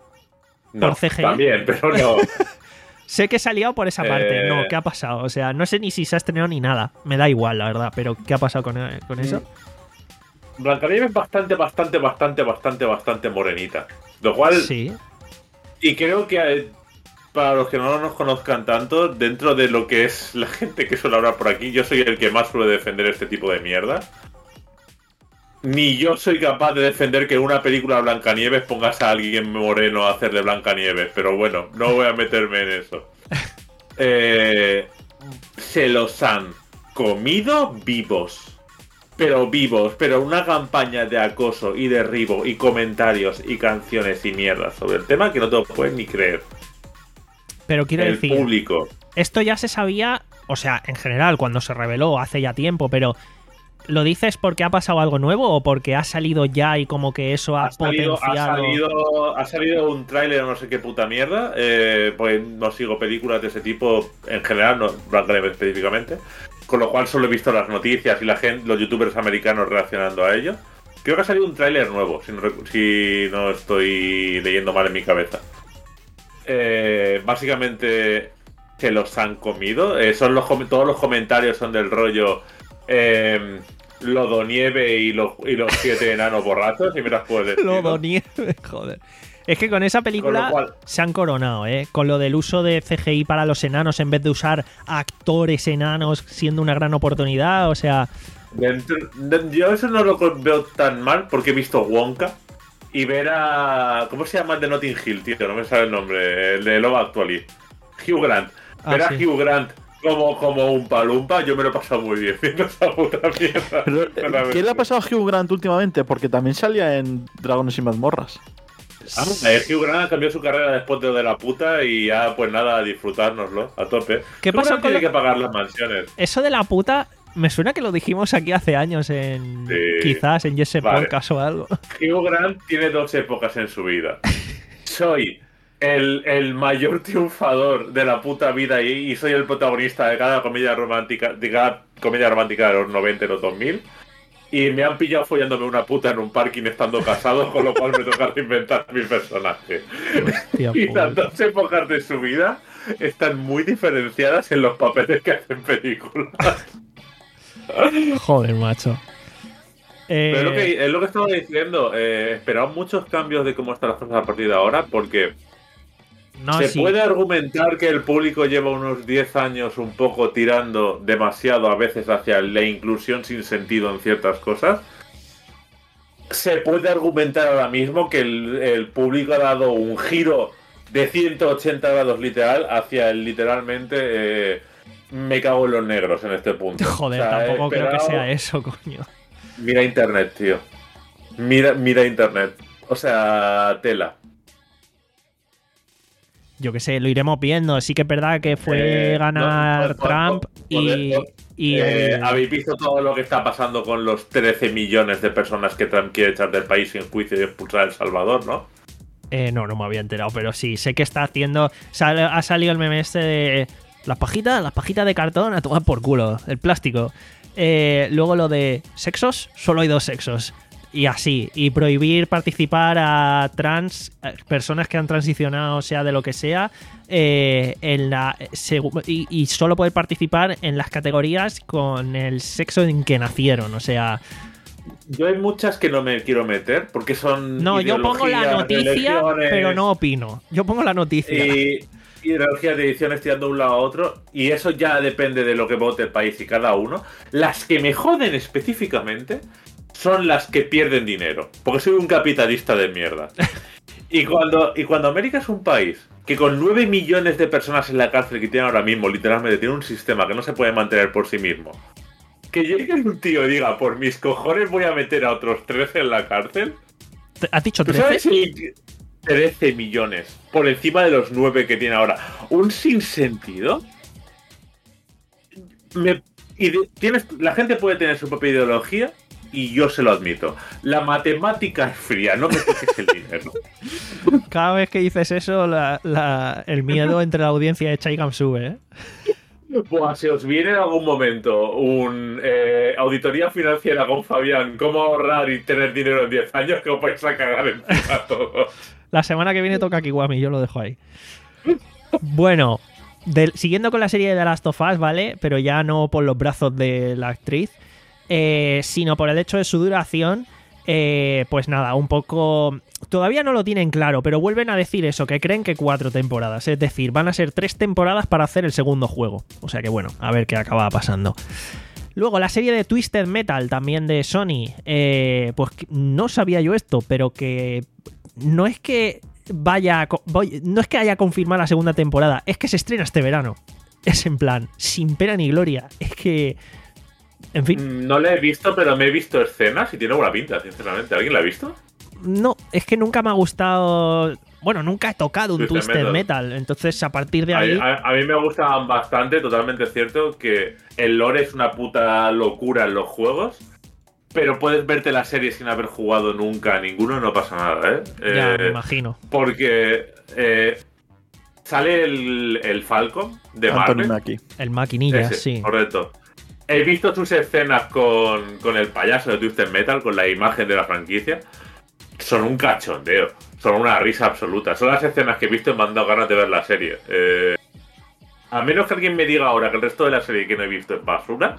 Speaker 2: No,
Speaker 1: por C G I.
Speaker 2: También, pero no.
Speaker 1: Sé que se ha liado por esa parte. Eh... No, ¿qué ha pasado? O sea, no sé ni si se ha estrenado ni nada. Me da igual, la verdad. Pero ¿qué ha pasado con, con eso?
Speaker 2: Blancanieves es bastante, bastante, bastante, bastante, bastante morenita. Lo cual...
Speaker 1: Sí.
Speaker 2: Y creo que... Para los que no nos conozcan tanto, dentro de lo que es la gente que suele hablar por aquí, yo soy el que más suele defender este tipo de mierda. Ni yo soy capaz de defender que en una película Blancanieves pongas a alguien moreno a hacer de Blancanieves, pero bueno, no voy a meterme en eso. Eh, se los han comido vivos. pero vivos, pero una campaña de acoso y derribo y comentarios y canciones y mierdas sobre el tema que no te lo puedes ni creer.
Speaker 1: Pero quiero
Speaker 2: el
Speaker 1: decir,
Speaker 2: público.
Speaker 1: Esto ya se sabía, o sea, en general, cuando se reveló hace ya tiempo, pero ¿lo dices porque ha pasado algo nuevo o porque ha salido ya y como que eso ha,
Speaker 2: ha salido,
Speaker 1: potenciado?
Speaker 2: Ha salido, ha salido un tráiler o no sé qué puta mierda, eh, pues no sigo películas de ese tipo en general, no Black Lives específicamente, con lo cual solo he visto las noticias y la gente, los youtubers americanos reaccionando a ello. Creo que ha salido un tráiler nuevo, si no, si no estoy leyendo mal en mi cabeza. Eh, básicamente se los han comido. Eh, son los todos los comentarios son del rollo eh, Lodonieve y los, y los siete enanos borrachos, y me las puedes decir, ¿no?
Speaker 1: Lodonieve, joder. Es que con esa película
Speaker 2: Con lo cual,
Speaker 1: se han coronado, ¿eh? Con lo del uso de C G I para los enanos en vez de usar actores enanos siendo una gran oportunidad, o sea...
Speaker 2: dentro, de, yo eso no lo veo tan mal porque he visto Wonka y ver a... ¿Cómo se llama el de Notting Hill, tío? No me sale el nombre. El de Love Actually. Hugh Grant.
Speaker 1: Ah,
Speaker 2: ver a
Speaker 1: sí.
Speaker 2: Hugh Grant como, como un palumpa, yo me lo he pasado muy bien viendo esa puta mierda.
Speaker 3: Pero, ¿qué le ha pasado a Hugh Grant últimamente? Porque también salía en Dragones y Mazmorras.
Speaker 2: Ah, eh, Hugh Grant cambió su carrera después de, de la puta y ya, pues nada, a disfrutárnoslo a tope.
Speaker 1: ¿Qué
Speaker 2: Hugh
Speaker 1: pasa
Speaker 2: Grant
Speaker 1: con
Speaker 2: tiene
Speaker 1: lo-
Speaker 2: que pagar las mansiones.
Speaker 1: Eso de la puta... Me suena que lo dijimos aquí hace años en...
Speaker 2: Sí.
Speaker 1: Quizás en Jesse
Speaker 2: Vale.
Speaker 1: Podcast o algo.
Speaker 2: Hugh Grant tiene dos épocas en su vida. Soy el, el mayor triunfador de la puta vida y, y soy el protagonista de cada comedia romántica, de cada comedia romántica de los noventa y los dos mil. Y me han pillado follándome una puta en un parking estando casado, con lo cual me toca reinventar mi personaje.
Speaker 1: Hostia,
Speaker 2: Y
Speaker 1: puta.
Speaker 2: las dos épocas de su vida están muy diferenciadas en los papeles que hacen películas.
Speaker 1: Joder, macho. Eh,
Speaker 2: Pero es lo que, es lo que estaba diciendo. Eh, esperamos muchos cambios de cómo están las cosas a partir de ahora, porque
Speaker 1: no,
Speaker 2: se
Speaker 1: sí.
Speaker 2: puede argumentar que el público lleva unos diez años un poco tirando demasiado a veces hacia la inclusión sin sentido en ciertas cosas. Se puede argumentar ahora mismo que el, el público ha dado un giro de ciento ochenta grados literal hacia el literalmente eh, me cago en los negros en este punto.
Speaker 1: Joder,
Speaker 2: O sea, he
Speaker 1: tampoco creo que
Speaker 2: esperado-
Speaker 1: sea eso, coño.
Speaker 2: Mira internet, tío. Mira, mira internet. O sea, tela.
Speaker 1: Yo qué sé, lo iremos viendo. Sí que es verdad que fue
Speaker 2: Eh,
Speaker 1: ganar
Speaker 2: no, po- po-
Speaker 1: Trump
Speaker 2: po-
Speaker 1: y...
Speaker 2: poder-
Speaker 1: y
Speaker 2: Eh,
Speaker 1: el-
Speaker 2: ¿Habéis visto todo lo que está pasando con los trece millones de personas que Trump quiere echar del país sin juicio y expulsar a El Salvador, no?
Speaker 1: Eh, no, no me había enterado, pero sí, sé que está haciendo... sale- ha salido el meme este de... Las pajitas, las pajitas de cartón a tomar por culo, el plástico. Eh, luego lo de sexos, solo hay dos sexos. Y así, y prohibir participar a trans, eh, personas que han transicionado, sea de lo que sea, eh, en la segu- y, y solo poder participar en las categorías con el sexo en que nacieron, o sea...
Speaker 2: Yo hay muchas que no me quiero meter porque son.
Speaker 1: No, yo pongo la
Speaker 2: ideologías,
Speaker 1: noticia,
Speaker 2: religiones
Speaker 1: pero no opino. Yo pongo la noticia.
Speaker 2: Y ideologías de ediciones tirando de un lado a otro. Y eso ya depende de lo que vote el país y cada uno. Las que me joden específicamente son las que pierden dinero. Porque soy un capitalista de mierda. Y cuando, y cuando América es un país que con nueve millones de personas en la cárcel que tiene ahora mismo, literalmente tiene un sistema que no se puede mantener por sí mismo. Que llegue un tío y diga, por mis cojones voy a meter a otros trece en la cárcel.
Speaker 1: ¿Has dicho
Speaker 2: ¿Tú sabes
Speaker 1: trece?
Speaker 2: si trece millones por encima de los nueve que tiene ahora? Un sinsentido. Me, y de- tienes, la gente puede tener su propia ideología y yo se lo admito. La matemática es fría, no me toques el dinero.
Speaker 1: Cada vez que dices eso, la- la- el miedo entre la audiencia de Chaigam sube, ¿eh?
Speaker 2: Buah, se os viene en algún momento un eh, auditoría financiera con Fabián, cómo ahorrar y tener dinero en diez años, que os vais a cagar encima todos.
Speaker 1: La semana que viene toca Kiwami, yo lo dejo ahí. Bueno, del- siguiendo con la serie de The Last of Us, ¿vale? Pero ya no por los brazos de la actriz, eh, sino por el hecho de su duración. Eh, pues nada, un poco... Todavía no lo tienen claro, pero vuelven a decir eso, que creen que cuatro temporadas. Es decir, van a ser tres temporadas para hacer el segundo juego. O sea que bueno, a ver qué acaba pasando. Luego, la serie de Twisted Metal, también de Sony. Eh, pues no sabía yo esto, pero que no es que vaya... a co- voy- no es que haya confirmado la segunda temporada, es que se estrena este verano. Es en plan, sin pena ni gloria. Es que... En fin.
Speaker 2: No la he visto, pero me he visto escenas y tiene buena pinta, sinceramente. ¿Alguien la ha visto?
Speaker 1: No, es que nunca me ha gustado... Bueno, nunca he tocado un
Speaker 2: Twisted
Speaker 1: Twisted
Speaker 2: Metal.
Speaker 1: Metal. Entonces, a partir de
Speaker 2: A,
Speaker 1: ahí...
Speaker 2: a- a mí me gustaban bastante, totalmente cierto, que el lore es una puta locura en los juegos, pero puedes verte la serie sin haber jugado nunca a ninguno, no pasa nada, ¿eh?
Speaker 1: Ya,
Speaker 2: Eh,
Speaker 1: me imagino.
Speaker 2: Porque eh, sale el, el Falcon de
Speaker 3: Anthony
Speaker 2: Marvel.
Speaker 3: Mackie.
Speaker 1: El maquinilla,
Speaker 2: Ese,
Speaker 1: sí.
Speaker 2: correcto. He visto tus escenas con, con el payaso de Twisted Metal, con la imagen de la franquicia. Son un cachondeo. Son una risa absoluta. Son las escenas que he visto y me han dado ganas de ver la serie. Eh, a menos que alguien me diga ahora que el resto de la serie que no he visto es basura,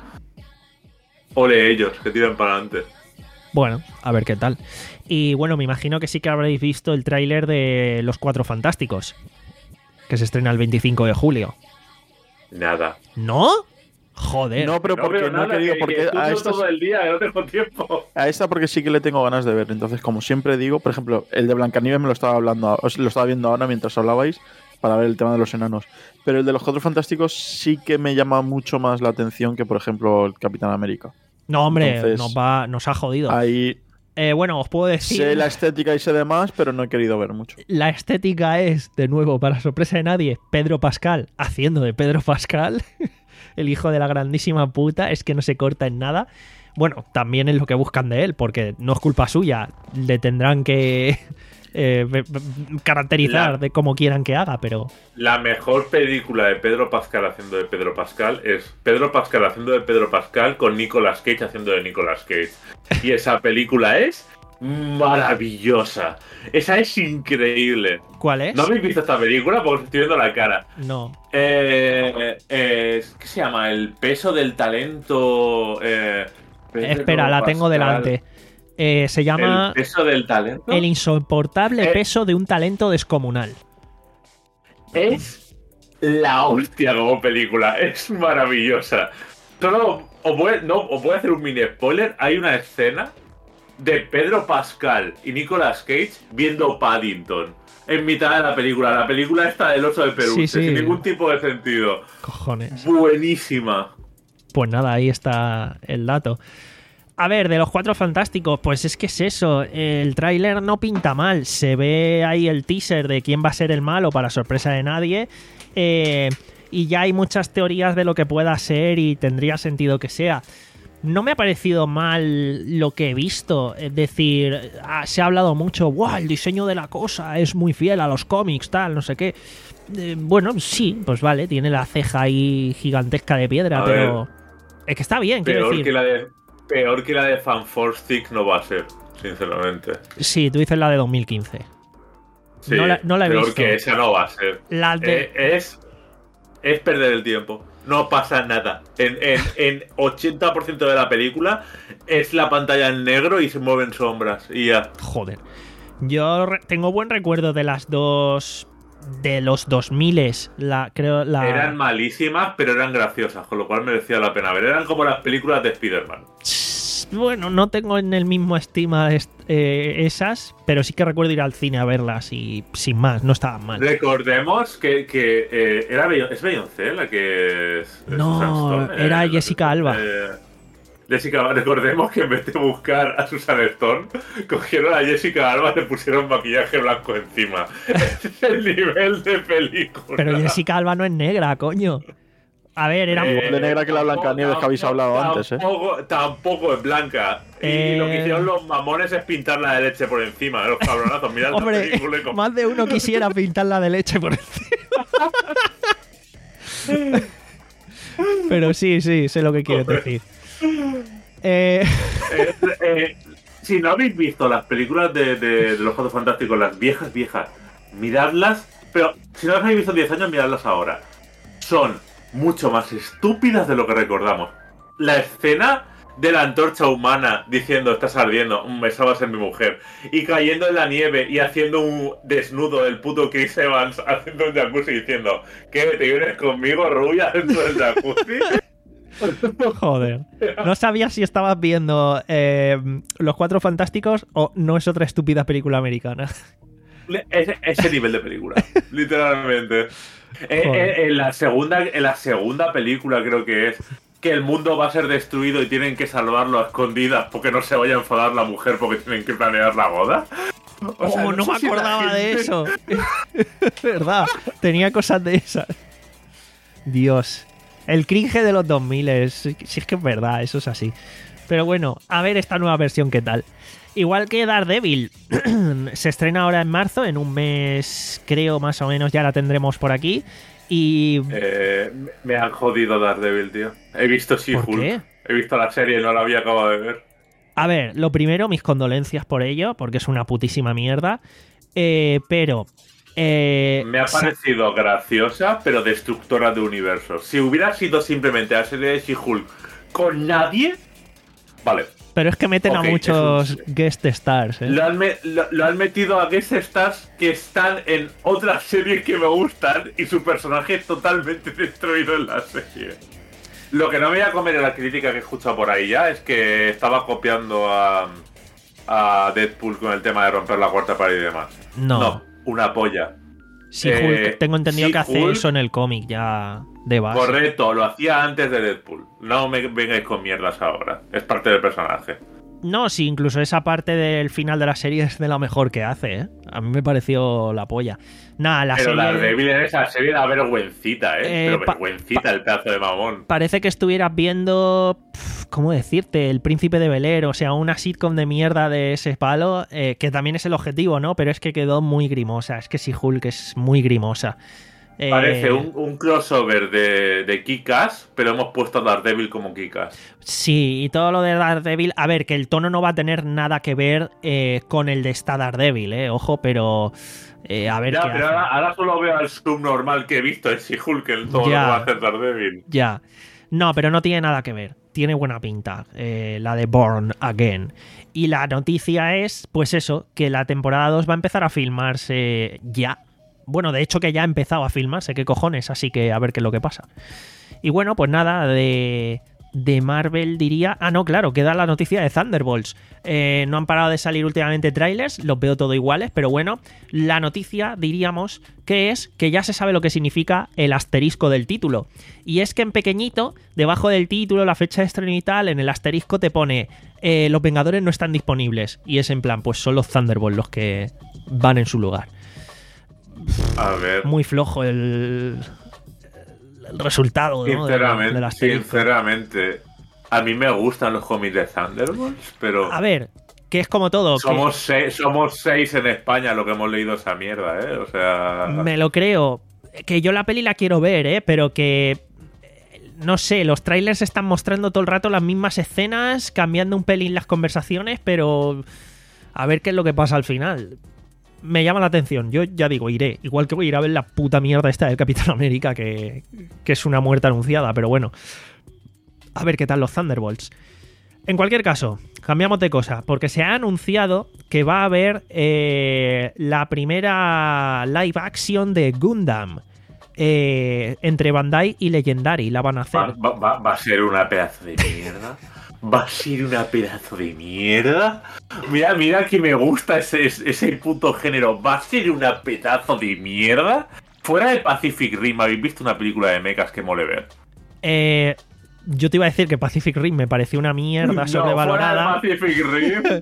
Speaker 2: ole ellos, que tiran para adelante.
Speaker 1: Bueno, a ver qué tal. Y bueno, me imagino que sí que habréis visto el tráiler de Los Cuatro Fantásticos, que se estrena el veinticinco de julio.
Speaker 2: Nada.
Speaker 1: ¿No? Joder.
Speaker 3: No, pero
Speaker 2: No
Speaker 3: porque
Speaker 2: veo
Speaker 3: no he
Speaker 2: nada,
Speaker 3: querido,
Speaker 2: que-
Speaker 3: porque
Speaker 2: que
Speaker 3: a
Speaker 2: estudio
Speaker 3: estas,
Speaker 2: todo el día, que no tengo tiempo.
Speaker 3: a esta porque sí que le tengo ganas de ver. Entonces, como siempre digo, por ejemplo, el de Blancanieves me lo estaba hablando, os lo estaba viendo ahora mientras hablabais para ver el tema de los enanos. Pero el de los Cuatro Fantásticos sí que me llama mucho más la atención que, por ejemplo, el Capitán América.
Speaker 1: No, hombre,
Speaker 3: Entonces,
Speaker 1: nos, va, nos ha jodido.
Speaker 3: Ahí
Speaker 1: Eh, bueno, os puedo decir...
Speaker 3: sé la estética y sé demás, pero no he querido ver mucho.
Speaker 1: La estética es, de nuevo, para sorpresa de nadie, Pedro Pascal haciendo de Pedro Pascal, el hijo de la grandísima puta, es que no se corta en nada. Bueno, también es lo que buscan de él, porque no es culpa suya, le tendrán que eh, be- be- caracterizar
Speaker 2: La-
Speaker 1: de cómo quieran que haga, pero...
Speaker 2: La mejor película de Pedro Pascal haciendo de Pedro Pascal es Pedro Pascal haciendo de Pedro Pascal con Nicolas Cage haciendo de Nicolas Cage. Y esa película es maravillosa. Esa es increíble.
Speaker 1: ¿Cuál es?
Speaker 2: ¿No habéis visto esta película? Porque os estoy viendo la cara.
Speaker 1: No.
Speaker 2: Eh, eh, ¿Qué se llama? El peso del talento. Eh, Pedro
Speaker 1: Espera, la tengo
Speaker 2: Pascal.
Speaker 1: delante. Eh, se llama
Speaker 2: El peso del talento.
Speaker 1: El insoportable
Speaker 2: Eh.
Speaker 1: peso de un talento descomunal.
Speaker 2: Es la hostia como película, es maravillosa. Solo os voy, no, os voy a hacer un mini spoiler. Hay una escena de Pedro Pascal y Nicolas Cage viendo Paddington en mitad de la película. La película está del oso de peluche,
Speaker 1: Sí, sí.
Speaker 2: sin ningún tipo de sentido.
Speaker 1: Cojones.
Speaker 2: Buenísima.
Speaker 1: Pues nada, ahí está el dato. A ver, de los Cuatro Fantásticos, pues es que es eso. El tráiler no pinta mal. Se ve ahí el teaser de quién va a ser el malo, para sorpresa de nadie. Eh, y ya hay muchas teorías de lo que pueda ser y tendría sentido que sea. No me ha parecido mal lo que he visto. Es decir, ah, se ha hablado mucho. ¡Wow! El diseño de la cosa es muy fiel a los cómics, tal, no sé qué. Eh, bueno, sí, pues vale, tiene la ceja ahí gigantesca de piedra,
Speaker 2: A
Speaker 1: pero.
Speaker 2: ver.
Speaker 1: Es que está bien, quiero
Speaker 2: Peor
Speaker 1: decir.
Speaker 2: que, la de, peor que la de Fantastic no va a ser, sinceramente.
Speaker 1: Sí, tú dices la de dos mil quince.
Speaker 2: Sí,
Speaker 1: No la- no la he
Speaker 2: peor
Speaker 1: visto.
Speaker 2: que esa no va a ser.
Speaker 1: La de.
Speaker 2: Eh, es, es perder el tiempo. No pasa nada. En, en, en ochenta por ciento de la película es la pantalla en negro y se mueven sombras. Y ya.
Speaker 1: Joder. Yo re- tengo buen recuerdo de las dos. De los dos mil, la, creo, la...
Speaker 2: Eran malísimas, pero eran graciosas, con lo cual merecía la pena ver. Eran como las películas de Spider-Man.
Speaker 1: Bueno, no tengo en el mismo estima est- eh, esas, pero sí que recuerdo ir al cine a verlas y sin más, no estaban mal.
Speaker 2: Recordemos que, que eh, era Beyon- ¿es Beyoncé la que es, es
Speaker 1: No,
Speaker 2: Susan Stone?
Speaker 1: era
Speaker 2: Eh,
Speaker 1: Jessica Alba.
Speaker 2: eh, Jessica Alba, recordemos que en vez de buscar a Susan Stone, cogieron a Jessica Alba y le pusieron maquillaje blanco encima. Ese es el nivel de película.
Speaker 1: Pero Jessica Alba no es negra, coño. A ver, era...
Speaker 3: Igual de negra que la Blancanieves que habéis hablado antes, ¿eh?
Speaker 2: Tampoco, tampoco es blanca. Y
Speaker 1: Eh.
Speaker 2: lo que hicieron los mamones es pintarla de leche por encima de los cabronazos. Mirad la
Speaker 1: Hombre,
Speaker 2: película y como-
Speaker 1: más de uno quisiera pintarla de leche por encima. Pero sí, sí, sé lo que quieres decir. Eh,
Speaker 2: Eh, eh, si no habéis visto las películas de, de- de los Cuatro Fantásticos, las viejas, viejas, miradlas. Pero si no las habéis visto en diez años, miradlas ahora. Son mucho más estúpidas de lo que recordamos. La escena de la antorcha humana diciendo estás ardiendo, "Mm, esa va a ser mi mujer", y cayendo en la nieve y haciendo un desnudo del puto Chris Evans haciendo un jacuzzi diciendo ¿qué? ¿Te vienes conmigo, rubia, dentro del jacuzzi?
Speaker 1: joder. No sabía si estabas viendo eh, Los Cuatro Fantásticos o no es otra estúpida película americana.
Speaker 2: Ese, ese nivel de película, literalmente. Eh,
Speaker 1: Joder.
Speaker 2: eh, en, la segunda, en la segunda película creo que es, que el mundo va a ser destruido y tienen que salvarlo a escondidas porque no se vaya a enfadar la mujer porque tienen que planear la boda.
Speaker 1: O sea, oh, no, no me acordaba de eso. Verdad, tenía cosas de esas. Dios. El cringe de los dos mil es... Si es que es verdad, eso es así. Pero bueno, a ver esta nueva versión qué tal. Igual que Daredevil, se estrena ahora en marzo, en un mes creo más o menos ya la tendremos por aquí. Y...
Speaker 2: Eh, me han jodido Daredevil, tío. He visto She-Hulk. He visto la serie y no la había acabado de ver.
Speaker 1: A ver, lo primero, mis condolencias por ello, porque es una putísima mierda. Eh, pero... Eh,
Speaker 2: me ha parecido graciosa, pero destructora de universos. Si hubiera sido simplemente la serie de She-Hulk con nadie, vale.
Speaker 1: Pero es que meten okay, a muchos
Speaker 2: un...
Speaker 1: guest stars, ¿eh?
Speaker 2: Lo han, me... lo, lo han metido a guest stars que están en otras series que me gustan y su personaje es totalmente destruido en la serie. Lo que no me voy a comer en la crítica que he escuchado por ahí ya es que estaba copiando a, a Deadpool con el tema de romper la cuarta pared y demás.
Speaker 1: No.
Speaker 2: No. Una polla.
Speaker 1: Sí, Hulk, eh, tengo entendido que hace
Speaker 2: Hulk,
Speaker 1: eso en el cómic ya de base.
Speaker 2: Correcto, lo hacía antes de Deadpool. No me vengáis con mierdas ahora. Es parte del personaje.
Speaker 1: No, sí, incluso esa parte del final de la serie es de lo mejor que hace, ¿eh? A mí me pareció la polla. Nada, la
Speaker 2: Pero
Speaker 1: serie...
Speaker 2: la Daredevil en esa serie da vergüencita, ¿eh?
Speaker 1: eh
Speaker 2: Pero
Speaker 1: pa
Speaker 2: vergüencita
Speaker 1: pa
Speaker 2: el pedazo de mamón.
Speaker 1: Parece que estuvieras viendo... ¿Cómo decirte? El Príncipe de Bel-Air, o sea, una sitcom de mierda de ese palo, eh, que también es el objetivo, ¿no? Pero es que quedó muy grimosa. Es que sí, Hulk es muy grimosa.
Speaker 2: Parece
Speaker 1: eh,
Speaker 2: un, un crossover de, de Kick-Ass, pero hemos puesto a Daredevil como Kick-Ass.
Speaker 1: Sí, y todo lo de Daredevil... A ver, que el tono no va a tener nada que ver eh, con el de esta Daredevil, ¿eh? Ojo, pero... Eh, a ver
Speaker 2: ya,
Speaker 1: qué
Speaker 2: pero ahora, ahora solo veo al subnormal que he visto en She-Hulk, en todo
Speaker 1: ya,
Speaker 2: lo que va a hacer Daredevil.
Speaker 1: Ya. No, pero no tiene nada que ver. Tiene buena pinta, eh, la de Born Again. Y la noticia es, pues eso, que la temporada dos va a empezar a filmarse ya. Bueno, de hecho que ya ha empezado a filmarse, qué cojones, así que a ver qué es lo que pasa. Y bueno, pues nada, de, de Marvel diría... Ah, no, claro, queda la noticia de Thunderbolts. Eh, no han parado de salir últimamente trailers, los veo todo iguales, pero bueno, la noticia diríamos que es que ya se sabe lo que significa el asterisco del título. Y es que en pequeñito, debajo del título, la fecha de estreno y tal, en el asterisco te pone eh, los Vengadores no están disponibles. Y es en plan, pues son los Thunderbolts los que van en su lugar.
Speaker 2: A ver.
Speaker 1: Muy flojo el, el resultado, ¿no?
Speaker 2: Sinceramente,
Speaker 1: de la, de la
Speaker 2: sinceramente, a mí me gustan los cómics de Thunderbolts, pero...
Speaker 1: A ver, que es como todo.
Speaker 2: Somos,
Speaker 1: que...
Speaker 2: seis, somos seis en España lo que hemos leído esa mierda, ¿eh? O sea...
Speaker 1: Me lo creo. Que yo la peli la quiero ver, ¿eh? Pero que... No sé, los trailers están mostrando todo el rato las mismas escenas, cambiando un pelín las conversaciones, pero... A ver qué es lo que pasa al final. Me llama la atención. Yo ya digo, iré. Igual que voy a ir a ver la puta mierda esta del Capitán América, que, que es una muerte anunciada, pero bueno. A ver qué tal los Thunderbolts. En cualquier caso, cambiamos de cosa, porque se ha anunciado que va a haber eh, la primera live action de Gundam. Eh, entre Bandai y Legendary la van a hacer.
Speaker 2: Va, va, va a ser una pedazo de mierda. Va a ser una pedazo de mierda. Mira, mira que me gusta ese, ese puto género. Va a ser una pedazo de mierda. Fuera de Pacific Rim, ¿habéis visto una película de mechas que mole ver?
Speaker 1: Eh, yo te iba a decir que Pacific Rim me pareció una mierda no, sobrevalorada.
Speaker 2: Fuera de Pacific Rim.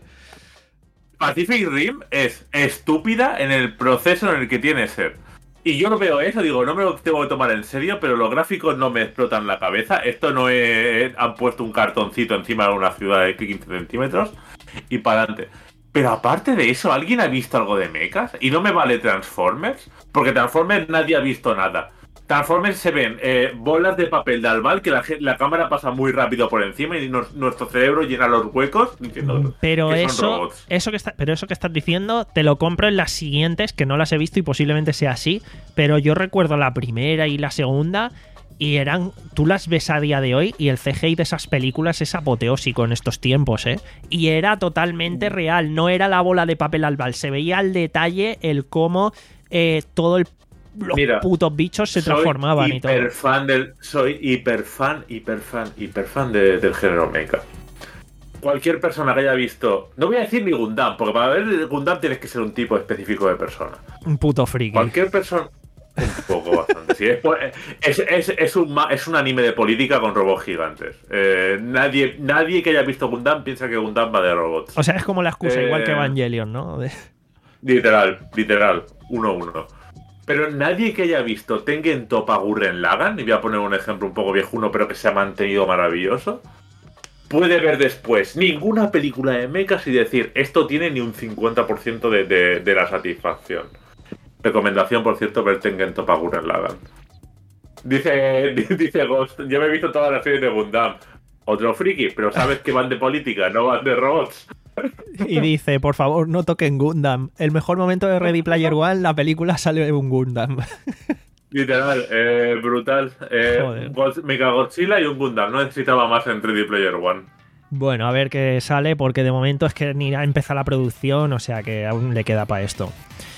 Speaker 2: Pacific Rim es estúpida en el proceso en el que tiene que ser. Y yo no veo eso, digo, no me lo tengo que tomar en serio, pero los gráficos no me explotan la cabeza. Esto no es... Han puesto un cartoncito encima de una ciudad de quince centímetros y para adelante. Pero aparte de eso, ¿alguien ha visto algo de mechas? Y no me vale Transformers, porque Transformers nadie ha visto nada. Transformers se ven eh, bolas de papel de albal que la, la cámara pasa muy rápido por encima y nos, nuestro cerebro llena los huecos diciendo
Speaker 1: pero
Speaker 2: que
Speaker 1: eso,
Speaker 2: son robots.
Speaker 1: Eso que está, pero eso que estás diciendo te lo compro en las siguientes, que no las he visto y posiblemente sea así, pero yo recuerdo la primera y la segunda y eran, tú las ves a día de hoy y el C G I de esas películas es apoteósico en estos tiempos, ¿eh? Y era totalmente real, no era la bola de papel albal, se veía al detalle el cómo eh, todo el los Mira, putos bichos se transformaban y todo.
Speaker 2: Fan del, soy hiper fan, hiper fan, hiper fan de, del género mecha. Cualquier persona que haya visto... No voy a decir ni Gundam, porque para ver Gundam tienes que ser un tipo específico de persona.
Speaker 1: Un puto friki.
Speaker 2: Cualquier persona... Un poco, bastante. Sí, es, es, es, es, un, es un anime de política con robots gigantes. Eh, nadie, nadie que haya visto Gundam piensa que Gundam va de robots.
Speaker 1: O sea, es como la excusa,
Speaker 2: eh,
Speaker 1: igual que Evangelion, ¿no? De...
Speaker 2: Literal, literal. Uno a uno. Pero nadie que haya visto Tengen Toppa Gurren Lagann, y voy a poner un ejemplo un poco viejuno, pero que se ha mantenido maravilloso, puede ver después ninguna película de mechas y decir, esto tiene ni un cincuenta por ciento de, de, de la satisfacción. Recomendación, por cierto, ver Tengen Toppa Gurren Lagann. Dice, dice Ghost, yo me he visto todas las series de Gundam. Otro friki, pero sabes que van de política, no van de robots.
Speaker 1: Y dice, por favor, no toquen Gundam. El mejor momento de Ready Player One, la película sale de un Gundam.
Speaker 2: Literal, eh, brutal. Eh, Mechagodzilla y un Gundam. No necesitaba más en Ready Player One.
Speaker 1: Bueno, a ver qué sale, porque de momento es que ni ha empezado la producción, o sea que aún le queda para esto.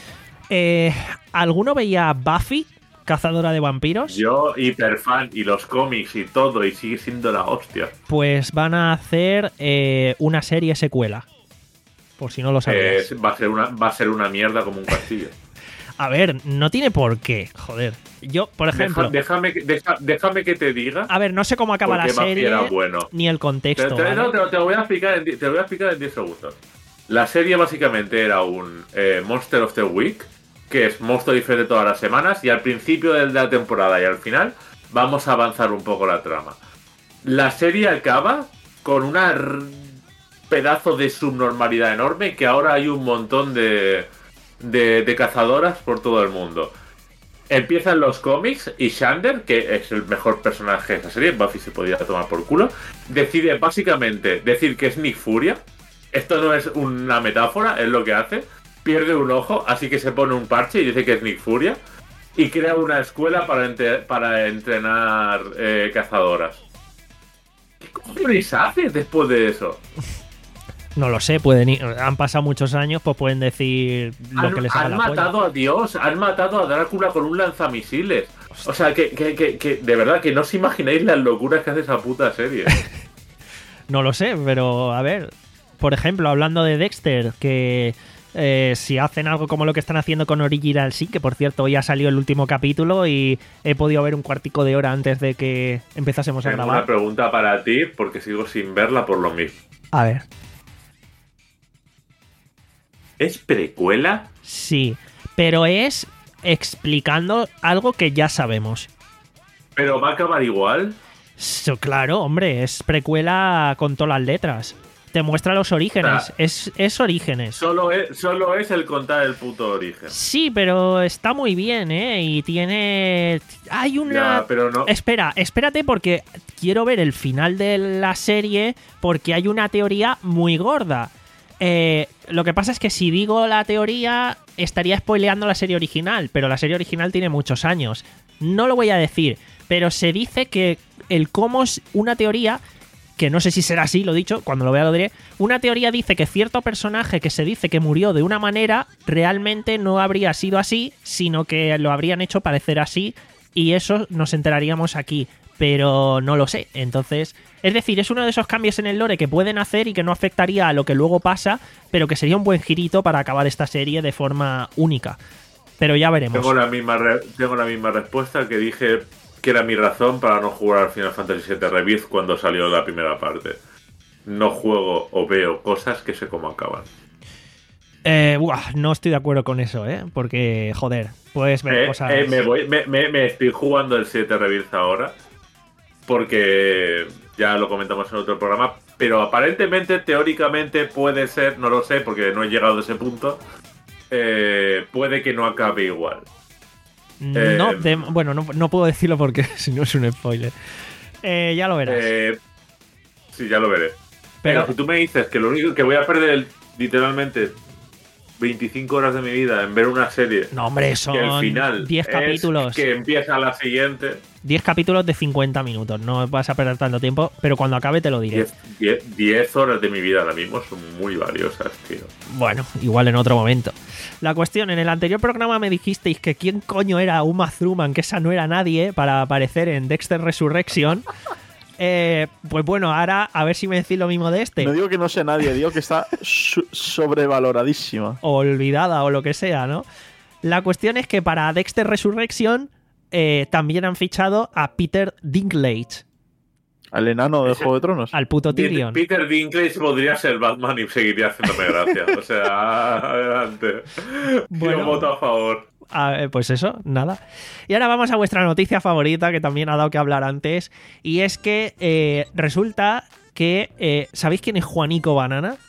Speaker 1: Eh, ¿Alguno veía Buffy, cazadora de vampiros?
Speaker 2: Yo, hiperfan, y los cómics y todo, y sigue siendo la hostia.
Speaker 1: Pues van a hacer eh, una serie secuela, por si no lo sabías.
Speaker 2: Eh, va, a ser una, va a ser una mierda como un castillo.
Speaker 1: A ver, no tiene por qué, joder. Yo, por ejemplo...
Speaker 2: Deja, déjame, deja, déjame que te diga...
Speaker 1: A ver, no sé cómo acaba la serie, bueno. ni el contexto.
Speaker 2: Te, te,
Speaker 1: ¿vale?
Speaker 2: no, te, te, lo voy a explicar en, te lo voy a explicar en diez segundos. La serie básicamente era un eh, Monster of the Week, que es monstruo diferente todas las semanas, y al principio de la temporada y al final vamos a avanzar un poco la trama. La serie acaba con una pedazo de subnormalidad enorme, que ahora hay un montón de... De, de cazadoras por todo el mundo. Empiezan los cómics y Xander, que es el mejor personaje de esa serie, Buffy se podía tomar por culo, decide básicamente decir que es Nick Furia. Esto no es una metáfora, es lo que hace. Pierde un ojo, así que se pone un parche y dice que es Nick Furia. Y crea una escuela para, entre, para entrenar eh, cazadoras. ¿Qué cojones hace después de eso?
Speaker 1: No lo sé, pueden ir, han pasado muchos años, pues pueden decir lo
Speaker 2: han,
Speaker 1: que les haga
Speaker 2: Han
Speaker 1: la
Speaker 2: matado
Speaker 1: polla.
Speaker 2: a Dios, han matado a Drácula con un lanzamisiles. O sea, que, que, que, que de verdad que no os imagináis las locuras que hace esa puta serie.
Speaker 1: No lo sé, pero a ver, por ejemplo, hablando de Dexter, que eh, si hacen algo como lo que están haciendo con Original Sin, que por cierto hoy ha salido el último capítulo y he podido ver un cuartico de hora antes de que empezásemos a
Speaker 2: Tengo
Speaker 1: grabar.
Speaker 2: una pregunta para ti, porque sigo sin verla por lo mismo.
Speaker 1: A ver.
Speaker 2: ¿Es precuela?
Speaker 1: Sí, pero es explicando algo que ya sabemos.
Speaker 2: ¿Pero va a acabar igual?
Speaker 1: So, claro, hombre, es precuela con todas las letras. Te muestra los orígenes.
Speaker 2: O sea,
Speaker 1: es, es orígenes.
Speaker 2: Solo es, solo es el contar el puto origen.
Speaker 1: Sí, pero está muy bien, ¿eh? Y tiene... Hay una...
Speaker 2: Ya, pero no...
Speaker 1: Espera, espérate porque quiero ver el final de la serie porque hay una teoría muy gorda. Eh, lo que pasa es que si digo la teoría estaría spoileando la serie original, pero la serie original tiene muchos años. No lo voy a decir, pero se dice que el cómo es una teoría, que no sé si será así, lo dicho, cuando lo vea lo diré. Una teoría dice que cierto personaje que se dice que murió de una manera realmente no habría sido así, sino que lo habrían hecho parecer así y eso nos enteraríamos aquí. Pero no lo sé, entonces... Es decir, es uno de esos cambios en el lore que pueden hacer y que no afectaría a lo que luego pasa, pero que sería un buen girito para acabar esta serie de forma única. Pero ya veremos.
Speaker 2: Tengo la misma, re tengo la misma respuesta que dije que era mi razón para no jugar al Final Fantasy siete Rebirth cuando salió la primera parte. No juego o veo cosas que sé cómo acaban.
Speaker 1: Eh, buah, no estoy de acuerdo con eso, ¿eh? Porque, joder, puedes ver
Speaker 2: eh,
Speaker 1: cosas...
Speaker 2: Eh, me, voy, me, me, me estoy jugando el siete Rebirth ahora porque ya lo comentamos en otro programa, pero aparentemente, teóricamente puede ser, no lo sé porque no he llegado a ese punto, eh, puede que no acabe igual.
Speaker 1: No,
Speaker 2: eh,
Speaker 1: de, bueno, no, no puedo decirlo porque si no es un spoiler. Eh, ya lo verás.
Speaker 2: Eh, sí, ya lo veré.
Speaker 1: Pero,
Speaker 2: pero si tú me dices que lo único que voy a perder literalmente veinticinco horas de mi vida en ver una serie.
Speaker 1: No, hombre, son
Speaker 2: que al final
Speaker 1: diez capítulos.
Speaker 2: Que empieza la siguiente.
Speaker 1: diez capítulos de cincuenta minutos. No vas a perder tanto tiempo, pero cuando acabe te lo diré.
Speaker 2: diez horas de mi vida ahora mismo son muy valiosas, tío.
Speaker 1: Bueno, igual en otro momento. La cuestión, en el anterior programa me dijisteis que quién coño era Uma Thurman, que esa no era nadie para aparecer en Dexter Resurrection. Eh, pues bueno, ahora a ver si me decís lo mismo de este.
Speaker 3: No digo que no sea nadie, digo que está sobrevaloradísima.
Speaker 1: O olvidada o lo que sea, ¿no? La cuestión es que para Dexter Resurrection eh, también han fichado a Peter Dinklage.
Speaker 3: Al enano de
Speaker 2: Ese-
Speaker 3: Juego de Tronos.
Speaker 1: Al puto Tyrion.
Speaker 2: Peter Dinklage podría ser Batman y seguiría haciéndome gracia. O sea, adelante.
Speaker 1: Bueno.
Speaker 2: Yo voto a favor.
Speaker 1: Ah, eh, pues eso, nada. Y ahora vamos a vuestra noticia favorita, que también ha dado que hablar antes. Y es que eh, resulta que... eh, ¿sabéis quién es Juanico Banana?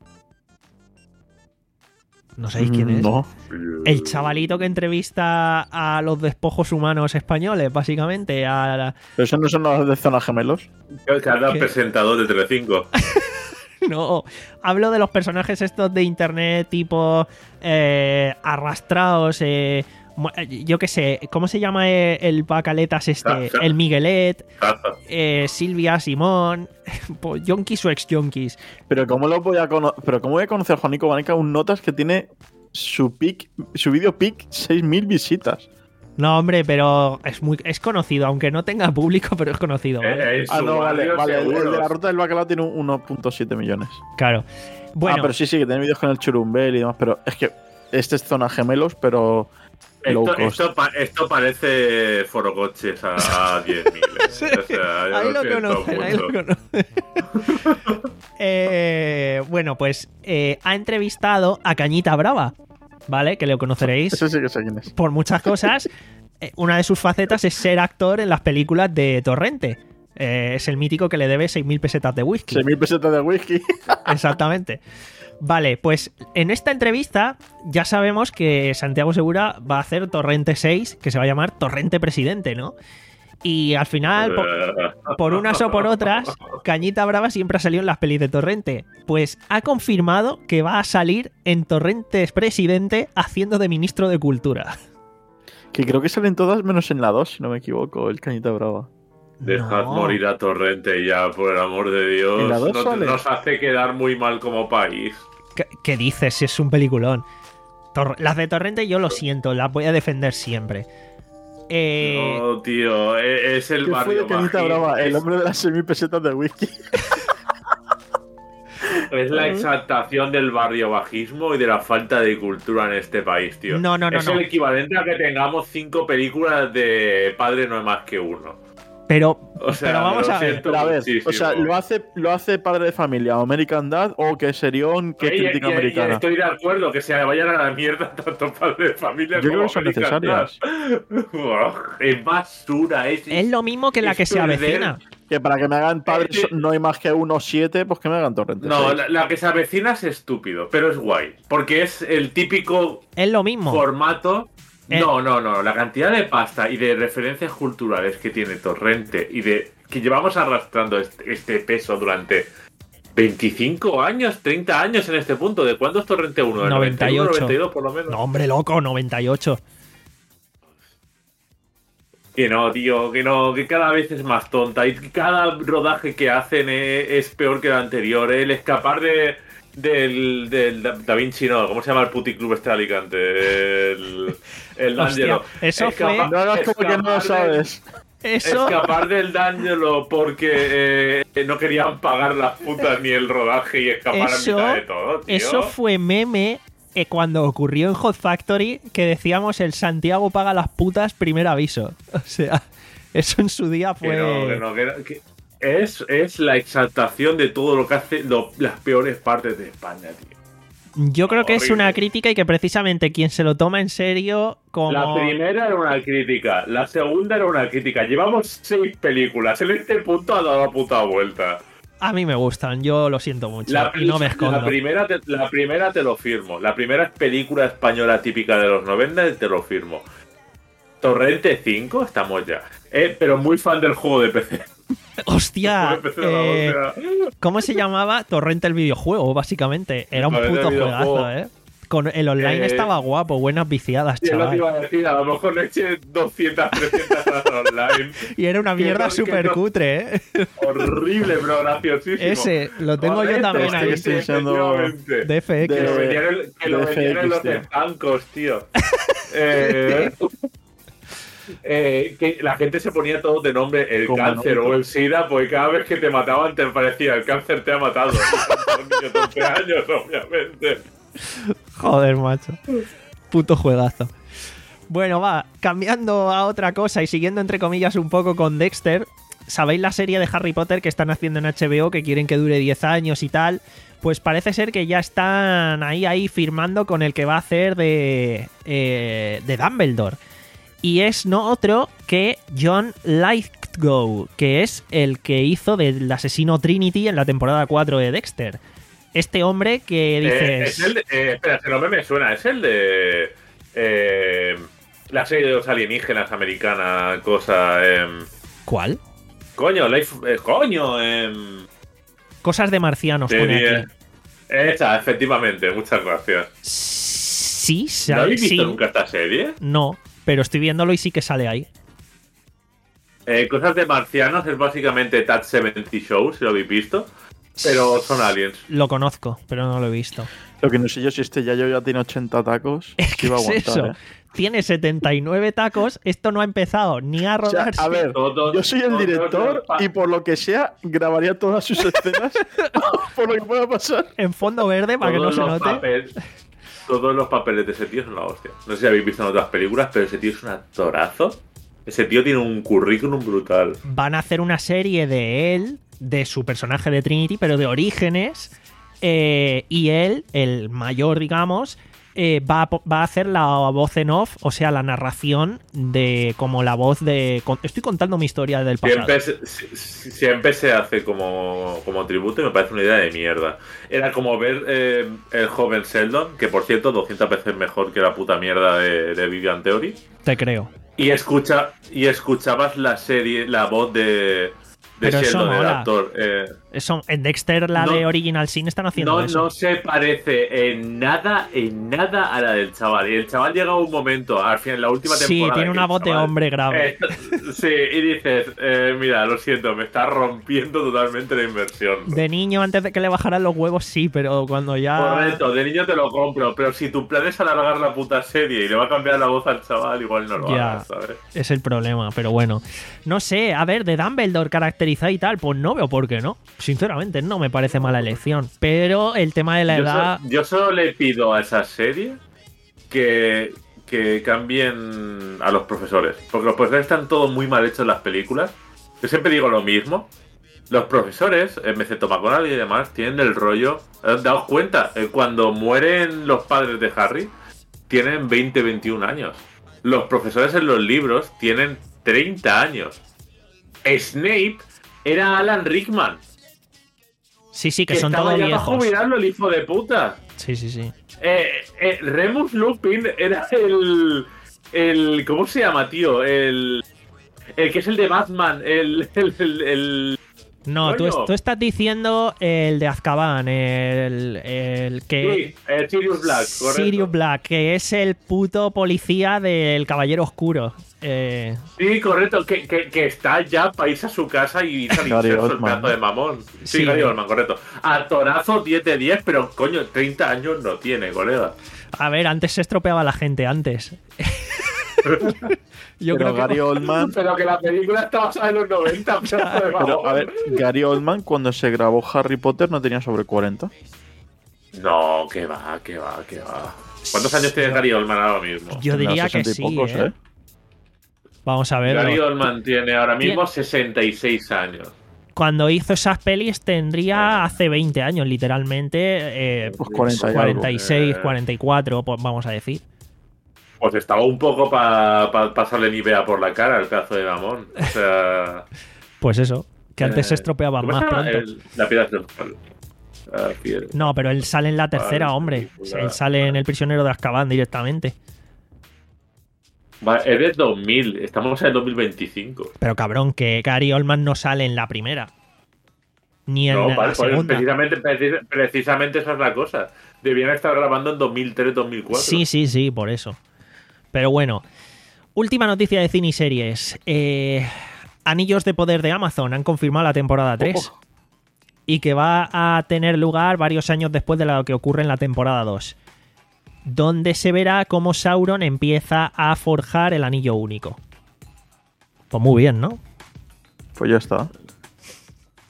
Speaker 1: ¿No sabéis quién es?
Speaker 3: No.
Speaker 1: El chavalito que entrevista a los despojos humanos españoles, básicamente. A la-
Speaker 3: Pero eso no son los de Zona Gemelos.
Speaker 2: Cada
Speaker 1: ¿Qué?
Speaker 2: presentador de Telecinco.
Speaker 1: No, hablo de los personajes estos de internet tipo eh, arrastrados, eh, mu- yo qué sé, ¿cómo se llama el, el Bacaletas este? El Miguelet,
Speaker 2: Caza.
Speaker 1: eh, Silvia Simón, pues, yonkis o ex yonkis.
Speaker 3: Pero ¿cómo lo voy a conocer? Pero ¿cómo voy a conocer a Juanico Banica? Un notas que tiene su pic, su vídeo pic seis mil visitas.
Speaker 1: No, hombre, pero es muy es conocido, aunque no tenga público, pero es conocido, ¿vale?
Speaker 2: Eh, en
Speaker 3: Ah,
Speaker 2: su
Speaker 3: no, vale,
Speaker 2: barrio
Speaker 3: vale. El, el
Speaker 2: seguro.
Speaker 3: de la ruta del bacalao tiene un uno punto siete millones.
Speaker 1: Claro. Bueno,
Speaker 3: Ah, pero sí, sí, que tiene vídeos con el churumbel y demás. Pero es que este es Zona Gemelos, pero low
Speaker 2: Esto,
Speaker 3: cost.
Speaker 2: esto, pa- esto parece forocoches a diez mil. O sea, yo
Speaker 1: ahí lo
Speaker 2: siento
Speaker 1: conocen, ahí lo
Speaker 2: mucho.
Speaker 1: conocen. Eh, bueno, pues eh, ha entrevistado a Cañita Brava, ¿vale? Que lo conoceréis
Speaker 3: Ese sí que sé quién es.
Speaker 1: por muchas cosas. Eh, una de sus facetas es ser actor en las películas de Torrente. Eh, es el mítico que le debe seis mil pesetas de whisky.
Speaker 3: seis mil pesetas de whisky.
Speaker 1: Exactamente. Vale, pues en esta entrevista ya sabemos que Santiago Segura va a hacer Torrente seis, que se va a llamar Torrente Presidente, ¿no? Y al final, por, por unas o por otras, Cañita Brava siempre ha salido en las pelis de Torrente. Pues ha confirmado que va a salir en Torrente Presidente haciendo de ministro de Cultura.
Speaker 3: Que creo que salen todas menos en la dos, si no me equivoco, el Cañita Brava.
Speaker 2: Dejad
Speaker 1: No.
Speaker 2: morir a Torrente ya, por el amor de Dios.
Speaker 3: ¿En la dos
Speaker 2: No-
Speaker 3: sale?
Speaker 2: nos hace quedar muy mal como país.
Speaker 1: ¿Qué, qué dices? Si es un peliculón. Tor- las de Torrente yo lo siento, las voy a defender siempre. Eh,
Speaker 2: No, tío, e- es el
Speaker 3: ¿Qué fue
Speaker 2: barrio
Speaker 3: de Cañita
Speaker 2: bajín.
Speaker 3: Brava? El
Speaker 2: Es,
Speaker 3: hombre de las seis mil pesetas de whisky.
Speaker 2: es la exaltación del barrio bajismo y de la falta de cultura en este país, tío.
Speaker 1: No, no, no,
Speaker 2: es
Speaker 1: no.
Speaker 2: el equivalente a que tengamos cinco películas de Padre no hay más que uno.
Speaker 1: pero,
Speaker 2: O sea,
Speaker 1: pero vamos
Speaker 2: lo
Speaker 1: a ver.
Speaker 2: siento
Speaker 3: Pero a ver,
Speaker 2: muchísimo.
Speaker 3: o sea, ¿lo hace, ¿lo hace Padre de Familia, American Dad o que Serión, que
Speaker 2: Oye,
Speaker 3: crítica
Speaker 2: y- y- y
Speaker 3: americana?
Speaker 2: estoy de acuerdo que se vayan a la mierda tanto Padre de Familia
Speaker 3: Yo
Speaker 2: como
Speaker 3: creo que son
Speaker 2: American
Speaker 3: necesarias.
Speaker 2: Dad. Uf, es basura, es,
Speaker 1: Es lo mismo que la
Speaker 2: es
Speaker 1: que se
Speaker 2: perder-
Speaker 1: avecina.
Speaker 3: Que para que me hagan Padres
Speaker 2: Eh, eh.
Speaker 3: no hay más que uno siete, pues que me hagan Torrente
Speaker 2: No,
Speaker 3: seis.
Speaker 2: la, la que se avecina es estúpido, pero es guay. Porque es el típico
Speaker 1: Es lo mismo.
Speaker 2: formato.
Speaker 1: Eh.
Speaker 2: No, no, no. La cantidad de pasta y de referencias culturales que tiene Torrente y de que llevamos arrastrando este, este peso durante veinticinco años, treinta años en este punto. ¿De cuándo es Torrente uno? ¿De
Speaker 1: noventa y ocho.
Speaker 2: noventa y dos por lo menos?
Speaker 1: No, hombre, loco, noventa y ocho.
Speaker 2: Que no, tío, que no, que cada vez es más tonta y cada rodaje que hacen es, es peor que el anterior. ¿eh? El escapar de, del, del Da Da Vinci, no, ¿cómo se llama el puticlub este de Alicante? El, el
Speaker 1: Hostia,
Speaker 2: D'Angelo.
Speaker 1: eso fue-
Speaker 3: No hagas como que no lo
Speaker 2: escapar del-
Speaker 3: sabes.
Speaker 1: Eso.
Speaker 2: Escapar del D'Angelo porque eh, no querían pagar las putas ni el rodaje y escapar
Speaker 1: Eso-
Speaker 2: a mitad de todo, tío.
Speaker 1: Eso fue meme eh, cuando ocurrió en Hot Factory, que decíamos el Santiago paga las putas, primer aviso. O sea, eso en su día
Speaker 2: Que
Speaker 1: fue.
Speaker 2: no, que no, que no, que es, es la exaltación de todo lo que hace lo- las peores partes de España, tío.
Speaker 1: Yo creo que es
Speaker 2: Horrible.
Speaker 1: una crítica y que precisamente quien se lo toma en serio como...
Speaker 2: La primera era una crítica, la segunda era una crítica. Llevamos seis películas, en este punto ha dado la puta vuelta.
Speaker 1: A mí me gustan, yo lo siento mucho
Speaker 2: La,
Speaker 1: y no me escondo.
Speaker 2: la, primera te, la primera te lo firmo. La primera es película española típica de los noventa y te lo firmo. Torrente cinco, estamos ya. Eh, pero muy fan del juego de P C.
Speaker 1: Hostia,
Speaker 2: El juego de P C,
Speaker 1: eh,
Speaker 2: o sea,
Speaker 1: ¿cómo se llamaba? Torrente el videojuego, básicamente. Era un
Speaker 2: Torrente el
Speaker 1: puto
Speaker 2: videojuego.
Speaker 1: juegazo, ¿eh? Con el online
Speaker 2: Eh,
Speaker 1: estaba guapo, buenas viciadas,
Speaker 2: sí, es lo que
Speaker 1: chaval.
Speaker 2: iba a decir, a lo mejor le eché doscientas, trescientas horas online.
Speaker 1: Y era una
Speaker 2: que
Speaker 1: mierda
Speaker 2: no- que
Speaker 1: súper
Speaker 2: no-
Speaker 1: cutre, ¿eh?
Speaker 2: Horrible, pero graciosísimo.
Speaker 1: Ese, lo tengo yo
Speaker 2: Correcto,
Speaker 1: también
Speaker 2: sí,
Speaker 1: ahí.
Speaker 3: estoy
Speaker 2: sí,
Speaker 3: diciendo-
Speaker 2: efectivamente.
Speaker 1: D F X.
Speaker 2: Que lo
Speaker 3: de-
Speaker 2: vendían en, que lo
Speaker 3: de
Speaker 2: vendían en
Speaker 3: F X,
Speaker 2: los
Speaker 3: tío.
Speaker 2: estancos, tío. eh, eh, que la gente se ponía todo de nombre el
Speaker 3: Como
Speaker 2: cáncer
Speaker 3: no,
Speaker 2: o el SIDA, porque cada vez que te mataban te parecía el cáncer te ha matado. Son niños de once años, obviamente.
Speaker 1: Joder, macho. Puto juegazo. Bueno, va, cambiando a otra cosa y siguiendo entre comillas un poco con Dexter, ¿sabéis la serie de Harry Potter que están haciendo en H B O que quieren que dure diez años y tal? Pues parece ser que ya están ahí, ahí firmando con el que va a hacer de, eh, de Dumbledore. Y es no otro que John Lithgow, que es el que hizo del asesino Trinity en la temporada cuatro de Dexter. Este hombre que dices...
Speaker 2: Eh, es el de, eh, espera, ese nombre me suena. Es el de... Eh, la serie de los alienígenas americana, cosa... Eh,
Speaker 1: ¿Cuál?
Speaker 2: Coño, life, eh, coño... Eh,
Speaker 1: Cosas de marcianos, pone aquí.
Speaker 2: Esa, efectivamente, muchas gracias.
Speaker 1: Sí, sale,
Speaker 2: ¿No habéis visto
Speaker 1: sí.
Speaker 2: nunca esta serie?
Speaker 1: No, pero estoy viéndolo y sí que sale ahí.
Speaker 2: Eh, Cosas de marcianos es básicamente That setenta Show, si lo habéis visto. Pero son aliens.
Speaker 1: Lo conozco, pero no lo he visto.
Speaker 3: Lo que no sé yo si este Yayo ya tiene ochenta tacos.
Speaker 1: ¿Qué
Speaker 3: iba a
Speaker 1: es
Speaker 3: aguantar,
Speaker 1: eso?
Speaker 3: ¿eh?
Speaker 1: Tiene setenta y nueve tacos, esto no ha empezado ni a
Speaker 3: O sea,
Speaker 1: rodarse.
Speaker 3: a ver,
Speaker 2: Todos-
Speaker 3: yo soy el
Speaker 2: todos
Speaker 3: director
Speaker 2: los-
Speaker 3: y por lo que sea grabaría todas sus escenas por lo que pueda pasar.
Speaker 1: En fondo verde para que no
Speaker 2: todos
Speaker 1: se
Speaker 2: los
Speaker 1: note.
Speaker 2: papeles, todos los papeles de ese tío son la hostia. No sé si habéis visto en otras películas, pero ese tío es un actorazo. Ese tío tiene un currículum brutal.
Speaker 1: Van a hacer una serie de él, de su personaje de Trinity, pero de orígenes. eh, y él, el mayor, digamos, eh, va, a, po- va a hacer la voz en off, o sea, la narración de como la voz de... con- estoy contando mi historia del pasado.
Speaker 2: Siempre se, si- siempre se hace como, como tributo y me parece una idea de mierda. Era como ver eh, el joven Sheldon, que por cierto, doscientas veces mejor que la puta mierda de, de Big Bang Theory.
Speaker 1: Te creo.
Speaker 2: Y escucha y escuchabas la serie, la voz de, de
Speaker 1: Pero eso
Speaker 2: Sheldon, el
Speaker 1: mola.
Speaker 2: actor. Eh,
Speaker 1: Eso, en Dexter, la
Speaker 2: No-
Speaker 1: de Original Sin, están haciendo
Speaker 2: no,
Speaker 1: eso.
Speaker 2: no se parece en nada, en nada a la del chaval. Y el chaval llega a un momento, al fin, en la última
Speaker 1: Sí,
Speaker 2: temporada.
Speaker 1: tiene
Speaker 2: que
Speaker 1: una
Speaker 2: el
Speaker 1: voz de
Speaker 2: chaval-
Speaker 1: hombre grave.
Speaker 2: Eh, sí, y dices, eh, mira, lo siento, me está rompiendo totalmente la inversión.
Speaker 1: De niño, antes de que le bajaran los huevos, sí, pero cuando ya...
Speaker 2: Correcto, de niño te lo compro, pero si tu plan es alargar la puta serie y le va a cambiar la voz al chaval, igual no lo
Speaker 1: Ya.
Speaker 2: hagas, ¿sabes?
Speaker 1: Es el problema, pero bueno. No sé, a ver, de Dumbledore caracterizado y tal, pues no veo por qué no. Sinceramente, no me parece mala elección. Pero el tema de la
Speaker 2: Yo,
Speaker 1: edad...
Speaker 2: so- yo solo le pido a esa serie que, que cambien a los profesores. Porque los profesores están todos muy mal hechos en las películas. Yo siempre digo lo mismo. Los profesores, en vez de McGonagall y demás, tienen el rollo... eh, Daos cuenta, eh, cuando mueren los padres de Harry, tienen veinte, veintiún años. Los profesores en los libros tienen treinta años. Snape era Alan Rickman.
Speaker 1: Sí, sí, que,
Speaker 2: Que
Speaker 1: son
Speaker 2: estaba
Speaker 1: todos
Speaker 2: ya para
Speaker 1: viejos.
Speaker 2: jubilarlo, el hijo de puta.
Speaker 1: Sí, sí, sí.
Speaker 2: Eh, eh, Remus Lupin era el, el... ¿Cómo se llama, tío? El... El que es el de Batman. El... el, el, el-
Speaker 1: No, tú,
Speaker 2: Coño.
Speaker 1: tú estás diciendo el de Azkaban, el, el que...
Speaker 2: Sí, el Sirius Black, correcto.
Speaker 1: Sirius Black, que es el puto policía del Caballero Oscuro. Eh,
Speaker 2: Sí, correcto. Que, que, que está ya para irse a su casa y irse a
Speaker 3: Gary
Speaker 2: limpiarse el
Speaker 3: Oldman.
Speaker 2: pedazo de mamón. Sí,
Speaker 1: Sí.
Speaker 2: Gary Oldman, correcto. Actorazo diez de diez, pero coño, treinta años no tiene, colega.
Speaker 1: a ver, antes se estropeaba la gente, antes. Yo
Speaker 3: Pero
Speaker 1: creo que...
Speaker 3: Gary Oldman,
Speaker 2: Pero que la película está basada en los noventa, pedazo de mamón.
Speaker 3: pero a ver, Gary Oldman cuando se grabó Harry Potter no tenía sobre cuarenta.
Speaker 2: No, que va, que va, que va. ¿Cuántos años tiene Gary Oldman ahora mismo?
Speaker 1: Yo
Speaker 3: Tendrá
Speaker 1: diría que
Speaker 3: sesenta y
Speaker 1: sí,
Speaker 3: pocos,
Speaker 1: ¿eh? Vamos a ver.
Speaker 2: Gary Oldman tiene ahora mismo
Speaker 1: Tien-
Speaker 2: sesenta y seis años.
Speaker 1: Cuando hizo esas pelis tendría hace veinte años, literalmente. Eh,
Speaker 3: Pues cuarenta y algo.
Speaker 1: cuarenta y seis,
Speaker 2: Eh.
Speaker 1: cuarenta y cuatro, pues vamos a decir.
Speaker 2: Pues estaba un poco para pa pasarle Nivea por la cara el pedazo de mamón. O sea.
Speaker 1: Pues eso, que antes
Speaker 2: eh,
Speaker 1: se estropeaban
Speaker 2: ¿cómo
Speaker 1: más
Speaker 2: se llama?
Speaker 1: pronto.
Speaker 2: El- la piedra filosofal. Ah, piedra.
Speaker 1: No, pero él sale en la tercera,
Speaker 2: Vale,
Speaker 1: hombre.
Speaker 2: película.
Speaker 1: Él sale en El prisionero de Azkaban directamente.
Speaker 2: Va, es de dos mil, estamos en el dos mil veinticinco.
Speaker 1: Pero cabrón, que Gary Oldman no sale en la primera. Ni en
Speaker 2: No,
Speaker 1: la
Speaker 2: vale, pues
Speaker 1: segunda.
Speaker 2: precisamente, precis- precisamente esa es la cosa. Debían estar grabando en dos mil tres, dos mil cuatro.
Speaker 1: Sí, sí, sí, por eso. Pero bueno. Última noticia de cine y series. Eh, Anillos de Poder de Amazon han confirmado la temporada tres.
Speaker 3: Ojo.
Speaker 1: Y que va a tener lugar varios años después de lo que ocurre en la temporada dos. Donde se verá cómo Sauron empieza a forjar el anillo único. Pues muy bien, ¿no?
Speaker 3: Pues ya está.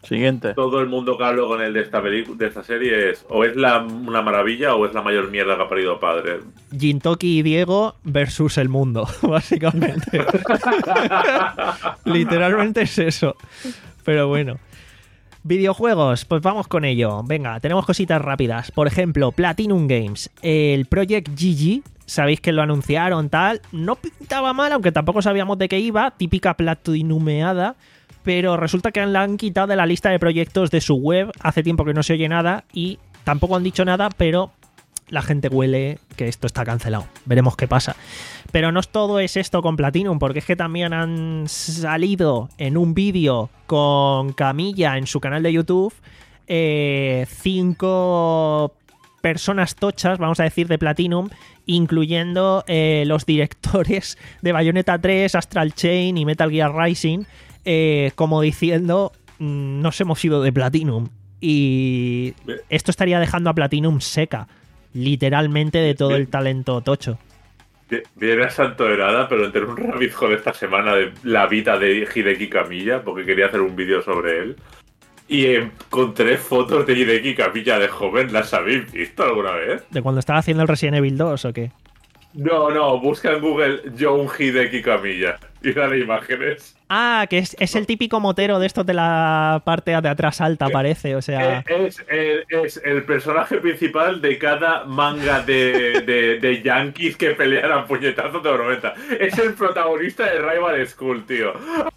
Speaker 3: Siguiente.
Speaker 2: Todo el mundo que hablo con él de esta película, de esta serie es o es la, una maravilla o es la mayor mierda que ha parido padre.
Speaker 1: Gintoki y Diego versus el mundo, básicamente. Literalmente es eso. Pero bueno. Videojuegos, pues vamos con ello. Venga, tenemos cositas rápidas. Por ejemplo, Platinum Games. El Project G G, sabéis que lo anunciaron, tal. No pintaba mal, aunque tampoco sabíamos de qué iba. Típica platinumeada. Pero resulta que la han quitado de la lista de proyectos de su web. Hace tiempo que no se oye nada y tampoco han dicho nada, pero la gente huele que esto está cancelado. Veremos qué pasa. Pero no todo es esto con Platinum, porque es que también han salido en un vídeo con Camilla en su canal de YouTube eh, cinco personas tochas, vamos a decir, de Platinum, incluyendo eh, los directores de Bayonetta tres, Astral Chain y Metal Gear Rising, eh, como diciendo, nos hemos ido de Platinum. Y esto estaría dejando a Platinum seca, literalmente, de todo el talento tocho.
Speaker 2: Viene a Santo Herada, pero entré en un rabbit hole esta semana de la vida de Hideki Kamiya, porque quería hacer un vídeo sobre él. Y encontré fotos de Hideki Kamiya de joven. ¿Las habéis visto alguna vez?
Speaker 1: ¿De cuando estaba haciendo el Resident Evil dos o qué?
Speaker 2: No, no, busca en Google John Hideki Kamiya y dale imágenes.
Speaker 1: Ah, que es, es el típico motero de estos de la parte de atrás alta, parece, o sea...
Speaker 2: Es, es, es el personaje principal de cada manga de, de, de yankees que pelean a puñetazos de noventa. Es el protagonista de Rival School, tío.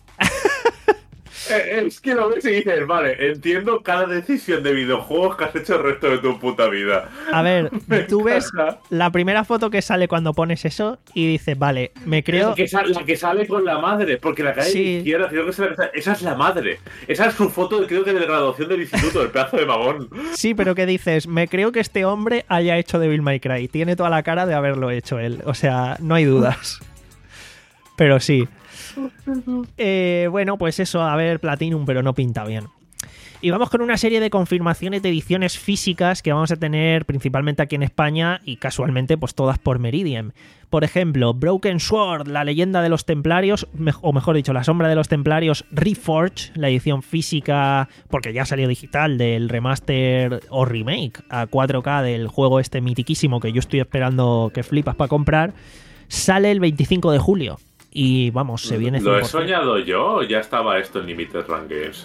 Speaker 2: Es que lo ves y dices, vale, entiendo cada decisión de videojuegos que has hecho el resto de tu puta vida.
Speaker 1: A ver, tú ves la primera foto que sale cuando pones eso y dices, vale, me creo...
Speaker 2: La que, sale, la que sale con la madre, porque la que hay
Speaker 1: sí.
Speaker 2: izquierda, creo que es la, esa es la madre. Esa es su foto, creo que de graduación del instituto, el pedazo de mamón.
Speaker 1: Sí, pero que dices, me creo que este hombre haya hecho Devil May Cry. Tiene toda la cara de haberlo hecho él. O sea, no hay dudas. Pero sí. Eh, bueno, pues eso, a ver, Platinum, pero no pinta bien. Y vamos con una serie de confirmaciones de ediciones físicas que vamos a tener principalmente aquí en España y casualmente pues todas por Meridian. Por ejemplo, Broken Sword, la leyenda de los templarios, o mejor dicho, la sombra de los templarios Reforged, la edición física, porque ya salió digital, del remaster o remake a cuatro K del juego este mitiquísimo que yo estoy esperando que flipas para comprar, sale el veinticinco de julio. Y vamos, se viene
Speaker 2: ¿Lo
Speaker 1: cien
Speaker 2: he
Speaker 1: por ciento.
Speaker 2: soñado yo o ya estaba esto en Limited Run Games?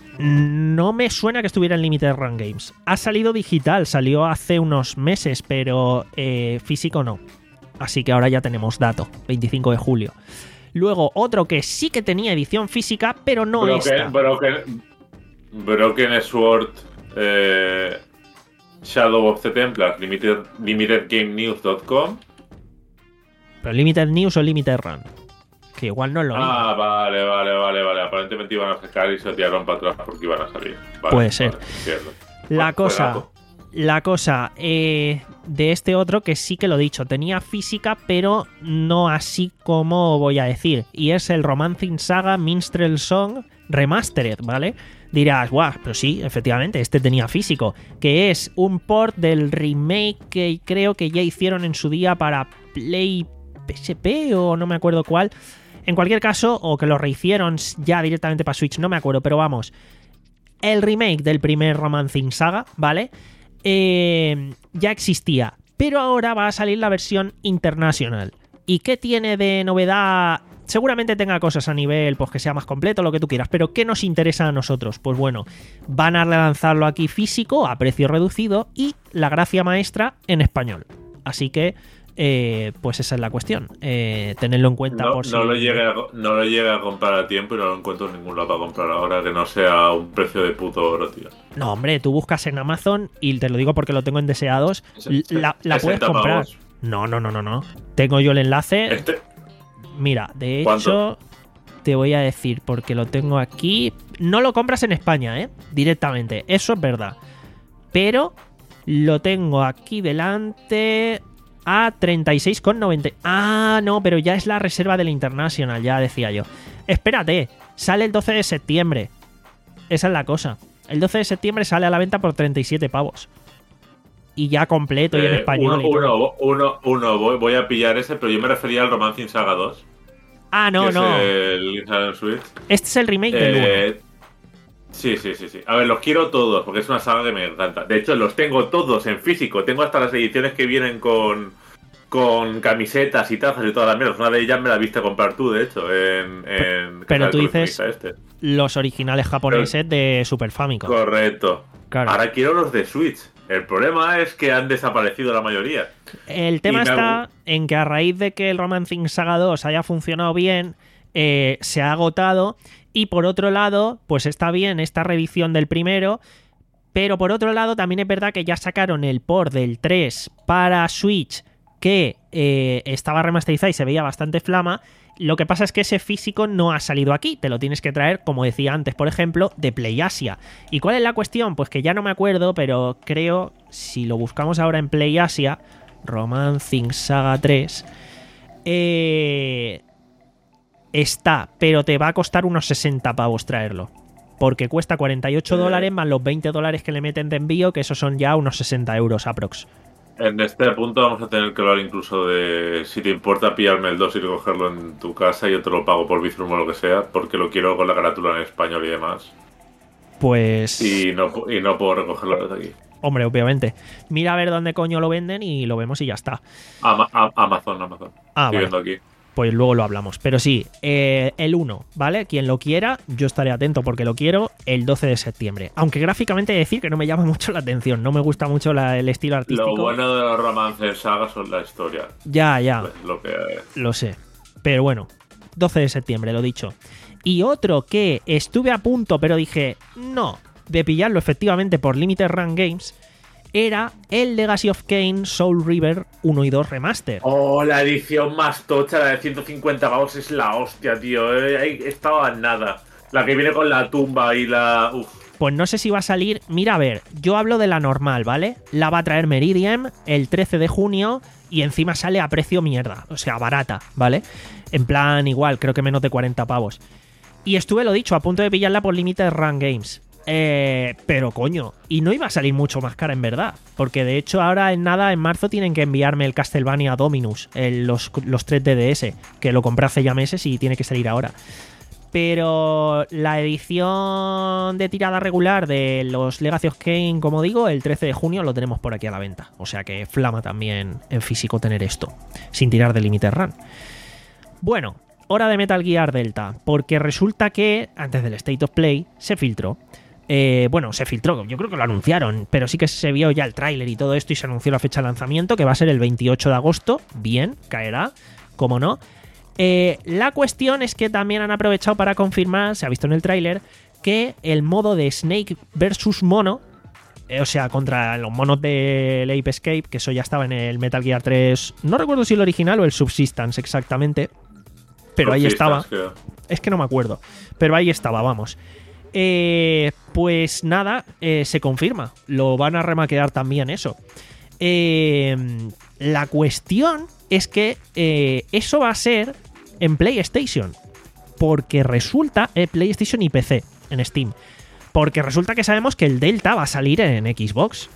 Speaker 1: No me suena que estuviera en Limited Run Games. Ha salido digital, salió hace unos meses, pero eh, físico no. Así que ahora ya tenemos dato, veinticinco de julio. Luego, otro que sí que tenía edición física, pero no
Speaker 2: Broken,
Speaker 1: esta.
Speaker 2: Broken, Broken Sword eh, Shadow of the Templars, limited, limited game news punto com.
Speaker 1: ¿Pero Limited News o Limited Run? Que igual no es lo mismo.
Speaker 2: Ah, vale, vale, vale, vale. Aparentemente iban a sacar y se tiraron para atrás porque iban a salir. Vale,
Speaker 1: Puede ser.
Speaker 2: Vale, entiendo.
Speaker 1: La
Speaker 2: Bueno,
Speaker 1: cosa,
Speaker 2: juegazo.
Speaker 1: la cosa eh, de este otro, que sí que lo he dicho, tenía física, pero no así como voy a decir. Y es el Romancing Saga Minstrel Song Remastered, ¿vale? Dirás, guau, pero sí, efectivamente, este tenía físico. Que es un port del remake que creo que ya hicieron en su día para Play P S P o no me acuerdo cuál. En cualquier caso, o que lo rehicieron ya directamente para Switch, no me acuerdo, pero vamos. El remake del primer Romancing Saga, ¿vale? Eh, ya existía, pero ahora va a salir la versión internacional. ¿Y qué tiene de novedad? Seguramente tenga cosas a nivel, pues que sea más completo, lo que tú quieras, pero ¿qué nos interesa a nosotros? Pues bueno, van a lanzarlo aquí físico, a precio reducido, y la gracia maestra en español. Así que... Eh, pues esa es la cuestión. Eh, tenerlo en cuenta
Speaker 2: No,
Speaker 1: por si...
Speaker 2: no, lo llegue a, no lo llegue a comprar a tiempo y no lo encuentro en ningún lado para comprar ahora que no sea un precio de puto oro, tío.
Speaker 1: No, hombre, tú buscas en Amazon y te lo digo porque lo tengo en deseados. La, la puedes comprar.
Speaker 2: Pavos.
Speaker 1: No, no, no, no, no. Tengo yo el enlace.
Speaker 2: Este,
Speaker 1: Mira, de
Speaker 2: ¿Cuánto?
Speaker 1: hecho, te voy a decir porque lo tengo aquí. No lo compras en España, ¿eh? Directamente. Eso es verdad. Pero lo tengo aquí delante... a treinta y seis con noventa. Ah, no, pero ya es la reserva del International, ya decía yo. Espérate, sale el doce de septiembre. Esa es la cosa. El doce de septiembre sale a la venta por treinta y siete pavos. Y ya completo y en
Speaker 2: eh,
Speaker 1: español.
Speaker 2: Uno,
Speaker 1: y todo.
Speaker 2: uno, uno, uno voy, voy a pillar ese, pero yo me refería al Romancing Saga dos.
Speaker 1: Ah, no,
Speaker 2: que
Speaker 1: no.
Speaker 2: Es el Nintendo Switch.
Speaker 1: Este es el remake del uno.
Speaker 2: Eh, Sí, sí, sí, sí. A ver, los quiero todos, porque es una saga que me encanta. De hecho, los tengo todos en físico. Tengo hasta las ediciones que vienen con, con camisetas y tazas y todas las mierdas. Una de ellas me la viste comprar tú, de hecho, en... en
Speaker 1: Pero tú dices este. los originales japoneses Pero, de Super Famicom.
Speaker 2: Correcto. Claro. Ahora quiero los de Switch. El problema es que han desaparecido la mayoría.
Speaker 1: El tema está en que a raíz de que el Romancing Saga dos haya funcionado bien, eh, se ha agotado. Y por otro lado, pues está bien esta reedición del primero, pero por otro lado también es verdad que ya sacaron el port del tres para Switch, que eh, estaba remasterizado y se veía bastante flama. Lo que pasa es que ese físico no ha salido aquí, te lo tienes que traer, como decía antes, por ejemplo, de PlayAsia. ¿Y cuál es la cuestión? Pues que ya no me acuerdo, pero creo, si lo buscamos ahora en PlayAsia, Romancing Saga tres, eh... está, pero te va a costar unos sesenta pavos traerlo. Porque cuesta cuarenta y ocho dólares más los veinte dólares que le meten de envío, que esos son ya unos sesenta euros aprox.
Speaker 2: En este punto vamos a tener que hablar incluso de si te importa pillarme el dos y recogerlo en tu casa y yo te lo pago por Bizum o lo que sea, porque lo quiero con la carátula en español y demás.
Speaker 1: Pues...
Speaker 2: Y no, y no puedo recogerlo desde aquí.
Speaker 1: Hombre, obviamente. Mira a ver dónde coño lo venden y lo vemos y ya está.
Speaker 2: Ama- a- Amazon, Amazon.
Speaker 1: Ah,
Speaker 2: Estoy
Speaker 1: vale.
Speaker 2: viendo aquí.
Speaker 1: Pues luego lo hablamos. Pero sí, eh, el uno, ¿vale? Quien lo quiera, yo estaré atento porque lo quiero el doce de septiembre. Aunque gráficamente decir que no me llama mucho la atención. No me gusta mucho la, el estilo artístico.
Speaker 2: Lo bueno de los romances sagas son la historia.
Speaker 1: Ya, ya.
Speaker 2: Pues lo que es.
Speaker 1: Lo sé. Pero bueno, doce de septiembre, lo dicho. Y otro que estuve a punto, pero dije, no, de pillarlo efectivamente por Limited Run Games, era el Legacy of Kain Soul River uno y dos Remaster.
Speaker 2: Oh, la edición más tocha, la de ciento cincuenta pavos, es la hostia, tío. Eh, ahí estaba en nada. La que viene con la tumba y la... Uf.
Speaker 1: Pues no sé si va a salir... Mira, a ver, yo hablo de la normal, ¿vale? La va a traer Meridian el trece de junio y encima sale a precio mierda. O sea, barata, ¿vale? En plan, igual, creo que menos de cuarenta pavos. Y estuve, lo dicho, a punto de pillarla por Limited Run Games. Eh, pero coño, y no iba a salir mucho más cara en verdad, porque de hecho ahora en nada, en marzo tienen que enviarme el Castlevania Dominus, el, los, los tres D D S, que lo compré hace ya meses y tiene que salir ahora. Pero la edición de tirada regular de los Legacy of Kain, como digo, el trece de junio lo tenemos por aquí a la venta, o sea que flama también en físico tener esto, sin tirar de Limited Run. Bueno, hora de Metal Gear Delta, porque resulta que antes del State of Play se filtró. Eh, bueno, se filtró, yo creo que lo anunciaron, pero sí que se vio ya el tráiler y todo esto y se anunció la fecha de lanzamiento, que va a ser el veintiocho de agosto. Bien, caerá, como no. Eh, la cuestión es que también han aprovechado para confirmar, se ha visto en el tráiler, que el modo de Snake versus Mono, eh, o sea, contra los monos de Ape Escape, que eso ya estaba en el Metal Gear tres, no recuerdo si el original o el Subsistence exactamente, pero ahí estaba.
Speaker 2: Creo.
Speaker 1: Es que no me acuerdo, pero ahí estaba, vamos. Eh, pues nada, eh, se confirma. Lo van a remaquear también eso. Eh, la cuestión es que eh, eso va a ser en PlayStation. Porque resulta... Eh, PlayStation y P C en Steam. Porque resulta que sabemos que el Delta va a salir en Xbox.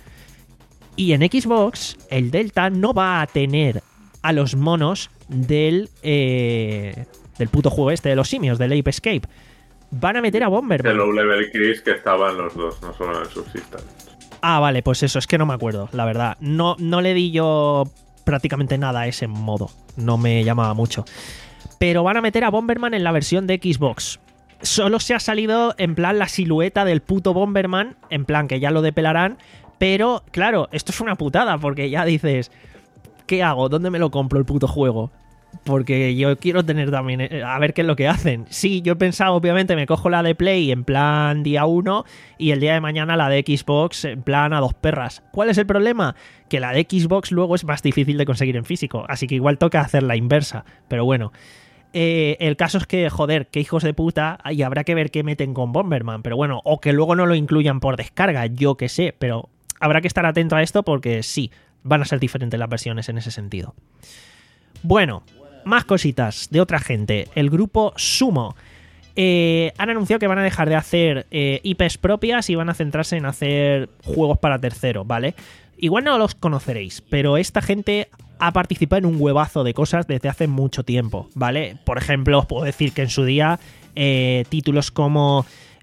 Speaker 1: Y en Xbox el Delta no va a tener a los monos del... Eh, del puto juego este de los simios, del Ape Escape. Van a meter a Bomberman.
Speaker 2: El Low Level Chris, que estaban los dos, no solo en el Subsistence.
Speaker 1: Ah, vale, pues eso, es que no me acuerdo, la verdad. No, no le di yo prácticamente nada a ese modo. No me llamaba mucho. Pero van a meter a Bomberman en la versión de Xbox. Solo se ha salido en plan la silueta del puto Bomberman, en plan que ya lo depelarán. Pero, claro, esto es una putada, porque ya dices, ¿qué hago? ¿Dónde me lo compro el puto juego? Porque yo quiero tener también... A ver qué es lo que hacen. Sí, yo he pensado, obviamente, me cojo la de Play en plan día uno y el día de mañana la de Xbox en plan a dos perras. ¿Cuál es el problema? Que la de Xbox luego es más difícil de conseguir en físico. Así que igual toca hacer la inversa. Pero bueno. Eh, el caso es que, joder, qué hijos de puta. Y habrá que ver qué meten con Bomberman. Pero bueno, o que luego no lo incluyan por descarga. Yo qué sé. Pero habrá que estar atento a esto porque sí, van a ser diferentes las versiones en ese sentido. Bueno... Más cositas de otra gente. El grupo Sumo eh, han anunciado que van a dejar de hacer eh, I Pes propias y van a centrarse en hacer juegos para terceros, ¿vale? Igual no los conoceréis, pero esta gente ha participado en un huevazo de cosas desde hace mucho tiempo, ¿vale? Por ejemplo, os puedo decir que en su día eh, títulos como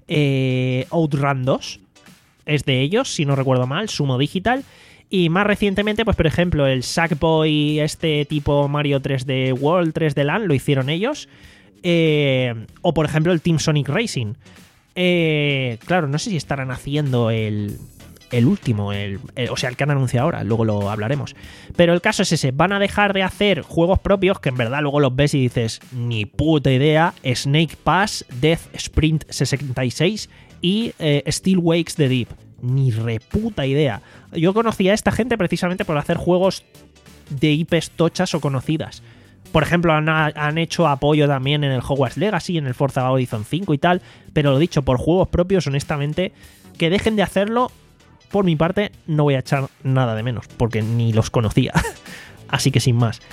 Speaker 1: Eh, Outrun dos es de ellos, si no recuerdo mal, Sumo Digital. Y más recientemente, pues por ejemplo, el Sackboy, este tipo Mario tres D World, tres D Land, lo hicieron ellos. Eh, o por ejemplo el Team Sonic Racing. Eh, claro, no sé si estarán haciendo el, el último, el, el, o sea, el que han anunciado ahora, luego lo hablaremos. Pero el caso es ese, van a dejar de hacer juegos propios, que en verdad luego los ves y dices, ni puta idea, Snake Pass, Death Sprint sesenta y seis y eh, Still Wakes the Deep. Ni reputa idea. Yo conocía a esta gente precisamente por hacer juegos de I Pes tochas o conocidas. Por ejemplo, han, han hecho apoyo también en el Hogwarts Legacy, en el Forza Horizon cinco y tal. Pero lo dicho, por juegos propios, honestamente, que dejen de hacerlo, por mi parte, no voy a echar nada de menos, porque ni los conocía. Así que sin más.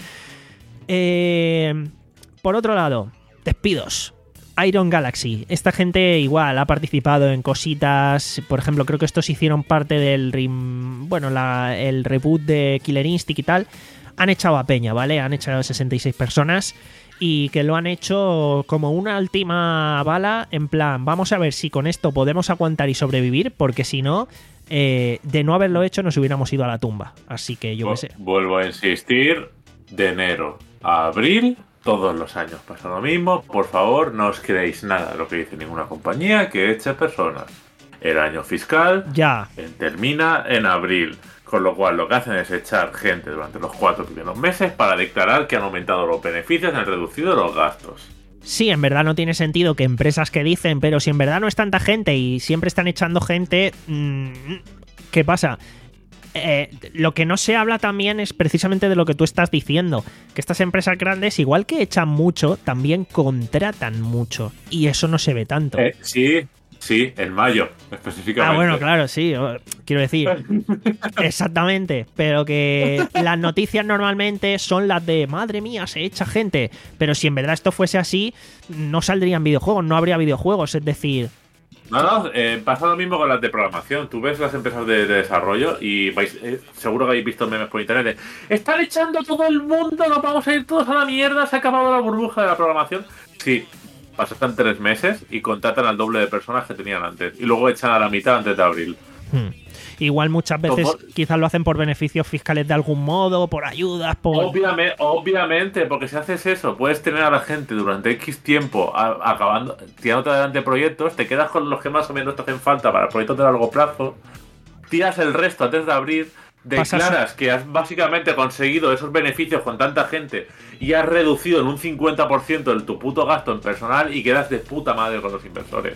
Speaker 1: Eh, por otro lado, despidos. Iron Galaxy. Esta gente igual ha participado en cositas. Por ejemplo, creo que estos hicieron parte del bueno, la, el reboot de Killer Instinct y tal. Han echado a peña, ¿vale? Han echado sesenta y seis personas y que lo han hecho como una última bala, en plan, vamos a ver si con esto podemos aguantar y sobrevivir, porque si no, eh, de no haberlo hecho nos hubiéramos ido a la tumba. Así que yo qué sé.
Speaker 2: Vuelvo a insistir, de enero a abril... Todos los años pasa lo mismo. Por favor, no os creéis nada de lo que dice ninguna compañía que eche personas. El año fiscal
Speaker 1: ya
Speaker 2: termina en abril. Con lo cual, lo que hacen es echar gente durante los cuatro primeros meses para declarar que han aumentado los beneficios y han reducido los gastos.
Speaker 1: Sí, en verdad no tiene sentido que empresas que dicen, pero si en verdad no es tanta gente y siempre están echando gente, ¿qué pasa? Eh, lo que no se habla también es precisamente de lo que tú estás diciendo, que estas empresas grandes, igual que echan mucho, también contratan mucho, y eso no se ve tanto.
Speaker 2: Eh, sí, sí, en mayo, específicamente.
Speaker 1: Ah, bueno, claro, sí, quiero decir, exactamente, pero que las noticias normalmente son las de, madre mía, se echa gente, pero si en verdad esto fuese así, no saldrían videojuegos, no habría videojuegos, es decir...
Speaker 2: No, no, eh, pasa lo mismo con las de programación. Tú ves las empresas de, de desarrollo y vais, eh, seguro que habéis visto memes por internet de ¡están echando a todo el mundo! ¡Nos vamos a ir todos a la mierda! ¡Se ha acabado la burbuja de la programación! Sí, pasan tres meses y contratan al doble de personas que tenían antes. Y luego echan a la mitad antes de abril.
Speaker 1: Hmm. Igual muchas veces
Speaker 2: ¿Cómo?
Speaker 1: Quizás lo hacen por beneficios fiscales de algún modo, por ayudas, por...
Speaker 2: Obviamente, obviamente, porque si haces eso, puedes tener a la gente durante X tiempo a, acabando, tirándote adelante proyectos, te quedas con los que más o menos te hacen falta para proyectos de largo plazo, tiras el resto antes de abrir, declaras que has básicamente conseguido esos beneficios con tanta gente y has reducido en un cincuenta por ciento el tu puto gasto en personal y quedas de puta madre con los inversores.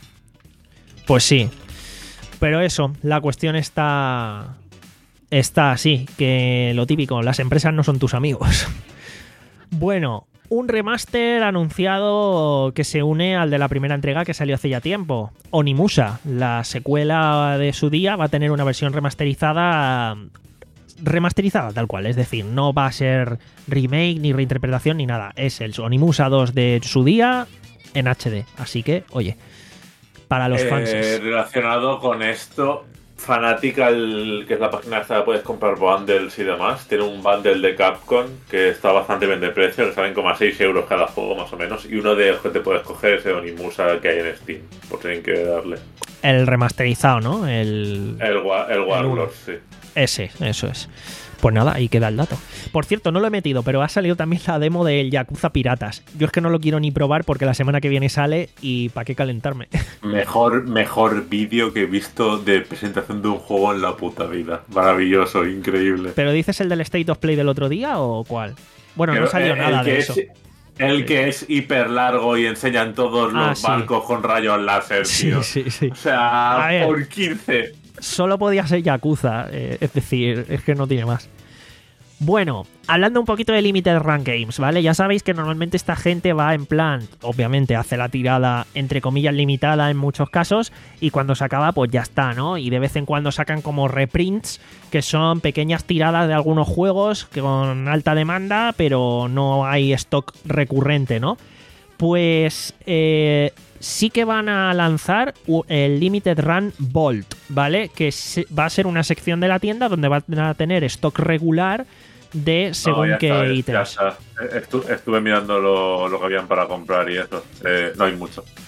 Speaker 1: Pues sí. Pero eso, la cuestión está está así, que lo típico, las empresas no son tus amigos. Bueno, un remaster anunciado que se une al de la primera entrega que salió hace ya tiempo. Onimusha, la secuela de su día, va a tener una versión remasterizada remasterizada tal cual, es decir, no va a ser remake ni reinterpretación ni nada, es el Onimusha dos de su día en H D, así que, oye, para los
Speaker 2: eh,
Speaker 1: fans.
Speaker 2: Relacionado con esto, Fanatical, que es la página esta que puedes comprar bundles y demás, tiene un bundle de Capcom que está bastante bien de precio, que salen como a seis euros cada juego más o menos, y uno de ellos que te puedes coger es el Onimusha que hay en Steam, por tienen que darle.
Speaker 1: El remasterizado, ¿no? El,
Speaker 2: el, el Warlord, sí.
Speaker 1: Ese, eso es. Pues nada, ahí queda el dato. Por cierto, no lo he metido, pero ha salido también la demo del Yakuza Piratas. Yo es que no lo quiero ni probar porque la semana que viene sale y ¿para qué calentarme?
Speaker 2: Mejor, mejor vídeo que he visto de presentación de un juego en la puta vida. Maravilloso, increíble.
Speaker 1: ¿Pero dices el del State of Play del otro día o cuál? Bueno, pero no salió
Speaker 2: el,
Speaker 1: nada
Speaker 2: el
Speaker 1: de
Speaker 2: es,
Speaker 1: eso.
Speaker 2: El
Speaker 1: sí.
Speaker 2: que es hiper largo y enseñan todos los ah, sí. barcos con rayos láser, tío.
Speaker 1: Sí, sí, sí.
Speaker 2: O sea, ver, por quince...
Speaker 1: Solo podía ser Yakuza, eh, es decir, es que no tiene más. Bueno, hablando un poquito de Limited Run Games, ¿vale? Ya sabéis que normalmente esta gente va en plan, obviamente hace la tirada entre comillas limitada en muchos casos y cuando se acaba pues ya está, ¿no? Y de vez en cuando sacan como reprints, que son pequeñas tiradas de algunos juegos con alta demanda, pero no hay stock recurrente, ¿no? Pues eh, sí que van a lanzar el Limited Run Vault, ¿vale? Que va a ser una sección de la tienda donde van a tener stock regular de según no, qué
Speaker 2: está,
Speaker 1: ítems.
Speaker 2: Estuve, estuve mirando lo, lo que habían para comprar y eso. Eh, no hay mucho.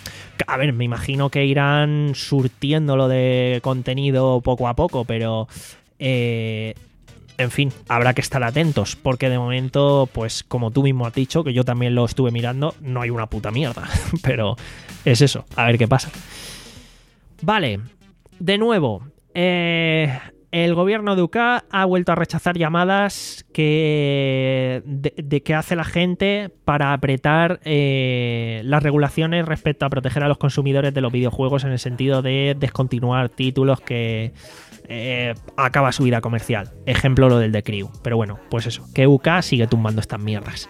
Speaker 1: A ver, me imagino que irán surtiéndolo de contenido poco a poco, pero eh, en fin, habrá que estar atentos, porque de momento, pues como tú mismo has dicho, que yo también lo estuve mirando, no hay una puta mierda, pero es eso, a ver qué pasa. Vale, de nuevo, eh, el gobierno de U K ha vuelto a rechazar llamadas que de, de que hace la gente para apretar eh, las regulaciones respecto a proteger a los consumidores de los videojuegos, en el sentido de descontinuar títulos que eh, acaba su vida comercial. Ejemplo, lo del The Crew. Pero bueno, pues eso, que U K sigue tumbando estas mierdas.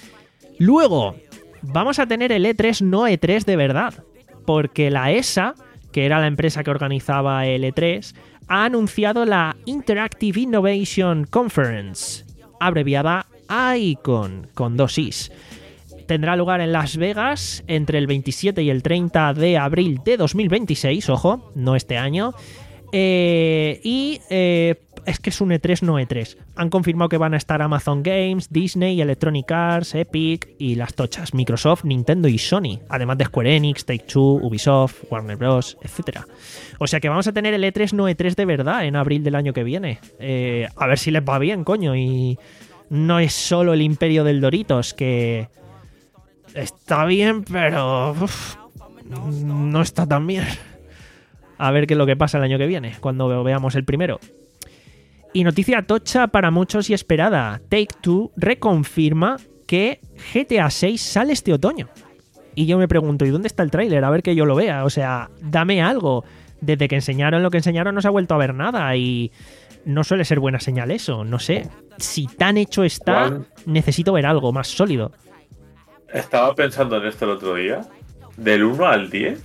Speaker 1: Luego, vamos a tener el E tres no E tres de verdad, porque la E S A, que era la empresa que organizaba el E tres, ha anunciado la Interactive Innovation Conference, abreviada ICON, con dos Is. Tendrá lugar en Las Vegas entre el veintisiete y el treinta de abril de dos mil veintiséis, ojo, no este año. Eh, y eh, es que es un E tres no E tres. Han confirmado que van a estar Amazon Games, Disney, Electronic Arts, Epic y las tochas Microsoft, Nintendo y Sony, además de Square Enix, Take-Two, Ubisoft, Warner Bros, etcétera. O sea que vamos a tener el E tres no E tres de verdad en abril del año que viene. Eh, a ver si les va bien, coño, y no es solo el imperio del Doritos, que está bien, pero uf, no está tan bien. A ver qué es lo que pasa el año que viene, cuando veamos el primero. Y noticia tocha para muchos y esperada. Take-Two reconfirma que G T A seis sale este otoño. Y yo me pregunto, ¿y dónde está el tráiler? A ver que yo lo vea. O sea, dame algo. Desde que enseñaron lo que enseñaron no se ha vuelto a ver nada. Y no suele ser buena señal eso. No sé. Si tan hecho está,
Speaker 2: Juan,
Speaker 1: necesito ver algo más sólido.
Speaker 2: Estaba pensando en esto el otro día. Del uno al diez,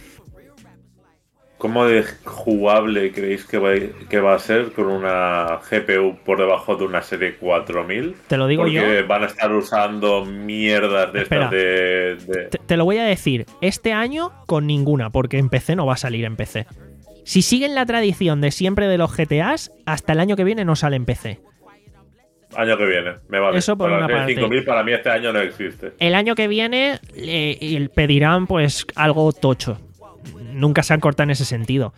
Speaker 2: ¿cómo de jugable creéis que va, que va a ser con una G P U por debajo de una serie cuatro mil?
Speaker 1: Te lo digo
Speaker 2: Porque
Speaker 1: yo.
Speaker 2: Porque van a estar usando mierdas de
Speaker 1: Espera.
Speaker 2: estas de... de...
Speaker 1: Te, te lo voy a decir. Este año con ninguna, porque en P C no va a salir en P C. Si siguen la tradición de siempre de los G T As, hasta el año que viene no sale en P C.
Speaker 2: Año que viene, me vale.
Speaker 1: Eso por
Speaker 2: para
Speaker 1: una
Speaker 2: que
Speaker 1: parte.
Speaker 2: cinco mil para mí este año no existe.
Speaker 1: El año que viene eh, pedirán pues algo tocho. Nunca se han cortado en ese sentido.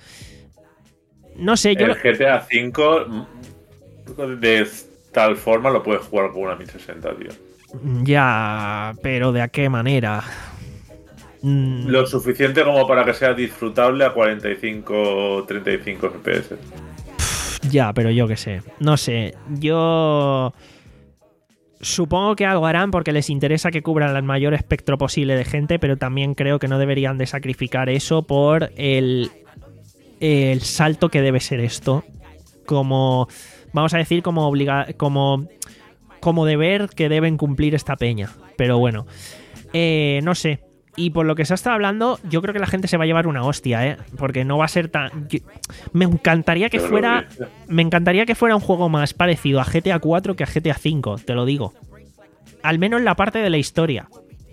Speaker 1: No sé, yo...
Speaker 2: El G T A cinco de tal forma lo puedes jugar con una mil sesenta, tío.
Speaker 1: Ya, pero ¿de a qué manera? Mm,
Speaker 2: Lo suficiente como para que sea disfrutable a cuarenta y cinco treinta y cinco F P S.
Speaker 1: Ya, pero yo qué sé. No sé, yo... Supongo que algo harán porque les interesa que cubran el mayor espectro posible de gente, pero también creo que no deberían de sacrificar eso por el, el salto que debe ser esto. Como, vamos a decir, como, obliga, como, como deber que deben cumplir esta peña. Pero bueno, eh, no sé. Y por lo que se ha estado hablando, yo creo que la gente se va a llevar una hostia, ¿eh? Porque no va a ser tan... yo- Me encantaría que
Speaker 2: Yo lo
Speaker 1: fuera...
Speaker 2: dije.
Speaker 1: Me encantaría que fuera un juego más parecido a G T A cuatro que a G T A cinco, te lo digo. Al menos en la parte de la historia.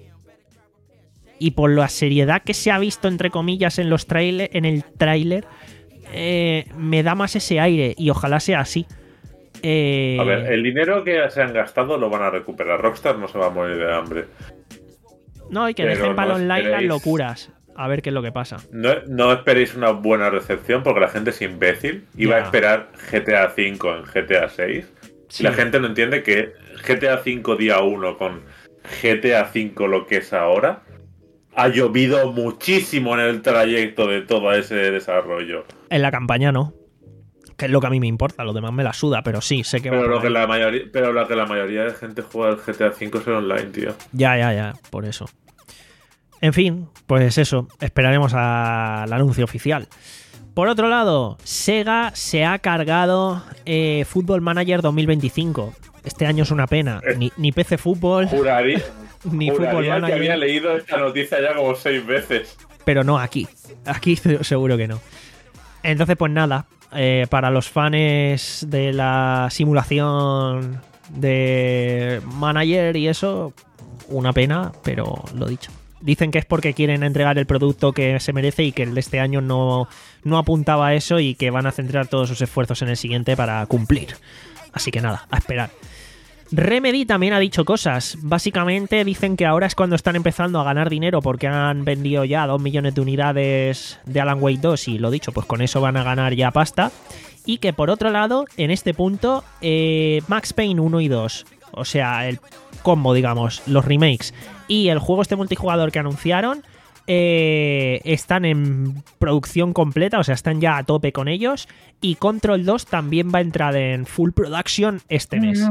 Speaker 1: Y por la seriedad que se ha visto, entre comillas, en los trailer, en el tráiler, eh, me da más ese aire. Y ojalá sea así. Eh,
Speaker 2: A ver, el dinero que se han gastado lo van a recuperar. Rockstar no se va a morir de hambre.
Speaker 1: no, y que
Speaker 2: pero
Speaker 1: dejen para
Speaker 2: no
Speaker 1: el online las
Speaker 2: esperéis-
Speaker 1: locuras. A ver qué es lo que pasa.
Speaker 2: No, no esperéis una buena recepción porque la gente es imbécil y va a
Speaker 1: Ya.
Speaker 2: esperar G T A cinco en G T A seis.
Speaker 1: Sí.
Speaker 2: Y la gente no entiende que G T A cinco día uno con G T A cinco lo que es ahora ha llovido muchísimo en el trayecto de todo ese desarrollo.
Speaker 1: En la campaña no. Que es lo que a mí me importa. Lo demás me la suda, pero sí, sé que va
Speaker 2: Pero
Speaker 1: por
Speaker 2: lo que
Speaker 1: ahí.
Speaker 2: la mayoría, pero lo que la mayoría de gente juega al G T A cinco es el online, tío.
Speaker 1: Ya, ya, ya, por eso. En fin, pues eso, esperaremos al anuncio oficial. Por otro lado, Sega se ha cargado eh, Football Manager dos mil veinticinco. Este año es una pena. Ni, ni P C Fútbol,
Speaker 2: Juraría,
Speaker 1: ni Football
Speaker 2: juraría que
Speaker 1: Manager.
Speaker 2: había leído esta noticia ya como seis veces.
Speaker 1: Pero no aquí. Aquí seguro que no. Entonces, pues nada. eh, para los fans de la simulación de manager y eso, una pena, pero lo dicho. Dicen que es porque quieren entregar el producto que se merece y que el de este año no, no apuntaba a eso y que van a centrar todos sus esfuerzos en el siguiente para cumplir. Así que nada, a esperar. Remedy también ha dicho cosas. Básicamente dicen que ahora es cuando están empezando a ganar dinero porque han vendido ya dos millones de unidades de Alan Wake dos y lo dicho, pues con eso van a ganar ya pasta. Y que por otro lado, en este punto, eh, Max Payne uno y dos, o sea, el combo, digamos, los remakes y el juego este multijugador que anunciaron, eh, están en producción completa, o sea, están ya a tope con ellos. Y Control dos también va a entrar en full production este mes.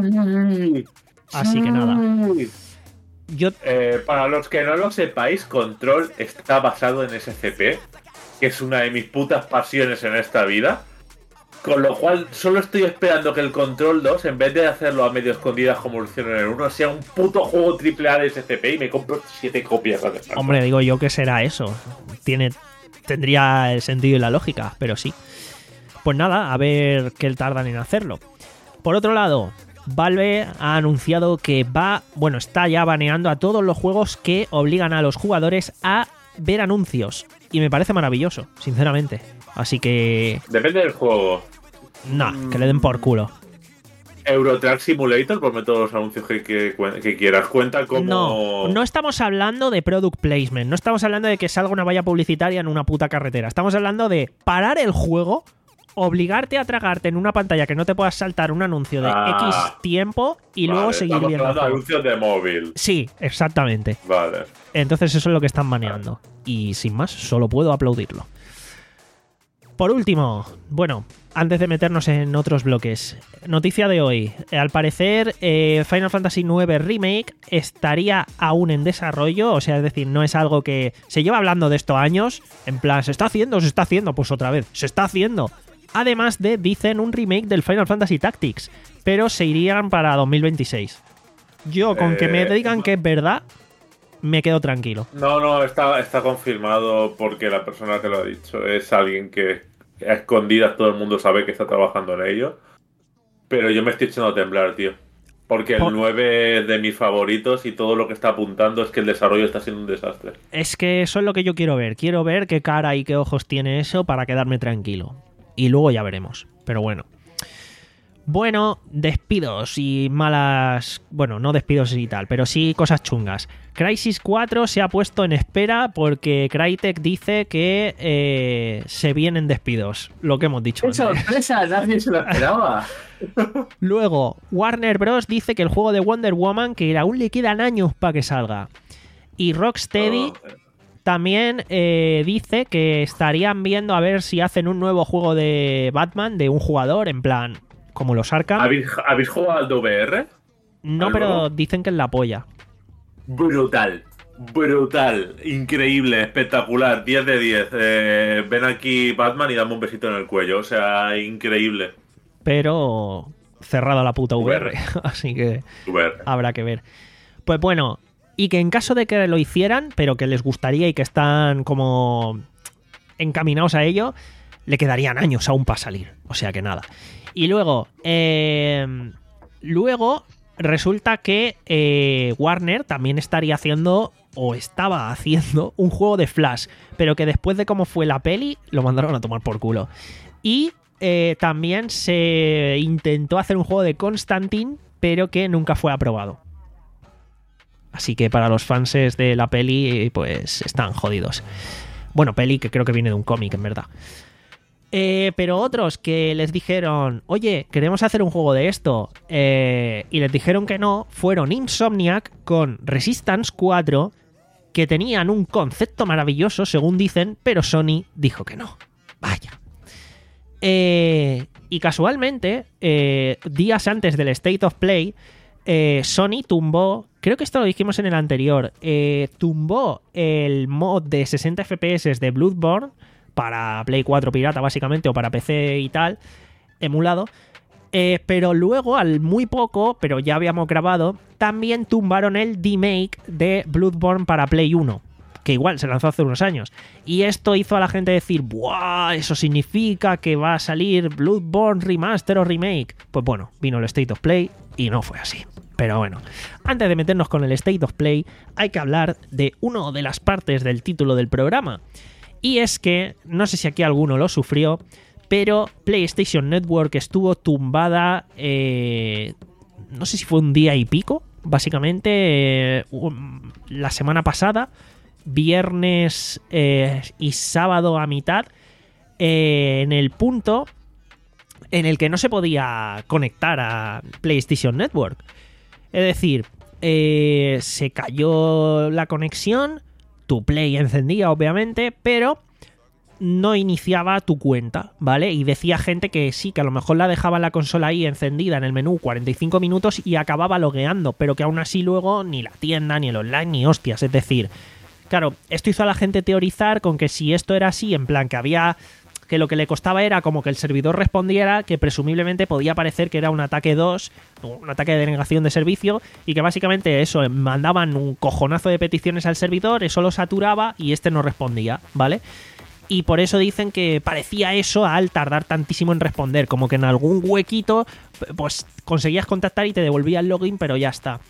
Speaker 1: Así que nada. Yo...
Speaker 2: Eh, para los que no lo sepáis, Control está basado en S C P, que es una de mis putas pasiones en esta vida. Con lo cual, solo estoy esperando que el Control dos, en vez de hacerlo a medio escondidas como lo hicieron en el uno, sea un puto juego triple A de S C P y me compro siete copias.
Speaker 1: Hombre, digo yo que será eso. Tiene, tendría el sentido y la lógica, pero sí. Pues nada, a ver qué tardan en hacerlo. Por otro lado, Valve ha anunciado que va, bueno, está ya baneando a todos los juegos que obligan a los jugadores a ver anuncios. Y me parece maravilloso, sinceramente. Así que...
Speaker 2: Depende del juego.
Speaker 1: No, que le den por culo.
Speaker 2: Euro Truck Simulator, ponme todos los anuncios que, que, que quieras. Cuenta como...
Speaker 1: No, no estamos hablando de product placement. No estamos hablando de que salga una valla publicitaria en una puta carretera. Estamos hablando de parar el juego, obligarte a tragarte en una pantalla que no te puedas saltar un anuncio de
Speaker 2: ah,
Speaker 1: X tiempo y
Speaker 2: vale,
Speaker 1: luego seguir viendo.
Speaker 2: Estamos hablando de anuncios de móvil.
Speaker 1: Sí, exactamente.
Speaker 2: Vale.
Speaker 1: Entonces eso es lo que están baneando. Y sin más, solo puedo aplaudirlo. Por último, bueno, antes de meternos en otros bloques, noticia de hoy. Al parecer, eh, Final Fantasy nueve Remake estaría aún en desarrollo, o sea, es decir, no es algo que se lleva hablando de esto años, en plan, ¿se está haciendo? ¿Se está haciendo? Pues otra vez, se está haciendo. Además de, dicen, un remake del Final Fantasy Tactics, pero se irían para dos mil veintiséis. Yo, con eh, que me digan que es verdad, me quedo tranquilo.
Speaker 2: No, no, está, está confirmado porque la persona que lo ha dicho es alguien que a escondidas todo el mundo sabe que está trabajando en ello. Pero yo me estoy echando a temblar, tío. Porque el Por... nueve es de mis favoritos y todo lo que está apuntando es que el desarrollo está siendo un desastre.
Speaker 1: Es que eso es lo que yo quiero ver. Quiero ver qué cara y qué ojos tiene eso para quedarme tranquilo. Y luego ya veremos. Pero bueno. Bueno, despidos y malas... Bueno, no despidos y tal, pero sí cosas chungas. Crysis cuatro se ha puesto en espera porque Crytek dice que eh, se vienen despidos. Lo que hemos dicho
Speaker 2: antes. ¡Qué sorpresa! Nadie se lo esperaba.
Speaker 1: Luego, Warner Bros. Dice que el juego de Wonder Woman, que aún le quedan años para que salga. Y Rocksteady... Oh. También eh, dice que estarían viendo a ver si hacen un nuevo juego de Batman de un jugador, en plan, como los Arkham.
Speaker 2: ¿Habéis, ¿habéis jugado al D V R?
Speaker 1: No, pero nuevo? Dicen que es la polla.
Speaker 2: Brutal, brutal, increíble, espectacular, diez de diez. Eh, ven aquí Batman y dame un besito en el cuello, o sea, increíble.
Speaker 1: Pero cerrada la puta V R, V R. Así que
Speaker 2: V R.
Speaker 1: Habrá que ver. Pues bueno... Y que en caso de que lo hicieran, pero que les gustaría y que están como encaminados a ello, le quedarían años aún para salir. O sea que nada. Y luego, eh, luego resulta que eh, Warner también estaría haciendo, o estaba haciendo, un juego de Flash, pero que después de cómo fue la peli, lo mandaron a tomar por culo. Y eh, también se intentó hacer un juego de Constantine, pero que nunca fue aprobado. Así que para los fans de la peli, pues están jodidos. Bueno, peli que creo que viene de un cómic, en verdad. Eh, pero otros que les dijeron, oye, queremos hacer un juego de esto, eh, y les dijeron que no, fueron Insomniac con Resistance cuatro, que tenían un concepto maravilloso, según dicen, pero Sony dijo que no. Vaya. Eh, y casualmente, eh, días antes del State of Play, eh, Sony tumbó, creo que esto lo dijimos en el anterior, eh, tumbó el mod de sesenta F P S de Bloodborne para Play cuatro pirata básicamente, o para P C y tal, emulado, eh, pero luego al muy poco, pero ya habíamos grabado, también tumbaron el remake de Bloodborne para Play uno, que igual se lanzó hace unos años, y esto hizo a la gente decir, ¡buah! Eso significa que va a salir Bloodborne Remaster o Remake. Pues bueno, vino el State of Play y no fue así. Pero bueno, antes de meternos con el State of Play, hay que hablar de una de las partes del título del programa. Y es que, no sé si aquí alguno lo sufrió, pero PlayStation Network estuvo tumbada, eh, no sé si fue un día y pico, básicamente, eh, un, la semana pasada, viernes eh, y sábado a mitad, eh, en el punto en el que no se podía conectar a PlayStation Network. Es decir, eh, se cayó la conexión, tu Play encendía obviamente, pero no iniciaba tu cuenta, ¿vale? Y decía gente que sí, que a lo mejor la dejaba la consola ahí encendida en el menú cuarenta y cinco minutos y acababa logueando, pero que aún así luego ni la tienda, ni el online, ni hostias. Es decir, claro, esto hizo a la gente teorizar con que si esto era así, en plan que había... que lo que le costaba era como que el servidor respondiera, que presumiblemente podía parecer que era un ataque dos, un ataque de denegación de servicio, y que básicamente eso, mandaban un cojonazo de peticiones al servidor, eso lo saturaba y este no respondía, ¿vale? Y por eso dicen que parecía eso al tardar tantísimo en responder, como que en algún huequito pues conseguías contactar y te devolvía el login, pero ya está.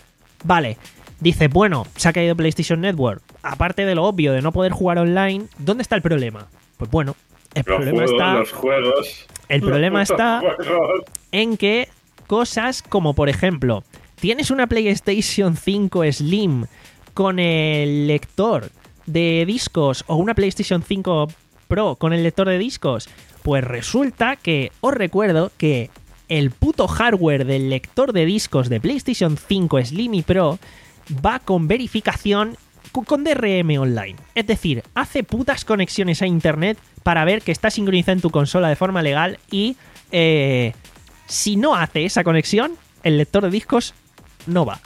Speaker 1: Vale, dice, bueno, se ha caído PlayStation Network. Aparte de lo obvio de no poder jugar online, ¿dónde está el problema? Pues bueno, el
Speaker 2: los
Speaker 1: problema
Speaker 2: juegos,
Speaker 1: está...
Speaker 2: Los juegos.
Speaker 1: El problema
Speaker 2: los
Speaker 1: está
Speaker 2: juegos.
Speaker 1: en que cosas como, por ejemplo, tienes una PlayStation cinco Slim con el lector de discos o una PlayStation cinco Pro con el lector de discos, pues resulta que os recuerdo que el puto hardware del lector de discos de PlayStation cinco Slim y Pro va con verificación con D R M online. Es decir, hace putas conexiones a internet para ver que está sincronizada en tu consola de forma legal y eh, si no hace esa conexión, el lector de discos no va.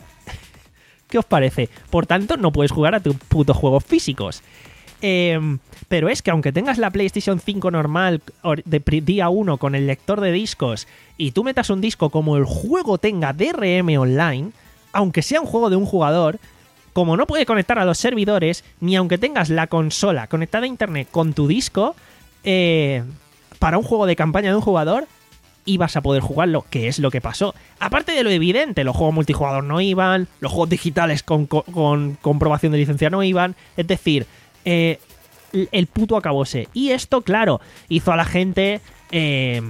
Speaker 1: ¿Qué os parece? Por tanto, no puedes jugar a tus putos juegos físicos. Eh, pero es que aunque tengas la PlayStation cinco normal de día uno con el lector de discos y tú metas un disco, como el juego tenga D R M online, aunque sea un juego de un jugador, como no puede conectar a los servidores, ni aunque tengas la consola conectada a internet con tu disco, eh, para un juego de campaña de un jugador, ibas a poder jugarlo, que es lo que pasó. Aparte de lo evidente, los juegos multijugador no iban, los juegos digitales con, con, con comprobación de licencia no iban, es decir, eh, el puto acabose. Y esto, claro, hizo a la gente, eh,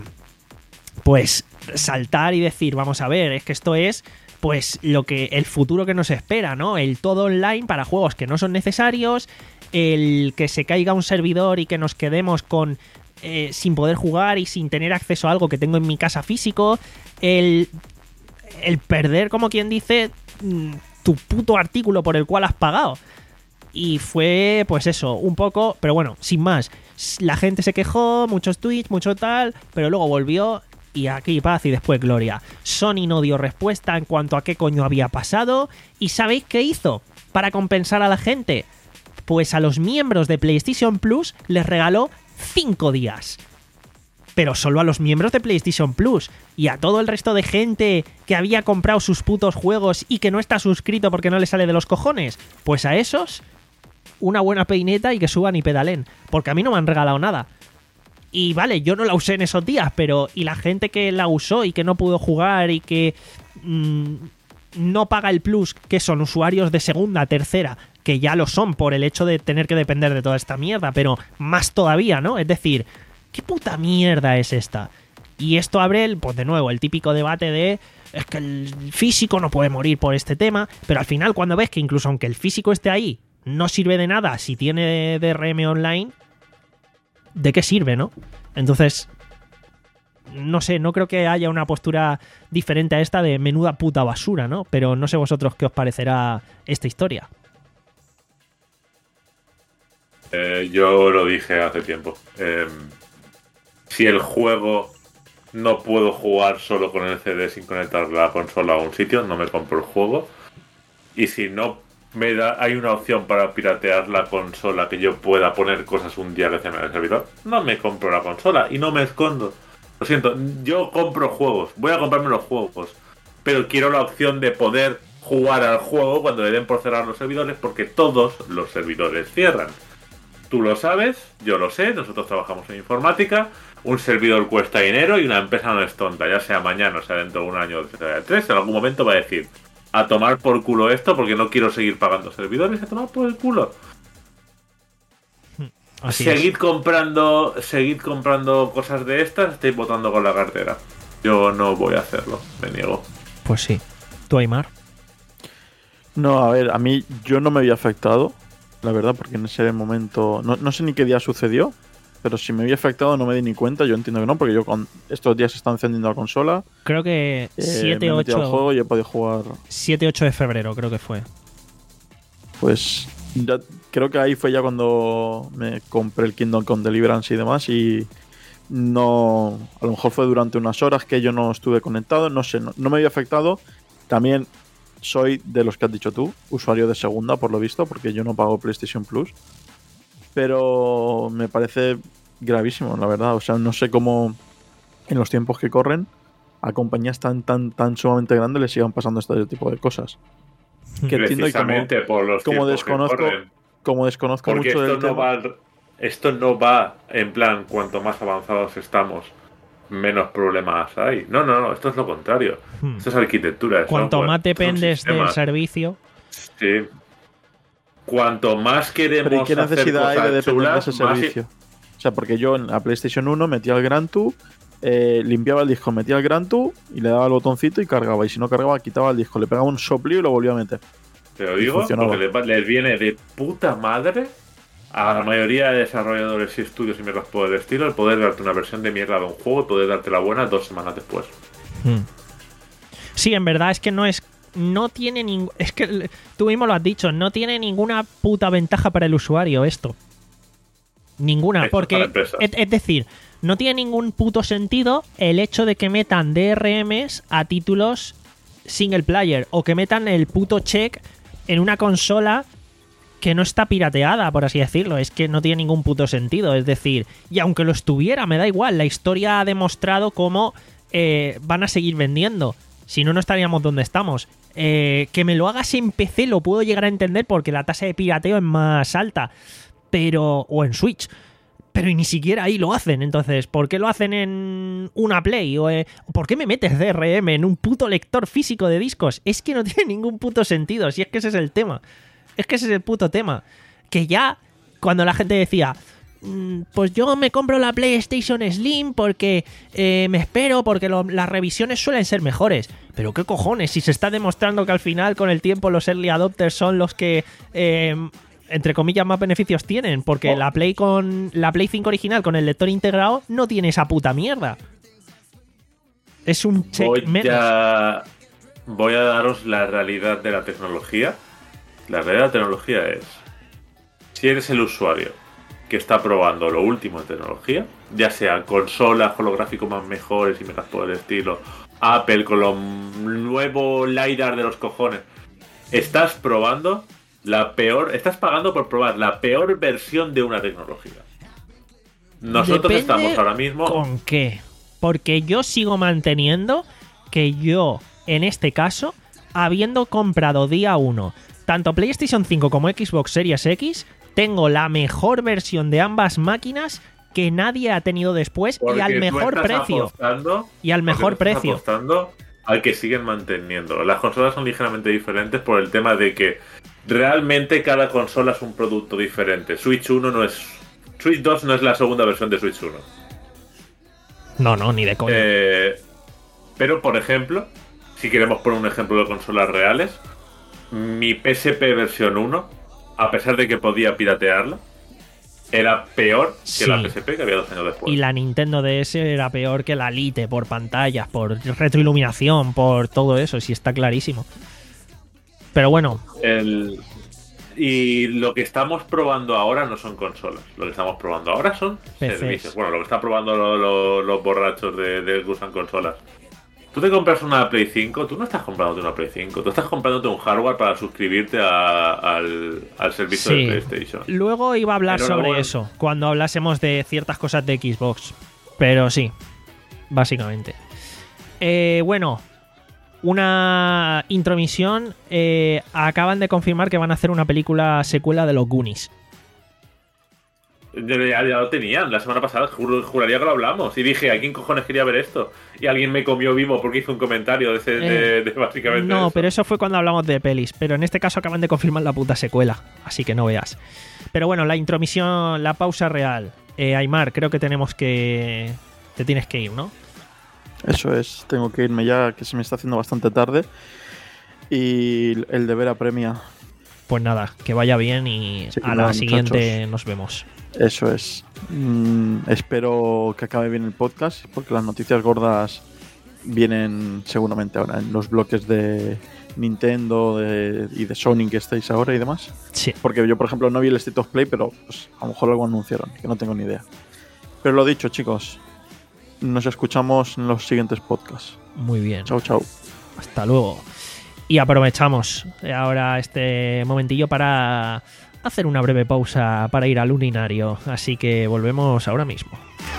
Speaker 1: pues, saltar y decir, vamos a ver, es que esto es... pues lo que el futuro que nos espera, ¿no? El todo online para juegos que no son necesarios, el que se caiga un servidor y que nos quedemos con eh, sin poder jugar y sin tener acceso a algo que tengo en mi casa físico, el, el perder, como quien dice, tu puto artículo por el cual has pagado. Y fue, pues eso, un poco, pero bueno, sin más. La gente se quejó, muchos tweets, mucho tal, pero luego volvió... y aquí paz y después gloria. Sony no dio respuesta en cuanto a qué coño había pasado. ¿Y sabéis qué hizo para compensar a la gente? Pues a los miembros de PlayStation Plus les regaló cinco días. Pero solo a los miembros de PlayStation Plus. Y a todo el resto de gente que había comprado sus putos juegos y que no está suscrito porque no le sale de los cojones, pues a esos una buena peineta y que suban y pedalen. Porque a mí no me han regalado nada. Y vale, yo no la usé en esos días, pero y la gente que la usó y que no pudo jugar y que mmm, no paga el plus, que son usuarios de segunda, tercera, que ya lo son por el hecho de tener que depender de toda esta mierda, pero más todavía, ¿no? Es decir, ¿qué puta mierda es esta? Y esto abre, el, pues de nuevo, el típico debate de es que el físico no puede morir por este tema, pero al final cuando ves que incluso aunque el físico esté ahí, no sirve de nada si tiene D R M online, ¿de qué sirve, no? Entonces, no sé, no creo que haya una postura diferente a esta de menuda puta basura, ¿no? Pero no sé vosotros qué os parecerá esta historia.
Speaker 2: Eh, yo lo dije hace tiempo. Eh, si el juego no puedo jugar solo con el C D sin conectar la consola a un sitio, no me compro el juego. Y si no me da, hay una opción para piratear la consola que yo pueda poner cosas un día que se me da el servidor, no me compro la consola y no me escondo. Lo siento, yo compro juegos, voy a comprarme los juegos, pero quiero la opción de poder jugar al juego cuando le den por cerrar los servidores, porque todos los servidores cierran. Tú lo sabes, yo lo sé, nosotros trabajamos en informática, un servidor cuesta dinero y una empresa no es tonta, ya sea mañana, o sea dentro de un año o tres, en algún momento va a decir: a tomar por culo esto porque no quiero seguir pagando servidores, a tomar por el culo. Así seguid es. comprando, seguid comprando cosas de estas, estáis votando con la cartera. Yo no voy a hacerlo, me niego.
Speaker 1: Pues sí. ¿Tú, Aymar?
Speaker 3: No, a ver, a mí yo no me había afectado, la verdad, porque en ese momento, no, no sé ni qué día sucedió, pero si me había afectado no me di ni cuenta, yo entiendo que no, porque yo con estos días se está encendiendo la consola.
Speaker 1: Creo que
Speaker 3: eh,
Speaker 1: siete,
Speaker 3: me he metido al
Speaker 1: ocho
Speaker 3: juego y he podido jugar.
Speaker 1: siete ocho de febrero creo que fue.
Speaker 3: Pues ya, creo que ahí fue ya cuando me compré el Kingdom Come Deliverance y demás, y no, a lo mejor fue durante unas horas que yo no estuve conectado, no sé, no, no me había afectado. También soy de los que has dicho tú, usuario de segunda por lo visto, porque yo no pago PlayStation Plus, pero me parece gravísimo, la verdad. O sea, no sé cómo en los tiempos que corren a compañías tan tan tan sumamente grandes les sigan pasando este tipo de cosas. Que entiendo y como,
Speaker 2: Precisamente por los
Speaker 3: como
Speaker 2: tiempos
Speaker 3: desconozco,
Speaker 2: que corren.
Speaker 3: como desconozco
Speaker 2: Porque
Speaker 3: mucho
Speaker 2: esto
Speaker 3: del
Speaker 2: no,
Speaker 3: tema.
Speaker 2: va, al- esto no va en plan, cuanto más avanzados estamos, menos problemas hay. No, no, no, esto es lo contrario.
Speaker 1: Hmm.
Speaker 2: Esto es arquitectura. de
Speaker 1: Cuanto
Speaker 2: software,
Speaker 1: más
Speaker 2: estos son
Speaker 1: dependes del
Speaker 2: sistemas.
Speaker 1: servicio,
Speaker 2: Sí. Cuanto más queremos
Speaker 3: Pero ¿y qué
Speaker 2: hacer
Speaker 3: necesidad hay de
Speaker 2: cosas
Speaker 3: depender
Speaker 2: chulas,
Speaker 3: de ese
Speaker 2: más i-
Speaker 3: servicio? O sea, porque yo en la PlayStation uno metía el Gran Tour, eh, limpiaba el disco, metía el Gran Tour y le daba el botoncito y cargaba. Y si no cargaba, quitaba el disco, le pegaba un soplío y lo volvía a meter.
Speaker 2: Te lo
Speaker 3: y
Speaker 2: digo,
Speaker 3: funcionaba.
Speaker 2: porque les, va- les viene de puta madre a la mayoría de desarrolladores y estudios y mierdas por el estilo el poder darte una versión de mierda de un juego y poder darte la buena dos semanas después.
Speaker 1: Hmm. Sí, en verdad es que no es. No tiene ningún. Es que l- tú mismo lo has dicho, no tiene ninguna puta ventaja para el usuario esto. Ninguna,
Speaker 2: Esto es
Speaker 1: porque.
Speaker 2: para empresas.
Speaker 1: Es, es decir, no tiene ningún puto sentido el hecho de que metan D R Ms a títulos single player o que metan el puto check en una consola que no está pirateada, por así decirlo. Es que no tiene ningún puto sentido. Es decir, y aunque lo estuviera, me da igual. La historia ha demostrado cómo eh, van a seguir vendiendo. Si no, no estaríamos donde estamos. Eh, que me lo hagas en P C lo puedo llegar a entender porque la tasa de pirateo es más alta. Pero. O en Switch. Pero ni siquiera ahí lo hacen. Entonces, ¿por qué lo hacen en una Play? ¿O eh, ¿por qué me metes D R M en un puto lector físico de discos? Es que no tiene ningún puto sentido. Si es que ese es el tema. Es que ese es el puto tema. Que ya, cuando la gente decía, "Mm, pues yo me compro la PlayStation Slim porque eh, me espero, porque lo- las revisiones suelen ser mejores". Pero qué cojones, si se está demostrando que al final, con el tiempo, los early adopters son los que, eh, entre comillas, más beneficios tienen. Porque
Speaker 2: Oh.
Speaker 1: la Play con la Play cinco original con el lector integrado no tiene esa puta mierda. Es un check
Speaker 2: Voy
Speaker 1: menos.
Speaker 2: a, voy a daros la realidad de la tecnología. La realidad de la tecnología es, si eres el usuario que está probando lo último en tecnología, ya sea consolas holográficos más mejores y metas por el estilo, Apple con lo nuevo LiDAR de los cojones, estás probando la peor, estás pagando por probar la peor versión de una tecnología. Nosotros
Speaker 1: Depende
Speaker 2: estamos ahora mismo...
Speaker 1: ¿Con qué? Porque yo sigo manteniendo que yo, en este caso, habiendo comprado día uno tanto PlayStation cinco como Xbox Series X, tengo la mejor versión de ambas máquinas que nadie ha tenido después y
Speaker 2: Porque
Speaker 1: al
Speaker 2: tú
Speaker 1: mejor
Speaker 2: estás
Speaker 1: precio.
Speaker 2: apostando-
Speaker 1: Y al
Speaker 2: porque
Speaker 1: mejor
Speaker 2: tú estás
Speaker 1: precio.
Speaker 2: apostando al que siguen manteniendo. Las consolas son ligeramente diferentes por el tema de que realmente cada consola es un producto diferente. Switch uno no es... Switch dos no es la segunda versión de Switch uno.
Speaker 1: No, no, ni de coña.
Speaker 2: Eh, pero, por ejemplo, si queremos poner un ejemplo de consolas reales, mi P S P versión uno, a pesar de que podía piratearla, era peor que
Speaker 1: Sí.
Speaker 2: la P S P que había dos años después.
Speaker 1: Y la Nintendo D S era peor que la Lite por pantallas, por retroiluminación, por todo eso, sí está clarísimo. Pero bueno,
Speaker 2: El... Y lo que estamos probando ahora no son consolas. Lo que estamos probando ahora son
Speaker 1: P Cs.
Speaker 2: servicios. Bueno, lo que están probando lo- lo- los borrachos de, de que usan consolas. Tú te compras una Play cinco, tú no estás comprándote una Play cinco, tú estás comprándote un hardware para suscribirte a- al, al servicio
Speaker 1: sí.
Speaker 2: de PlayStation.
Speaker 1: Luego iba a hablar
Speaker 2: Pero
Speaker 1: sobre
Speaker 2: luego-
Speaker 1: eso, cuando hablásemos de ciertas cosas de Xbox. Pero sí, básicamente. Eh, bueno, una intromisión. eh, acaban de confirmar que van a hacer una película secuela de los Goonies.
Speaker 2: Ya, ya- ya lo tenían, la semana pasada juro- juraría que lo hablamos. Y dije, ¿a quién cojones quería ver esto? Y alguien me comió vivo porque hizo un comentario de, ese, de-
Speaker 1: Eh,
Speaker 2: de básicamente
Speaker 1: No,
Speaker 2: eso.
Speaker 1: pero eso fue cuando hablamos de pelis. Pero en este caso acaban de confirmar la puta secuela. Así que no veas. Pero bueno, la intromisión, la pausa real. Eh, Aymar, creo que tenemos que... Te tienes que ir, ¿no?
Speaker 3: Eso es, tengo que irme ya, que se me está haciendo bastante tarde. Y el deber apremia.
Speaker 1: Pues nada, que vaya bien y
Speaker 3: Sí,
Speaker 1: a
Speaker 3: nada,
Speaker 1: la siguiente
Speaker 3: muchachos.
Speaker 1: nos vemos.
Speaker 3: Eso es. Mm, espero que acabe bien el podcast, porque las noticias gordas vienen seguramente ahora en los bloques de Nintendo de- y de Sony que estáis ahora y demás.
Speaker 1: Sí.
Speaker 3: Porque yo, por ejemplo, no vi el State of Play, pero pues, a lo mejor algo anunciaron, que no tengo ni idea. Pero lo dicho, chicos, nos escuchamos en los siguientes podcasts.
Speaker 1: Muy bien.
Speaker 3: Chao, chao.
Speaker 1: Hasta luego. Y aprovechamos ahora este momentillo para hacer una breve pausa para ir al urinario. Así que volvemos ahora mismo.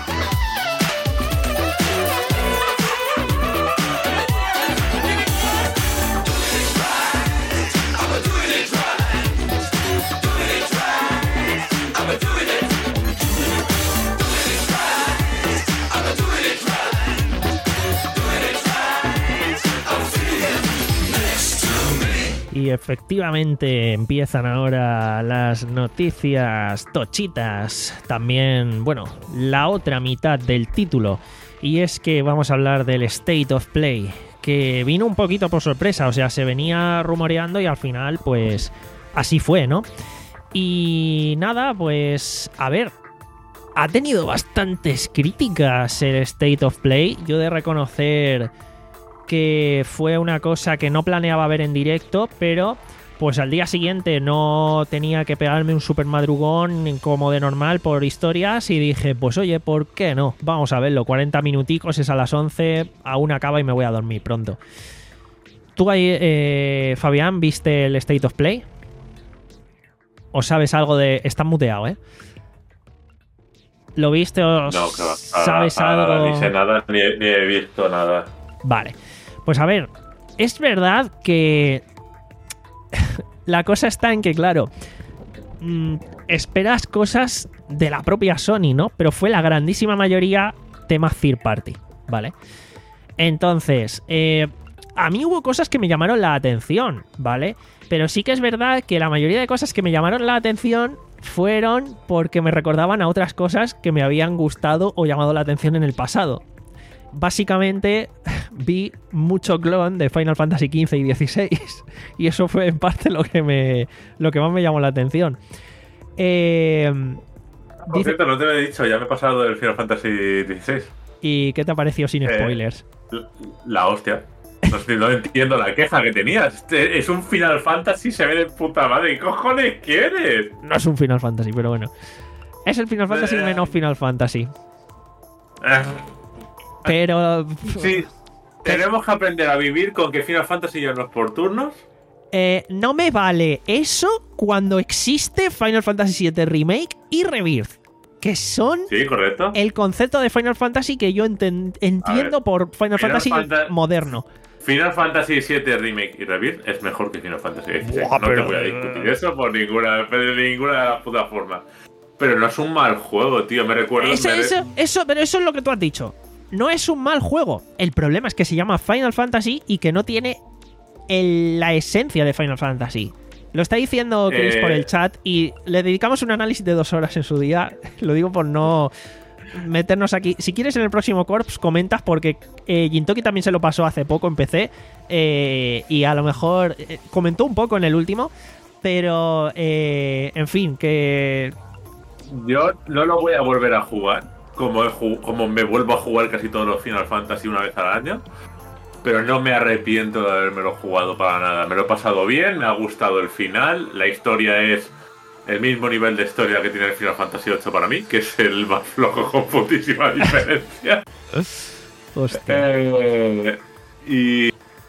Speaker 1: Y efectivamente empiezan ahora las noticias tochitas. También, bueno, la otra mitad del título. Y es que vamos a hablar del State of Play, que vino un poquito por sorpresa. O sea, se venía rumoreando y al final, pues, así fue, ¿no? Y nada, pues, a ver, ha tenido bastantes críticas el State of Play. Yo he de reconocer que fue una cosa que no planeaba ver en directo, pero pues al día siguiente no tenía que pegarme un super madrugón como de normal por historias y dije, pues oye, ¿por qué no? Vamos a verlo, cuarenta minuticos, es a las once, aún acaba y me voy a dormir pronto. ¿Tú ahí, eh, Fabián, viste el State of Play? ¿O sabes algo de...? Estás muteado, ¿eh? ¿Lo viste o
Speaker 2: No, que va.
Speaker 1: sabes
Speaker 2: Ah, ah,
Speaker 1: algo?
Speaker 2: Ni sé nada, ni, ni he visto nada.
Speaker 1: Vale, pues a ver, es verdad que la cosa está en que, claro, mmm, esperas cosas de la propia Sony, ¿no? Pero fue la grandísima mayoría tema third party, ¿vale? Entonces, eh, a mí hubo cosas que me llamaron la atención, ¿vale? Pero sí que es verdad que la mayoría de cosas que me llamaron la atención fueron porque me recordaban a otras cosas que me habían gustado o llamado la atención en el pasado. Básicamente vi mucho clon de Final Fantasy quince y dieciséis y eso fue en parte lo que me lo que más me llamó la atención. Eh,
Speaker 2: Por
Speaker 1: dice-
Speaker 2: cierto, no te lo he dicho, ya me he pasado del Final Fantasy dieciséis.
Speaker 1: ¿Y qué te ha parecido sin
Speaker 2: Eh,
Speaker 1: spoilers?
Speaker 2: La, la hostia. No, sé, no entiendo la queja que tenías. Este es un Final Fantasy, se ve de puta madre. ¿Qué cojones quieres?
Speaker 1: No es un Final Fantasy, pero bueno. Es el Final Fantasy
Speaker 2: Eh.
Speaker 1: menos Final Fantasy.
Speaker 2: Ah,
Speaker 1: Pero
Speaker 2: sí, tenemos que aprender a vivir con que Final Fantasy ya no es por turnos.
Speaker 1: eh, no me vale eso cuando existe Final Fantasy siete Remake y Rebirth, que son
Speaker 2: Sí, correcto.
Speaker 1: el concepto de Final Fantasy que yo enten- entiendo
Speaker 2: ver,
Speaker 1: por Final,
Speaker 2: Final
Speaker 1: Fantasy
Speaker 2: Fanta-
Speaker 1: moderno.
Speaker 2: Final Fantasy siete Remake y Rebirth es mejor que Final Fantasy dieciséis.
Speaker 1: Buah,
Speaker 2: no
Speaker 1: pero-
Speaker 2: te voy a discutir eso por ninguna, de ninguna de las putas formas. Pero no es un mal juego, tío. Me recuerdo.
Speaker 1: Eso,
Speaker 2: me-
Speaker 1: eso, eso, pero eso es lo que tú has dicho. No es un mal juego. El problema es que se llama Final Fantasy y que no tiene el- la esencia de Final Fantasy. Lo está diciendo Chris
Speaker 2: Eh.
Speaker 1: por el chat y le dedicamos un análisis de dos horas en su día. Lo digo por no meternos aquí. Si quieres en el próximo Corps comentas porque eh, Jintoki también se lo pasó hace poco en P C eh, y a lo mejor eh, comentó un poco en el último, pero eh, en fin, que
Speaker 2: Yo no lo voy a volver a jugar. Como, he ju- como me vuelvo a jugar casi todos los Final Fantasy una vez al año. Pero no me arrepiento de habérmelo jugado para nada. Me lo he pasado bien, me ha gustado el final. La historia es el mismo nivel de historia que tiene el Final Fantasy ocho para mí, que es el más flojo con putísima diferencia.
Speaker 1: hostia.
Speaker 2: Eh, y,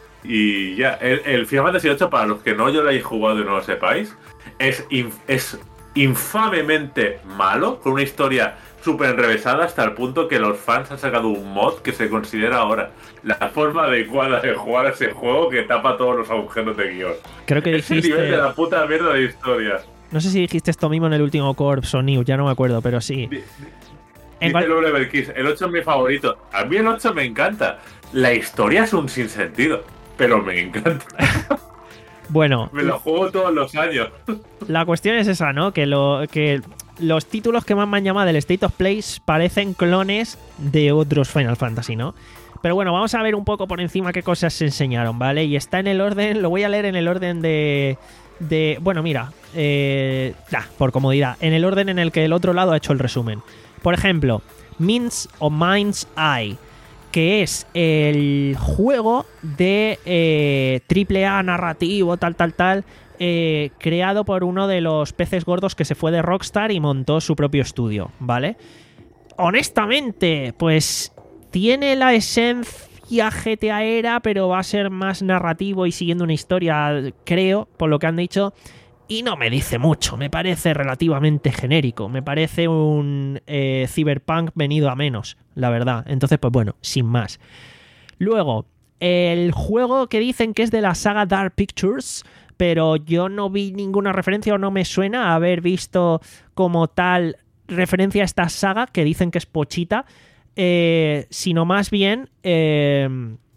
Speaker 2: y ya, el, el Final Fantasy ocho, para los que no yo lo hayáis jugado y no lo sepáis, es, inf- es infamemente malo, con una historia súper enrevesada hasta el punto que los fans han sacado un mod que se considera ahora la forma adecuada de jugar a ese juego que tapa todos los agujeros de guión.
Speaker 1: Creo que
Speaker 2: Es el nivel de
Speaker 1: dijiste.
Speaker 2: la puta mierda de historia.
Speaker 1: No sé si dijiste esto mismo en el último Corps o News, ya no me acuerdo, pero sí.
Speaker 2: Di-
Speaker 1: En
Speaker 2: Dice
Speaker 1: cual-
Speaker 2: el Oliver Kiss, el ocho es mi favorito. A mí el ocho me encanta. La historia es un sinsentido, pero me encanta.
Speaker 1: Bueno,
Speaker 2: Me lo juego todos los años.
Speaker 1: la cuestión es esa, ¿no? Que, lo, que los títulos que más me han llamado del State of Play parecen clones de otros Final Fantasy, ¿no? Pero bueno, vamos a ver un poco por encima qué cosas se enseñaron, ¿vale? Y está en el orden, lo voy a leer en el orden de... de bueno, mira, eh, nah, por comodidad, en el orden en el que el otro lado ha hecho el resumen. Por ejemplo, Minds o Mind's Eye, que es el juego de eh, triple A narrativo, tal, tal, tal, eh, creado por uno de los peces gordos que se fue de Rockstar y montó su propio estudio, ¿vale? Honestamente, pues tiene la esencia G T A era, pero va a ser más narrativo y siguiendo una historia, creo, por lo que han dicho. Y no me dice mucho, me parece relativamente genérico, me parece un eh, Cyberpunk venido a menos, la verdad. Entonces, pues bueno, sin más. Luego, el juego que dicen que es de la saga Dark Pictures, pero yo no vi ninguna referencia o no me suena haber visto como tal referencia a esta saga, que dicen que es pochita, eh, sino más bien... Eh,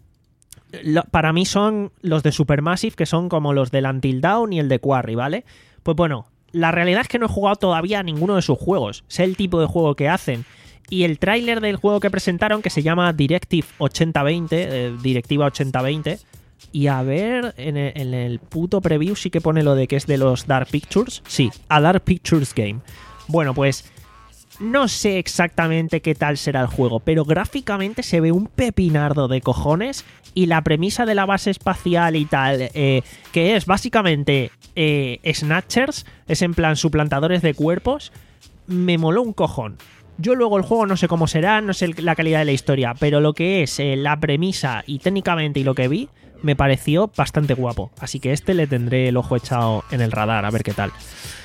Speaker 1: Lo, para mí son los de Supermassive, que son como los del Until Dawn y el de Quarry, ¿vale? Pues bueno, la realidad es que no he jugado todavía a ninguno de sus juegos. Sé el tipo de juego que hacen. Y el tráiler del juego que presentaron, que se llama Directive ochenta veinte, eh, Directiva ochenta veinte, y a ver, en el, en el puto preview sí que pone lo de que es de los Dark Pictures. Sí, a Dark Pictures Game. Bueno, pues... no sé exactamente qué tal será el juego, pero gráficamente se ve un pepinardo de cojones y la premisa de la base espacial y tal, eh, que es básicamente eh, Snatchers, es en plan suplantadores de cuerpos, me moló un cojón. Yo luego el juego no sé cómo será, no sé la calidad de la historia, pero lo que es eh, la premisa y técnicamente y lo que vi, me pareció bastante guapo. Así que este le tendré el ojo echado en el radar, a ver qué tal.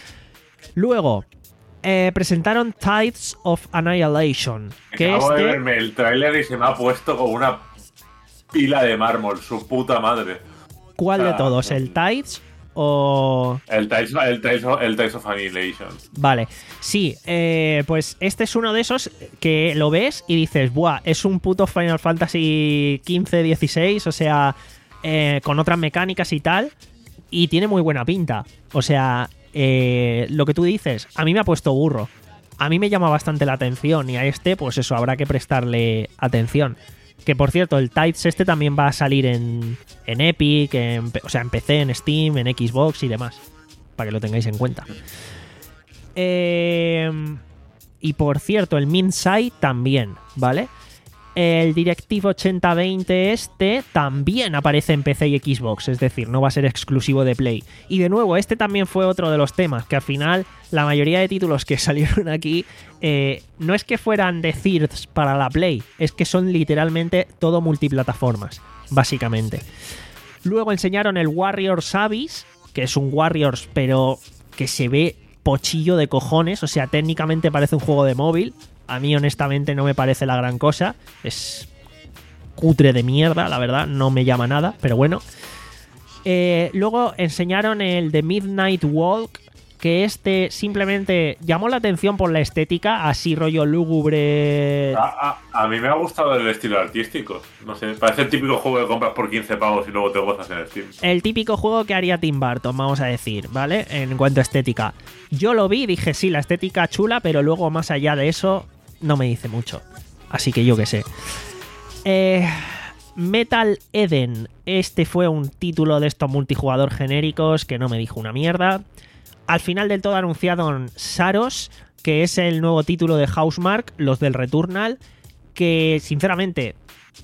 Speaker 1: Luego... Eh, presentaron Tides of Annihilation. Que
Speaker 2: Acabo
Speaker 1: este...
Speaker 2: de verme el tráiler y se me ha puesto como una pila de mármol, su puta madre.
Speaker 1: ¿Cuál
Speaker 2: o sea,
Speaker 1: de todos? ¿El Tides o...?
Speaker 2: El Tides, el Tides, of, el Tides of Annihilation.
Speaker 1: Vale, sí, eh, pues este es uno de esos que lo ves y dices, buah, es un puto Final Fantasy quince dieciséis, o sea, eh, con otras mecánicas y tal, y tiene muy buena pinta. O sea... Eh, lo que tú dices, a mí me ha puesto burro. A mí me llama bastante la atención y a este, pues eso, habrá que prestarle atención. Que por cierto, el Tides este también va a salir en, en Epic, en, o sea, en P C, en Steam, en Xbox y demás. Para que lo tengáis en cuenta. Eh, y por cierto, el Minsai también, ¿vale? El Directive ochenta veinte este también aparece en P C y Xbox, es decir, no va a ser exclusivo de Play. Y de nuevo, este también fue otro de los temas, que al final la mayoría de títulos que salieron aquí eh, no es que fueran de thirds para la Play, es que son literalmente todo multiplataformas, básicamente. Luego enseñaron el Warriors Abyss, que es un Warriors pero que se ve pochillo de cojones, o sea, técnicamente parece un juego de móvil. A mí honestamente no me parece la gran cosa. Es cutre de mierda, la verdad. No me llama nada, pero bueno. Eh, luego enseñaron el The Midnight Walk, que este simplemente llamó la atención por la estética, así rollo lúgubre.
Speaker 2: A, a, a mí me ha gustado el estilo artístico. No sé, parece el típico juego que compras por quince pavos y luego te gozas en Steam.
Speaker 1: El típico juego que haría Tim Burton, vamos a decir, ¿vale? En cuanto a estética. Yo lo vi y dije, sí, la estética chula, pero luego más allá de eso... no me dice mucho. Así que yo qué sé. Eh, Metal Eden. Este fue un título de estos multijugador genéricos que no me dijo una mierda. Al final del todo anunciaron Saros, que es el nuevo título de Housemarque, los del Returnal, que sinceramente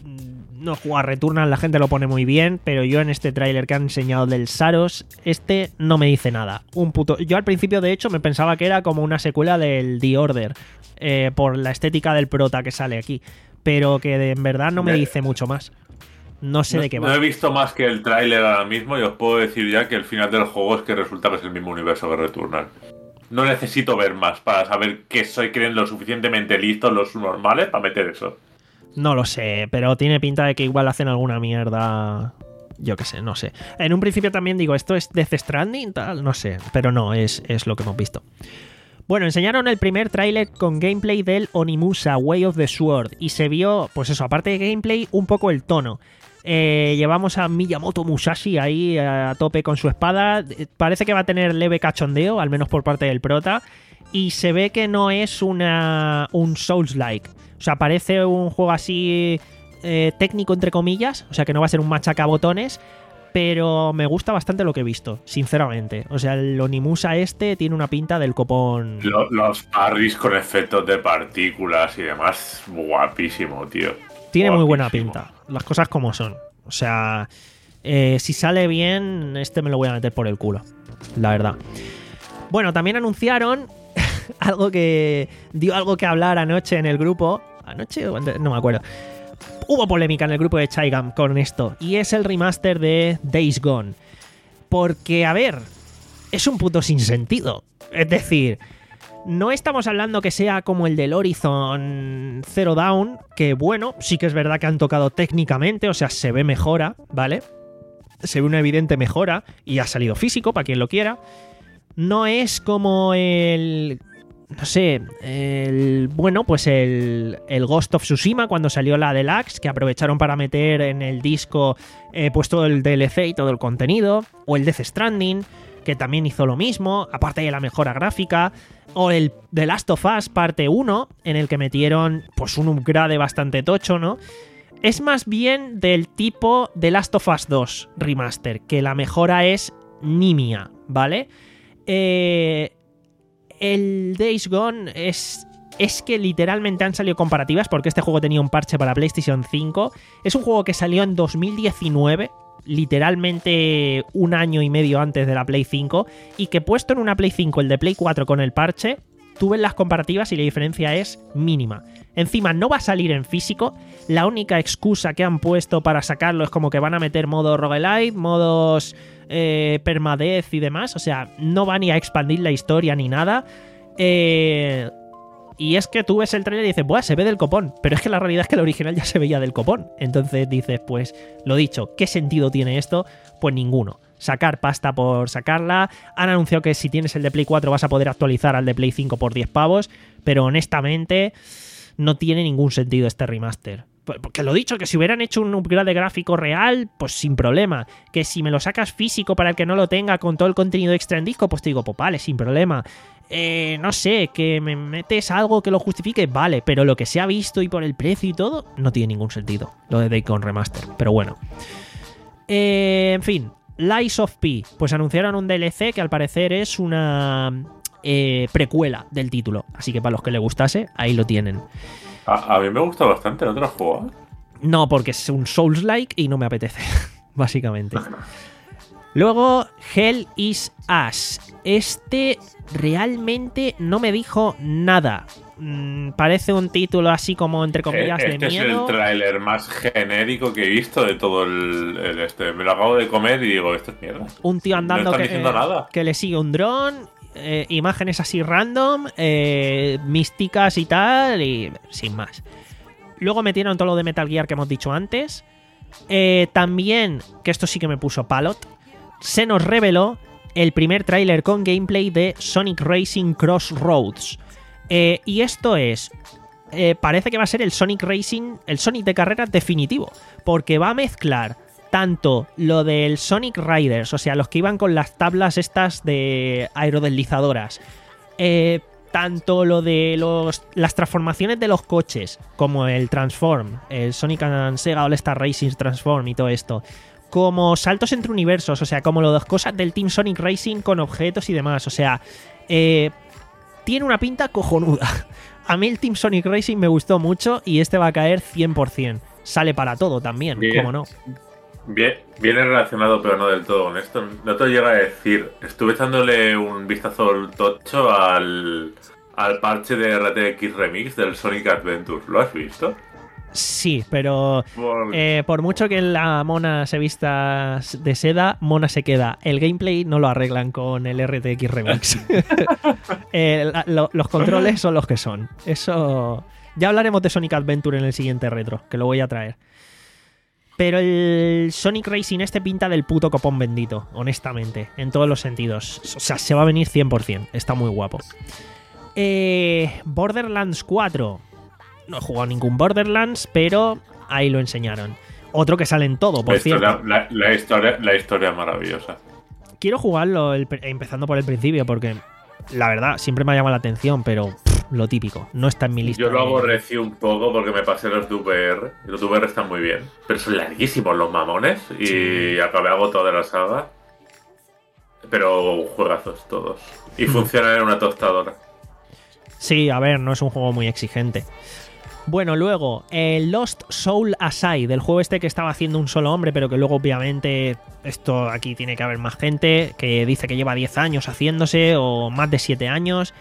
Speaker 1: no juega a Returnal, la gente lo pone muy bien, pero yo en este tráiler que han enseñado del Saros, este no me dice nada. Un puto... Yo al principio de hecho me pensaba que era como una secuela del The Order, eh, por la estética del prota que sale aquí, pero que de, en verdad no me dice mucho más. No sé
Speaker 2: no,
Speaker 1: de qué va.
Speaker 2: No he visto más que el tráiler ahora mismo y os puedo decir ya que el final del juego es que resulta que es el mismo universo que Returnal. No necesito ver más para saber que soy creen lo suficientemente listos los normales para meter eso.
Speaker 1: No lo sé, pero tiene pinta de que igual hacen alguna mierda. Yo qué sé, no sé. En un principio también digo, ¿esto es Death Stranding? Tal, no sé, pero no, es, es lo que hemos visto. Bueno, enseñaron el primer tráiler con gameplay del Onimusa Way of the Sword y se vio, pues eso, aparte de gameplay, un poco el tono. Eh, llevamos a Miyamoto Musashi ahí a tope con su espada. Parece que va a tener leve cachondeo, al menos por parte del prota. Y se ve que no es una un Souls-like. O sea, parece un juego así eh, técnico entre comillas, o sea que no va a ser un machacabotones, pero me gusta bastante lo que he visto, sinceramente. O sea, el Onimusa este tiene una pinta del copón.
Speaker 2: Los, los parries con efectos de partículas y demás, guapísimo, tío.
Speaker 1: Tiene
Speaker 2: guapísimo.
Speaker 1: Muy buena pinta, las cosas como son. O sea, eh, si sale bien, este me lo voy a meter por el culo, la verdad. Bueno, también anunciaron algo que dio algo que hablar anoche en el grupo. ¿Anoche? No me acuerdo. Hubo polémica en el grupo de Chaigam con esto, y es el remaster de Days Gone. Porque, a ver, es un puto sinsentido. Es decir, no estamos hablando que sea como el del Horizon Zero Dawn, que bueno, sí que es verdad que han tocado técnicamente, o sea, se ve mejora, ¿vale? Se ve una evidente mejora, y ha salido físico, para quien lo quiera. No es como el... No sé, el, bueno, pues el, el Ghost of Tsushima cuando salió la Deluxe, que aprovecharon para meter en el disco eh, pues todo el D L C y todo el contenido, o el Death Stranding, que también hizo lo mismo, aparte de la mejora gráfica, o el The Last of Us parte uno, en el que metieron pues un upgrade bastante tocho, ¿no? Es más bien del tipo The Last of Us dos Remaster, que la mejora es nimia, ¿vale? Eh... El Days Gone es, es que literalmente han salido comparativas, porque este juego tenía un parche para PlayStation cinco. Es un juego que salió en dos mil diecinueve, literalmente un año y medio antes de la Play cinco, y que puesto en una Play cinco el de Play cuatro con el parche, tú ves las comparativas y la diferencia es mínima. Encima no va a salir en físico, la única excusa que han puesto para sacarlo es como que van a meter modo roguelite, modos... Eh, permadez y demás, o sea, no va ni a expandir la historia ni nada. Eh, y es que tú ves el trailer y dices, buah, se ve del copón, pero es que la realidad es que el original ya se veía del copón. Entonces dices, pues, lo dicho, ¿qué sentido tiene esto? Pues ninguno. Sacar pasta por sacarla. Han anunciado que si tienes el de Play cuatro vas a poder actualizar al de Play cinco por diez pavos, pero honestamente no tiene ningún sentido este remaster. Porque lo dicho, que si hubieran hecho un upgrade gráfico real, pues sin problema. Que si me lo sacas físico para el que no lo tenga con todo el contenido extra en disco, pues te digo, pues vale, sin problema. Eh, no sé, que me metes algo que lo justifique, vale, pero lo que se ha visto y por el precio y todo, no tiene ningún sentido, lo de Days Gone Remaster, pero bueno. Eh, en fin, Lies of P, pues anunciaron un D L C que al parecer es una eh, precuela del título, así que para los que les gustase, ahí lo tienen.
Speaker 2: A, a mí me gusta bastante, ¿no te lo has jugado?
Speaker 1: No, porque es un Souls-like y no me apetece, básicamente. Luego, Hell is Us. Este realmente no me dijo nada. Mm, parece un título así como, entre comillas,
Speaker 2: este
Speaker 1: de miedo.
Speaker 2: Este es el tráiler más genérico que he visto de todo el, el este. Me lo acabo de comer y digo, esto es mierda.
Speaker 1: Un tío andando
Speaker 2: no
Speaker 1: que,
Speaker 2: diciendo
Speaker 1: eh,
Speaker 2: nada.
Speaker 1: que le sigue un dron. Eh, imágenes así random, eh, místicas y tal, y sin más. Luego metieron todo lo de Metal Gear que hemos dicho antes. Eh, también, que esto sí que me puso palot, se nos reveló el primer tráiler con gameplay de Sonic Racing Crossroads. Eh, y esto es... Eh, parece que va a ser el Sonic Racing, el Sonic de carreras definitivo, porque va a mezclar tanto lo del Sonic Riders, o sea, los que iban con las tablas estas de aerodeslizadoras, eh, tanto lo de los, las transformaciones de los coches, como el Transform, el Sonic and Sega All-Star Racing Transform y todo esto, como saltos entre universos, o sea, como las cosas del Team Sonic Racing con objetos y demás, o sea, eh, tiene una pinta cojonuda. A mí el Team Sonic Racing me gustó mucho y este va a caer cien por ciento. Sale para todo también,
Speaker 2: Bien.
Speaker 1: cómo no.
Speaker 2: Bien, viene relacionado, pero no del todo con esto. No te llega a decir. Estuve echándole un vistazo tocho al, al parche de R T X Remix del Sonic Adventure. ¿Lo has visto?
Speaker 1: Sí, pero
Speaker 2: Por...
Speaker 1: eh, por mucho que la mona se vista de seda, mona se queda. El gameplay no lo arreglan con el R T X Remix. eh, lo, los controles son los que son. Eso... Ya hablaremos de Sonic Adventure en el siguiente retro, que lo voy a traer. Pero el Sonic Racing este pinta del puto copón bendito, honestamente, en todos los sentidos. O sea, se va a venir cien por ciento, está muy guapo. Eh, Borderlands cuatro. No he jugado ningún Borderlands, pero ahí lo enseñaron. Otro que sale en todo, por
Speaker 2: la historia,
Speaker 1: cierto.
Speaker 2: La, la, historia, la historia maravillosa.
Speaker 1: Quiero jugarlo el, empezando por el principio, porque la verdad siempre me ha llamado la atención, pero pff, lo típico. No está en mi lista.
Speaker 2: Yo lo
Speaker 1: de-
Speaker 2: aborrecí un poco porque me pasé los de V R. Y los de V R están muy bien. Pero son larguísimos los mamones. Y
Speaker 1: Sí.
Speaker 2: acabé agotado de la saga. Pero juegazos todos. Y funcionan en una tostadora.
Speaker 1: Sí, a ver, no es un juego muy exigente. Bueno, luego, el Lost Soul Aside, el juego este que estaba haciendo un solo hombre, pero que luego obviamente esto aquí tiene que haber más gente, que dice que lleva diez años haciéndose, o más de siete años.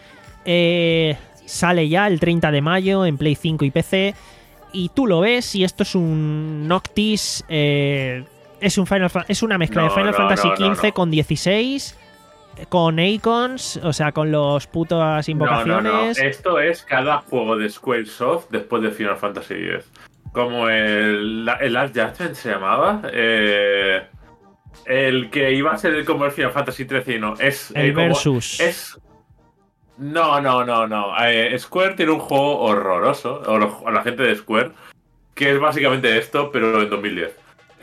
Speaker 1: Eh, sale ya el treinta de mayo en Play cinco y P C, y tú lo ves y esto es un Noctis, eh, es, un Final Fa- es una mezcla
Speaker 2: No,
Speaker 1: de Final
Speaker 2: no,
Speaker 1: Fantasy
Speaker 2: no, no,
Speaker 1: quince
Speaker 2: no.
Speaker 1: con dieciséis, con icons, o sea, con los putas invocaciones.
Speaker 2: No, no, no. Esto es cada juego de Squaresoft después de Final Fantasy X. Como el, el Last Judgment se llamaba. Eh, el que iba a ser como el Final Fantasy trece y no. Es,
Speaker 1: El
Speaker 2: eh, como-
Speaker 1: Versus.
Speaker 2: Es. No, no, no, no. Eh, Square tiene un juego horroroso. O, lo- o la gente de Square. Que es básicamente esto, pero en dos mil diez.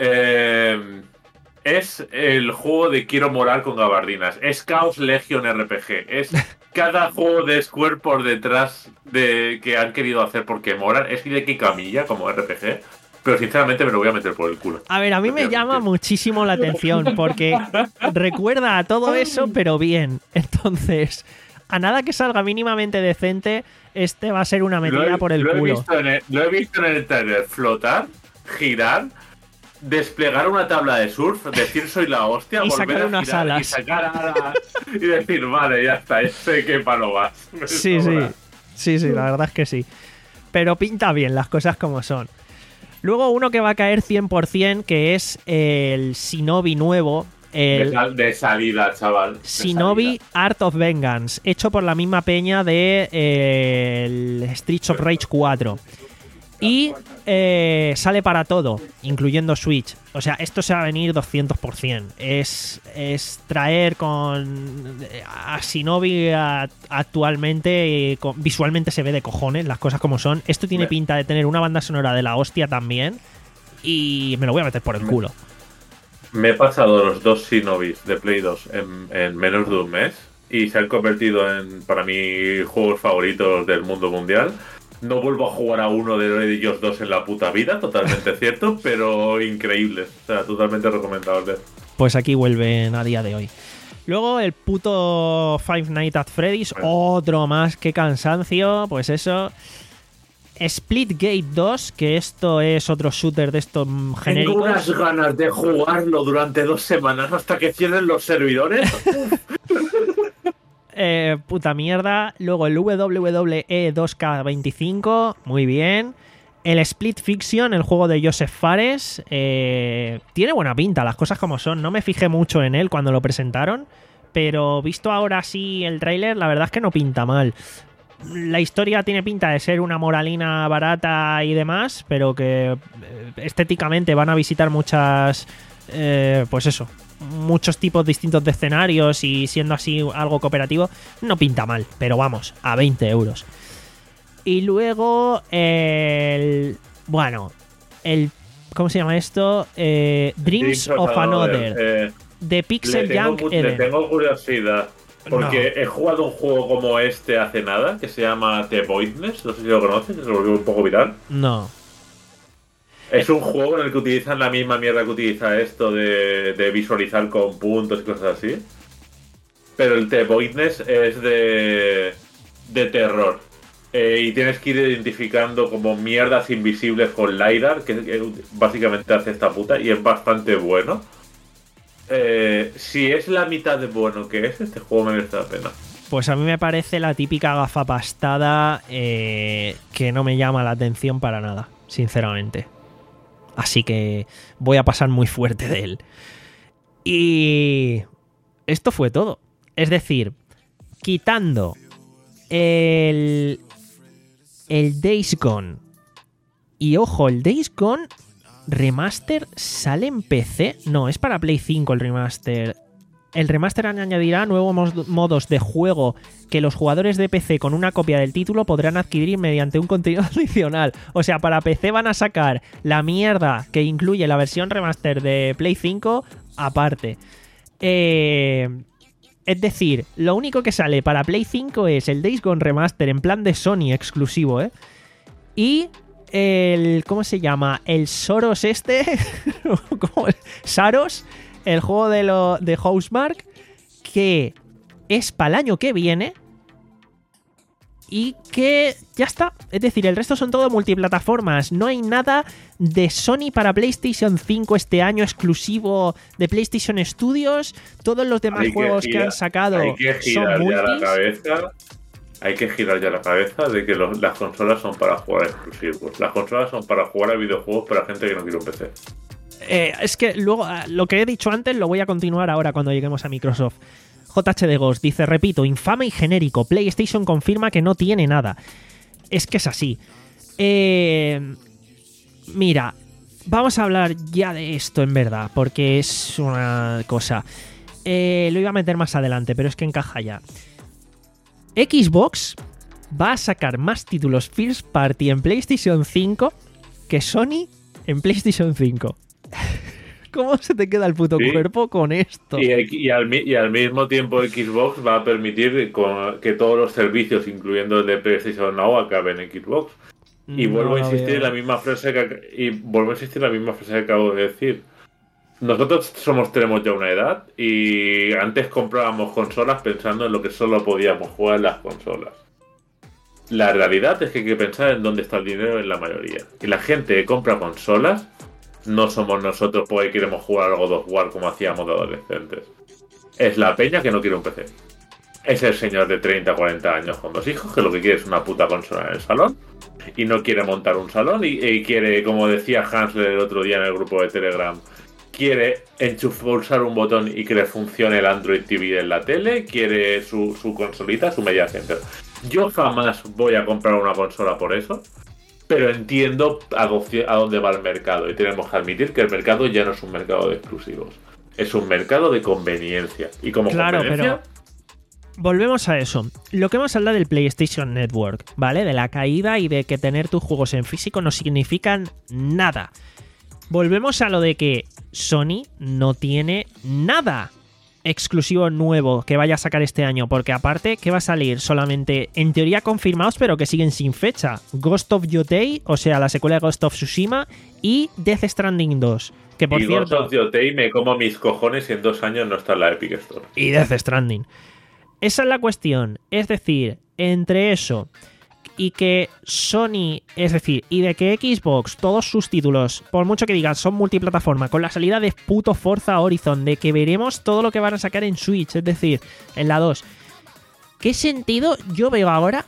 Speaker 2: Eh. Es el juego de quiero morar con gabardinas. Es Chaos Legion R P G. Es cada juego de Square por detrás de que han querido hacer porque moran. Es Hideki Kamiya como R P G. Pero sinceramente me lo voy a meter por el culo.
Speaker 1: A ver, a mí me
Speaker 2: Efectivamente.
Speaker 1: llama muchísimo la atención porque recuerda a todo eso, pero bien. Entonces, a nada que salga mínimamente decente, este va a ser una metida
Speaker 2: Lo he-
Speaker 1: por el
Speaker 2: lo he
Speaker 1: culo.
Speaker 2: visto en el- lo he visto en el trailer flotar, girar, desplegar una tabla de surf, decir soy la hostia,
Speaker 1: Y
Speaker 2: volver
Speaker 1: sacar
Speaker 2: a
Speaker 1: unas
Speaker 2: girar
Speaker 1: alas.
Speaker 2: y sacar alas y decir, vale, ya está, ya sé qué palo vas. Me
Speaker 1: Sí, sí.
Speaker 2: sobra.
Speaker 1: Sí, sí, la verdad es que sí. Pero pinta bien las cosas como son. Luego uno que va a caer cien por ciento, que es el Shinobi nuevo.
Speaker 2: De,
Speaker 1: El
Speaker 2: sal- de salida, chaval. de
Speaker 1: Shinobi
Speaker 2: salida.
Speaker 1: Art of Vengeance, hecho por la misma peña de eh, el Streets of Rage cuatro. Y eh, sale para todo, incluyendo Switch. O sea, esto se va a venir doscientos por ciento. Es, es traer con a Shinobi a- actualmente, eh, con- visualmente se ve de cojones, las cosas como son. Esto tiene
Speaker 2: Me-
Speaker 1: pinta de tener una banda sonora de la hostia también. Y me lo voy a meter por el
Speaker 2: Me-
Speaker 1: culo.
Speaker 2: Me he pasado los dos Shinobis de Play dos en, en menos de un mes y se han convertido en, para mí, juegos favoritos del mundo mundial. No vuelvo a jugar a uno de ellos dos en la puta vida, totalmente cierto, pero increíbles. O sea, totalmente recomendables.
Speaker 1: Pues aquí vuelven a día de hoy. Luego el puto Five Nights at Freddy's, otro más, que cansancio. Pues eso. Splitgate dos, que esto es otro shooter de estos mm,
Speaker 2: Tengo
Speaker 1: genéricos.
Speaker 2: unas ganas de jugarlo durante dos semanas hasta que cierren los servidores.
Speaker 1: Eh, puta mierda. Luego el W W E dos K veinticinco, muy bien. El Split Fiction, el juego de Joseph Fares, eh, tiene buena pinta, las cosas como son. No me fijé mucho en él cuando lo presentaron, pero visto ahora sí el tráiler, la verdad es que no pinta mal. La historia tiene pinta de ser una moralina barata y demás, pero que eh, estéticamente van a visitar muchas... eh, pues eso, muchos tipos distintos de escenarios y siendo así algo cooperativo, no pinta mal, pero vamos, a veinte euros. Y luego el... Bueno, el... ¿Cómo se llama esto? Eh, Dreams of Another,
Speaker 2: Eh,
Speaker 1: de Pixel
Speaker 2: le, tengo,
Speaker 1: Junk
Speaker 2: mu- le
Speaker 1: Eden.
Speaker 2: tengo curiosidad. Porque
Speaker 1: No.
Speaker 2: he jugado un juego como este hace nada, que se llama The Voidness, no sé si lo conoces, que se volvió un poco viral.
Speaker 1: No.
Speaker 2: Es un juego en el que utilizan la misma mierda que utiliza esto de, de visualizar con puntos y cosas así. Pero el The Voidness es de, de terror. Eh, y tienes que ir identificando como mierdas invisibles con LiDAR, que, que básicamente hace esta puta, y es bastante bueno. Eh, si es la mitad de bueno que es, este juego merece la pena.
Speaker 1: Pues a mí me parece la típica gafapastada eh, que no me llama la atención para nada, sinceramente. Así que voy a pasar muy fuerte de él. Y esto fue todo. Es decir, quitando el, el Days Gone. Y ojo, el Days Gone remaster sale en P C. No, es para Play cinco el remaster. El remaster añadirá nuevos mos- modos de juego que los jugadores de P C con una copia del título podrán adquirir mediante un contenido adicional. O sea, para P C van a sacar la mierda que incluye la versión remaster de Play cinco aparte. Eh, Es decir, lo único que sale para Play cinco es el Days Gone Remaster en plan de Sony exclusivo, ¿eh? Y el... ¿cómo se llama? El Soros este... ¿Cómo? Saros, el juego de, lo, de Housemarque, que es para el año que viene y que ya está. Es decir, el resto son todo multiplataformas. No hay nada de Sony para PlayStation cinco este año exclusivo de PlayStation Studios. Todos los demás
Speaker 2: Hay que
Speaker 1: juegos que
Speaker 2: girar-
Speaker 1: han sacado
Speaker 2: hay que
Speaker 1: son
Speaker 2: girar ya la
Speaker 1: multis.
Speaker 2: cabeza. Hay que girar ya la cabeza de que los- las consolas son para jugar exclusivos. Las consolas son para jugar a videojuegos para gente que no quiere un P C.
Speaker 1: Eh, es que luego, eh, lo que he dicho antes lo voy a continuar ahora cuando lleguemos a Microsoft. J H D Ghost dice, repito, infame y genérico. PlayStation confirma que no tiene nada. Es que es así. Eh, mira, vamos a hablar ya de esto en verdad, porque es una cosa. Eh, lo iba a meter más adelante, pero es que encaja ya. Xbox va a sacar más títulos First Party en PlayStation cinco que Sony en PlayStation cinco. ¿Cómo se te queda el puto
Speaker 2: Sí.
Speaker 1: cuerpo con esto?
Speaker 2: Y, y, al, mi- y al mismo tiempo Xbox va a permitir con- que todos los servicios, incluyendo el de PlayStation Now, acaben en Xbox. Y
Speaker 1: No
Speaker 2: vuelvo a
Speaker 1: lo
Speaker 2: insistir
Speaker 1: veo.
Speaker 2: en la misma frase que ac- y vuelvo a insistir en la misma frase que acabo de decir. Nosotros somos tenemos ya una edad y antes comprábamos consolas pensando en lo que solo podíamos jugar en las consolas. La realidad es que hay que pensar en dónde está el dinero en la mayoría. Y la gente que compra consolas no somos nosotros porque queremos jugar al God of War como hacíamos de adolescentes. Es la peña que no quiere un P C. Es el señor de treinta, cuarenta años con dos hijos que lo que quiere es una puta consola en el salón y no quiere montar un salón y, y quiere, como decía Hansler el otro día en el grupo de Telegram, quiere enchufar, pulsar un botón y que le funcione el Android T V en la tele, quiere su, su consolita, su media center. Yo jamás voy a comprar una consola por eso, pero entiendo a, do- a dónde va el mercado y tenemos que admitir que el mercado ya no es un mercado de exclusivos, es un mercado de conveniencia. Y como
Speaker 1: Claro,
Speaker 2: conveniencia,
Speaker 1: pero volvemos a eso. Lo que hemos hablado del PlayStation Network, ¿vale? De la caída y de que tener tus juegos en físico no significan nada. Volvemos a lo de que Sony no tiene nada exclusivo nuevo que vaya a sacar este año, porque aparte, ¿qué va a salir? Solamente, en teoría, confirmados, pero que siguen sin fecha. Ghost of Yotei, o sea, la secuela de Ghost of Tsushima, y Death Stranding dos. Que por
Speaker 2: y
Speaker 1: cierto.
Speaker 2: Ghost of Yotei me como mis cojones y en dos años no está en la Epic Store.
Speaker 1: Y Death Stranding. Esa es la cuestión. Es decir, entre eso y que Sony, es decir, y de que Xbox, todos sus títulos, por mucho que digan, son multiplataforma, con la salida de puto Forza Horizon, de que veremos todo lo que van a sacar en Switch, es decir, en la dos. ¿Qué sentido yo veo ahora?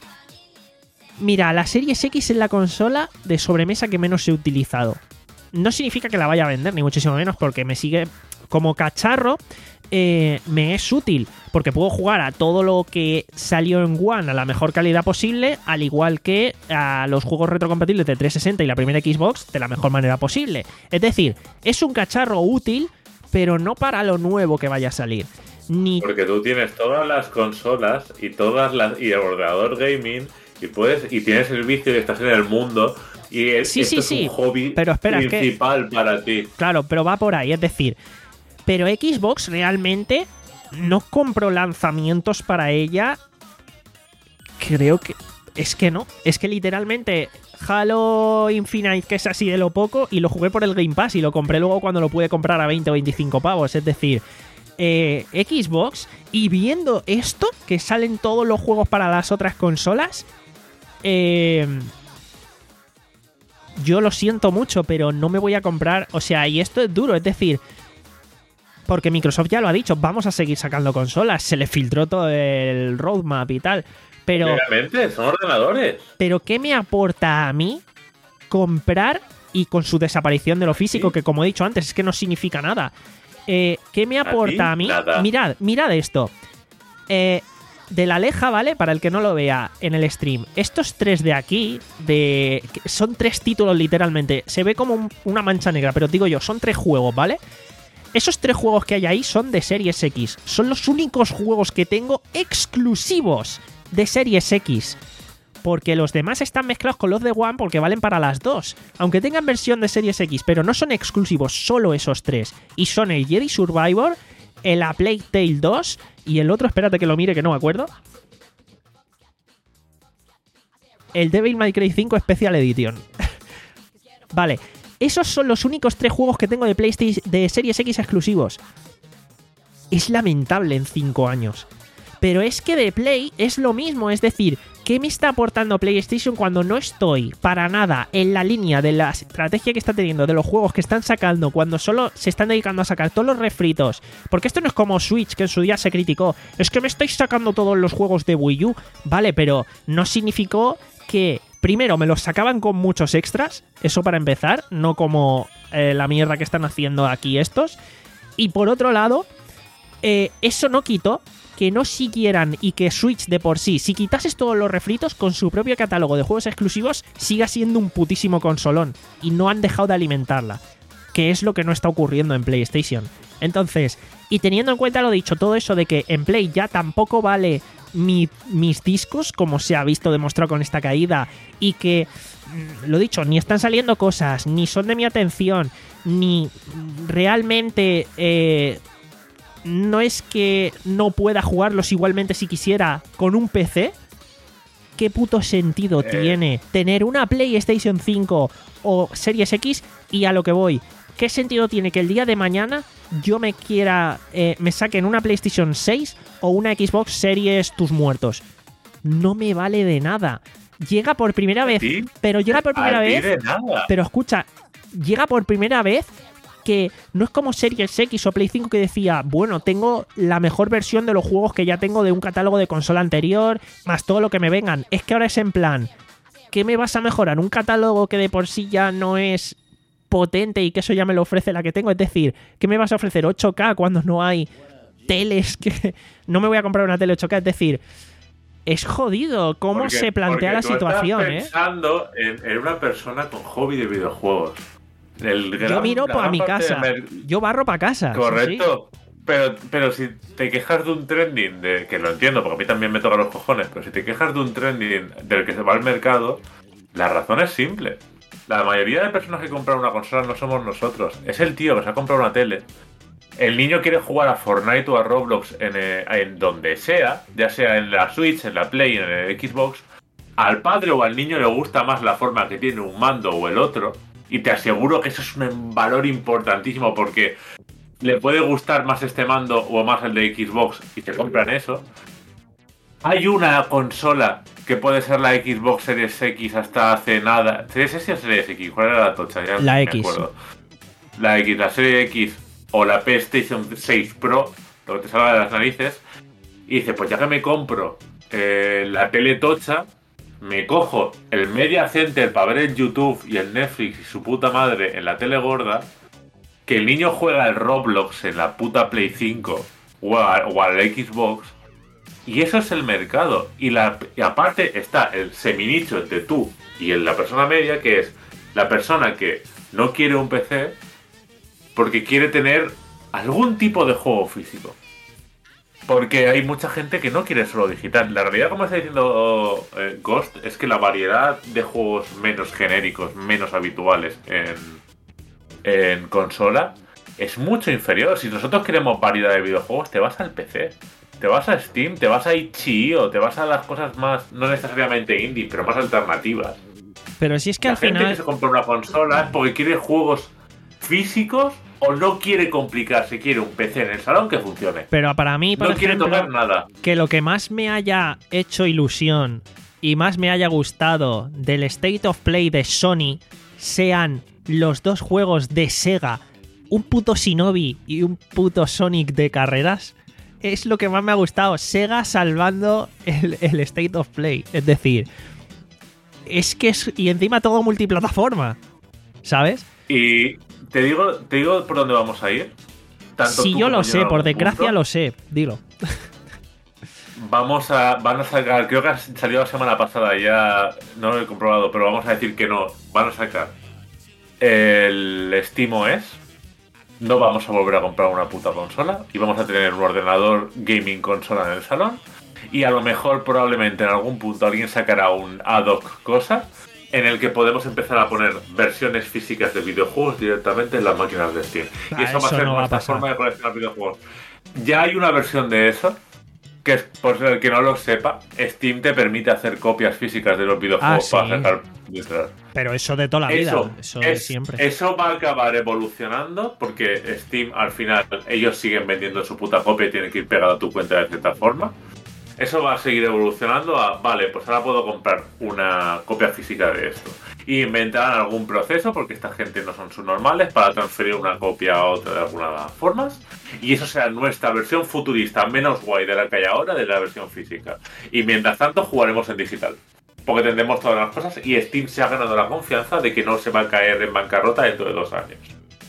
Speaker 1: Mira, la Series X es la consola de sobremesa que menos he utilizado. No significa que la vaya a vender, ni muchísimo menos, porque me sigue como cacharro. Eh, me es útil porque puedo jugar a todo lo que salió en One a la mejor calidad posible, al igual que a los juegos retrocompatibles de trescientos sesenta y la primera Xbox de la mejor manera posible. Es decir, es un cacharro útil, pero no para lo nuevo que vaya a salir. Ni...
Speaker 2: Porque tú tienes todas las consolas y todas las y el ordenador gaming y puedes y tienes el vicio de estar en el mundo y el,
Speaker 1: Sí,
Speaker 2: esto
Speaker 1: sí,
Speaker 2: es
Speaker 1: sí.
Speaker 2: un hobby
Speaker 1: Pero espera, es que-
Speaker 2: principal para ti.
Speaker 1: Claro, pero va por ahí, es decir, pero Xbox realmente no compró lanzamientos para ella. Creo que... Es que no. Es que literalmente Halo Infinite, que es así de lo poco, y lo jugué por el Game Pass y lo compré luego cuando lo pude comprar a veinte o veinticinco pavos. Es decir, eh, Xbox, y viendo esto, que salen todos los juegos para las otras consolas, eh... yo lo siento mucho, pero no me voy a comprar... O sea, y esto es duro, es decir... Porque Microsoft ya lo ha dicho, vamos a seguir sacando consolas. Se le filtró todo el roadmap y tal. Pero,
Speaker 2: Realmente, son ordenadores.
Speaker 1: pero ¿qué me aporta a mí comprar, y con su desaparición de lo físico,
Speaker 2: Sí.
Speaker 1: que como he dicho antes, es que no significa nada? Eh, ¿Qué me aporta
Speaker 2: ti?
Speaker 1: a, mí?
Speaker 2: Nada.
Speaker 1: Mirad, mirad esto. Eh, de la Aleja, ¿vale? Para el que no lo vea en el stream. Estos tres de aquí, de que son tres títulos literalmente. Se ve como un- una mancha negra, pero digo yo, son tres juegos, ¿vale? Esos tres juegos que hay ahí son de Series X. Son los únicos juegos que tengo exclusivos de Series X. Porque los demás están mezclados con los de One porque valen para las dos. Aunque tengan versión de Series X, pero no son exclusivos, solo esos tres. Y son el Jedi Survivor, el A Plague Tale dos y el otro, espérate que lo mire que no me acuerdo. El Devil May Cry cinco Special Edition. Vale, esos son los únicos tres juegos que tengo de PlayStation de Series X exclusivos. Es lamentable en cinco años. Pero es que de Play es lo mismo, es decir, ¿qué me está aportando PlayStation cuando no estoy para nada en la línea de la estrategia que está teniendo, de los juegos que están sacando, cuando solo se están dedicando a sacar todos los refritos? Porque esto no es como Switch, que en su día se criticó. Es que me estáis sacando todos los juegos de Wii U. Vale, pero no significó que, primero, me los sacaban con muchos extras, eso para empezar, no como eh, la mierda que están haciendo aquí estos. Y por otro lado, eh, eso no quitó que no siguieran y que Switch de por sí, si quitases todos los refritos, con su propio catálogo de juegos exclusivos, siga siendo un putísimo consolón. Y no han dejado de alimentarla, que es lo que no está ocurriendo en PlayStation. Entonces, y teniendo en cuenta lo dicho, todo eso de que en Play ya tampoco vale mi, mis discos, como se ha visto demostrado con esta caída, y que, lo dicho, ni están saliendo cosas, ni son de mi atención, ni realmente... Eh, no es que no pueda jugarlos igualmente si quisiera con un P C. ¿Qué puto sentido eh. tiene tener una PlayStation cinco o Series X? Y a lo que voy, ¿qué sentido tiene que el día de mañana yo me quiera eh, me saquen una PlayStation seis o una Xbox Series tus muertos? No me vale de nada. Llega por primera vez, ¿sí? pero llega por primera vez.
Speaker 2: De nada.
Speaker 1: Pero escucha, llega por primera vez que no es como Series X o Play cinco que decía, bueno, tengo la mejor versión de los juegos que ya tengo de un catálogo de consola anterior, más todo lo que me vengan. Es que ahora es en plan, ¿qué me vas a mejorar? Un catálogo que de por sí ya no es potente y que eso ya me lo ofrece la que tengo. Es decir, ¿qué me vas a ofrecer? ¿ocho K cuando no hay teles? Que no me voy a comprar una tele ocho K. Es decir, es jodido cómo porque, se plantea la situación,
Speaker 2: estás pensando
Speaker 1: ¿eh?
Speaker 2: en, en una persona con hobby de videojuegos. El gran,
Speaker 1: yo miro para mi casa. Mer... Yo barro para casa.
Speaker 2: Correcto.
Speaker 1: Sí, sí.
Speaker 2: Pero, pero si te quejas de un trending, de, que lo entiendo, porque a mí también me toca los cojones, pero si te quejas de un trending del que se va al mercado, la razón es simple. La mayoría de personas que compran una consola no somos nosotros. Es el tío que se ha comprado una tele. El niño quiere jugar a Fortnite o a Roblox en, eh, en donde sea, ya sea en la Switch, en la Play, en el Xbox. Al padre o al niño le gusta más la forma que tiene un mando o el otro. Y te aseguro que eso es un valor importantísimo porque le puede gustar más este mando o más el de Xbox y te compran eso. Hay una consola que puede ser la Xbox Series X hasta hace nada. ¿Series S o Series X? ¿Cuál era la tocha? Ya
Speaker 1: la
Speaker 2: no
Speaker 1: X.
Speaker 2: Me acuerdo. La X, la Serie X o la PlayStation seis Pro, lo que te salga de las narices. Y dice, pues ya que me compro eh, la tele tocha, me cojo el Media Center para ver el YouTube y el Netflix y su puta madre en la tele gorda, que el niño juega el Roblox en la puta Play cinco o, a, o al Xbox, y eso es el mercado. Y, la, y aparte está el seminicho entre tú y la persona media, que es la persona que no quiere un P C porque quiere tener algún tipo de juego físico. Porque hay mucha gente que no quiere solo digital. La realidad, como está diciendo eh, Ghost, es que la variedad de juegos menos genéricos, menos habituales en, en consola, es mucho inferior. Si nosotros queremos variedad de videojuegos, te vas al P C, te vas a Steam, te vas a itch punto io, te vas a las cosas más, no necesariamente indie, pero más alternativas.
Speaker 1: Pero si es que
Speaker 2: la
Speaker 1: al
Speaker 2: gente
Speaker 1: final...
Speaker 2: que se compra una consola es porque quiere juegos físicos o no quiere complicarse, quiere un P C en el salón que funcione.
Speaker 1: Pero para mí, por
Speaker 2: no
Speaker 1: ejemplo,
Speaker 2: quiere tocar nada.
Speaker 1: Que lo que más me haya hecho ilusión y más me haya gustado del State of Play de Sony sean los dos juegos de Sega, un puto Shinobi y un puto Sonic de carreras, es lo que más me ha gustado. Sega salvando el, el State of Play. Es decir, es que es... Y encima todo multiplataforma, ¿sabes?
Speaker 2: Y... Te digo, te digo por dónde vamos a ir.
Speaker 1: Tanto si yo lo sé, por desgracia punto. Lo sé, dilo.
Speaker 2: Vamos a, van a sacar, creo que salió la semana pasada, ya no lo he comprobado, pero vamos a decir que no. Van a sacar el SteamOS. No vamos a volver a comprar una puta consola y vamos a tener un ordenador gaming consola en el salón. Y a lo mejor, probablemente en algún punto alguien sacará un ad hoc cosa en el que podemos empezar a poner versiones físicas de videojuegos directamente en las máquinas de Steam.
Speaker 1: Ah,
Speaker 2: y eso, eso va a ser
Speaker 1: no
Speaker 2: nuestra
Speaker 1: va a
Speaker 2: forma de coleccionar videojuegos. Ya hay una versión de eso, que es, por el que no lo sepa, Steam te permite hacer copias físicas de los videojuegos
Speaker 1: Ah, sí.
Speaker 2: para sacar detrás.
Speaker 1: Pero eso de toda la vida,
Speaker 2: Eso,
Speaker 1: eso de
Speaker 2: es-
Speaker 1: siempre.
Speaker 2: eso va a acabar evolucionando porque Steam al final ellos siguen vendiendo su puta copia y tienen que ir pegado a tu cuenta de cierta forma. Eso va a seguir evolucionando a, vale, pues ahora puedo comprar una copia física de esto. Y inventarán algún proceso, porque esta gente no son subnormales, para transferir una copia a otra de alguna forma. Y eso será nuestra versión futurista, menos guay de la que hay ahora, de la versión física. Y mientras tanto jugaremos en digital. Porque tendremos todas las cosas y Steam se ha ganado la confianza de que no se va a caer en bancarrota dentro de dos años.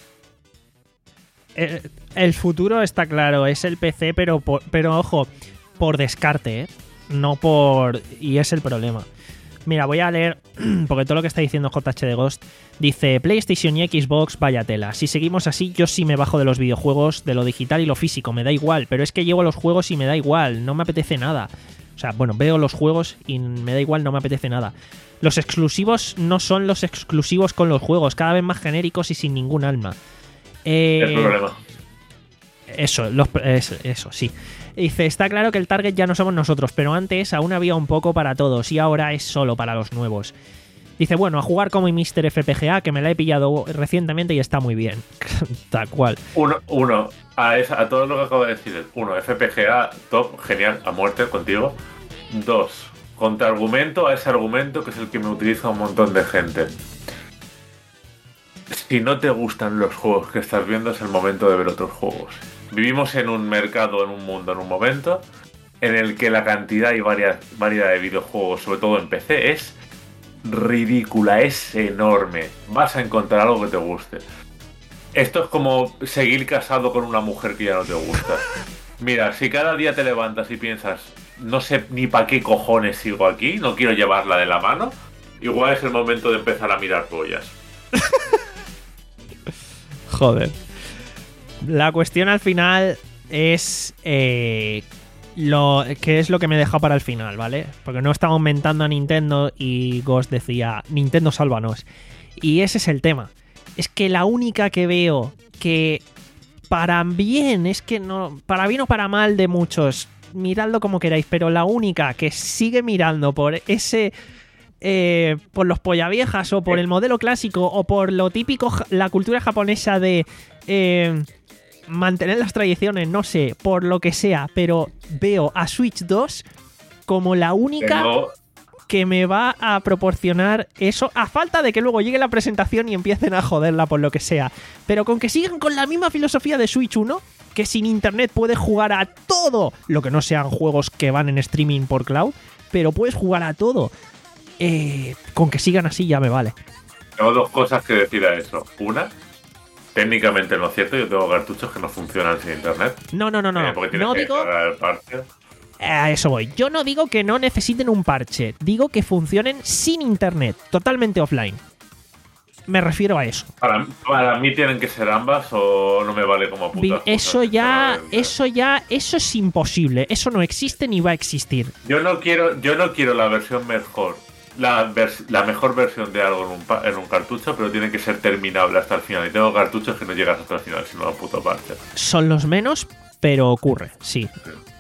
Speaker 1: El, el futuro está claro, es el P C, pero, por- pero ojo, por descarte, ¿eh? No por... Y es el problema. Mira, voy a leer, porque todo lo que está diciendo J H de Ghost dice: PlayStation y Xbox, vaya tela. Si seguimos así, yo sí me bajo de los videojuegos, de lo digital y lo físico, me da igual. Pero es que llevo los juegos y me da igual, no me apetece nada. O sea, bueno, veo los juegos y me da igual, no me apetece nada. Los exclusivos no son los exclusivos con los juegos, cada vez más genéricos y sin ningún alma. Eh,
Speaker 2: El problema.
Speaker 1: Eso, los, es- eso, sí. Dice, está claro que el target ya no somos nosotros, pero antes aún había un poco para todos y ahora es solo para los nuevos. Dice, bueno, a jugar como míster F P G A, que me la he pillado recientemente y está muy bien. Tal cual.
Speaker 2: Uno, uno a, esa- a todo lo que acabo de decir. Uno, F P G A, top, genial, a muerte contigo. Dos, contraargumento a ese argumento que es el que me utiliza un montón de gente. Si no te gustan los juegos que estás viendo, es el momento de ver otros juegos. Vivimos en un mercado, en un mundo, en un momento en el que la cantidad y varia- variedad de videojuegos, sobre todo en P C, es ridícula, es enorme. Vas a encontrar algo que te guste. Esto es como seguir casado con una mujer que ya no te gusta. Mira, si cada día te levantas y piensas, no sé ni para qué cojones sigo aquí, no quiero llevarla de la mano, igual es el momento de empezar a mirar pollas.
Speaker 1: Joder. La cuestión al final es eh, lo que es lo que me deja para el final, ¿vale? Porque no estamos mentando a Nintendo y Ghost decía, Nintendo sálvanos. Y ese es el tema. Es que la única que veo que para bien, es que no, para bien o para mal de muchos, miradlo como queráis, pero la única que sigue mirando por ese... Eh, por los pollaviejas o por el modelo clásico o por lo típico, ja- la cultura japonesa de eh, mantener las tradiciones, no sé, por lo que sea, pero veo a Switch dos como la única
Speaker 2: Tengo-
Speaker 1: que me va a proporcionar eso, a falta de que luego llegue la presentación y empiecen a joderla por lo que sea, pero con que sigan con la misma filosofía de Switch uno, que sin internet puedes jugar a todo, lo que no sean juegos que van en streaming por cloud, pero puedes jugar a todo. Eh, con que sigan así ya me vale.
Speaker 2: Tengo dos cosas que decir a eso. Una, técnicamente no es cierto, yo tengo cartuchos que no funcionan sin internet.
Speaker 1: No, no, no, no.
Speaker 2: Eh, porque tienes
Speaker 1: No
Speaker 2: que
Speaker 1: digo...
Speaker 2: descargar el parche.
Speaker 1: A eso voy. Yo no digo que no necesiten un parche. Digo que funcionen sin internet. Totalmente offline. Me refiero a eso.
Speaker 2: Para, para mí tienen que ser ambas o no me vale como puta.
Speaker 1: Vi-
Speaker 2: puta,
Speaker 1: Eso ya...
Speaker 2: sinceramente.
Speaker 1: Eso ya... Eso es imposible. Eso no existe ni va a existir.
Speaker 2: Yo no quiero, yo no quiero la versión mejor. La, vers- la mejor versión de algo en un, pa- en un cartucho, pero tiene que ser terminable hasta el final. Y tengo cartuchos que no llegas hasta el final, sino a puto parche.
Speaker 1: Son los menos, pero ocurre. Sí.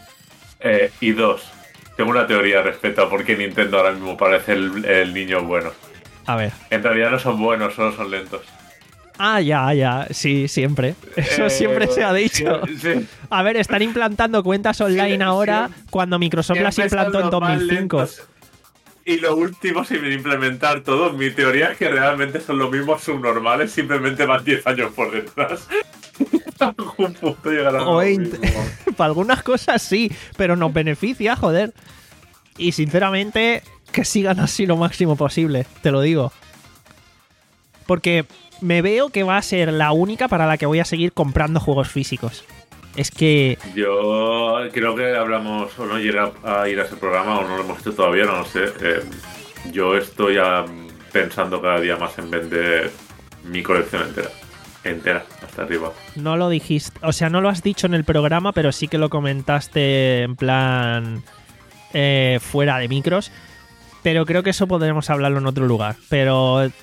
Speaker 2: Eh, y dos, tengo una teoría respecto a por qué Nintendo ahora mismo parece el, el niño bueno.
Speaker 1: A ver.
Speaker 2: En realidad no son buenos, solo son lentos.
Speaker 1: Ah, ya, ya. Sí, siempre. Eso
Speaker 2: Eh,
Speaker 1: siempre se ha dicho.
Speaker 2: sí, sí.
Speaker 1: A ver, están implantando cuentas online
Speaker 2: Sí,
Speaker 1: ahora
Speaker 2: sí.
Speaker 1: cuando Microsoft las
Speaker 2: Siempre
Speaker 1: implantó en
Speaker 2: son los
Speaker 1: dos
Speaker 2: más
Speaker 1: mil cinco.
Speaker 2: lentos. Y lo último, sin implementar todo, mi teoría es que realmente son los mismos subnormales, simplemente van diez años por detrás. Un punto llegará a
Speaker 1: O
Speaker 2: lo
Speaker 1: veinte.
Speaker 2: mismo.
Speaker 1: Para algunas cosas sí, pero nos beneficia, joder. Y sinceramente, que sigan así lo máximo posible, te lo digo. Porque me veo que va a ser la única para la que voy a seguir comprando juegos físicos. Es que...
Speaker 2: Yo creo que hablamos o no llegar a ir a ese programa o no lo hemos hecho todavía, no lo sé. Eh, yo estoy ah, pensando cada día más en vender mi colección entera. Entera, hasta arriba.
Speaker 1: No lo dijiste, o sea, no lo has dicho en el programa, pero sí que lo comentaste en plan eh, fuera de micros. Pero creo que eso podremos hablarlo en otro lugar. Pero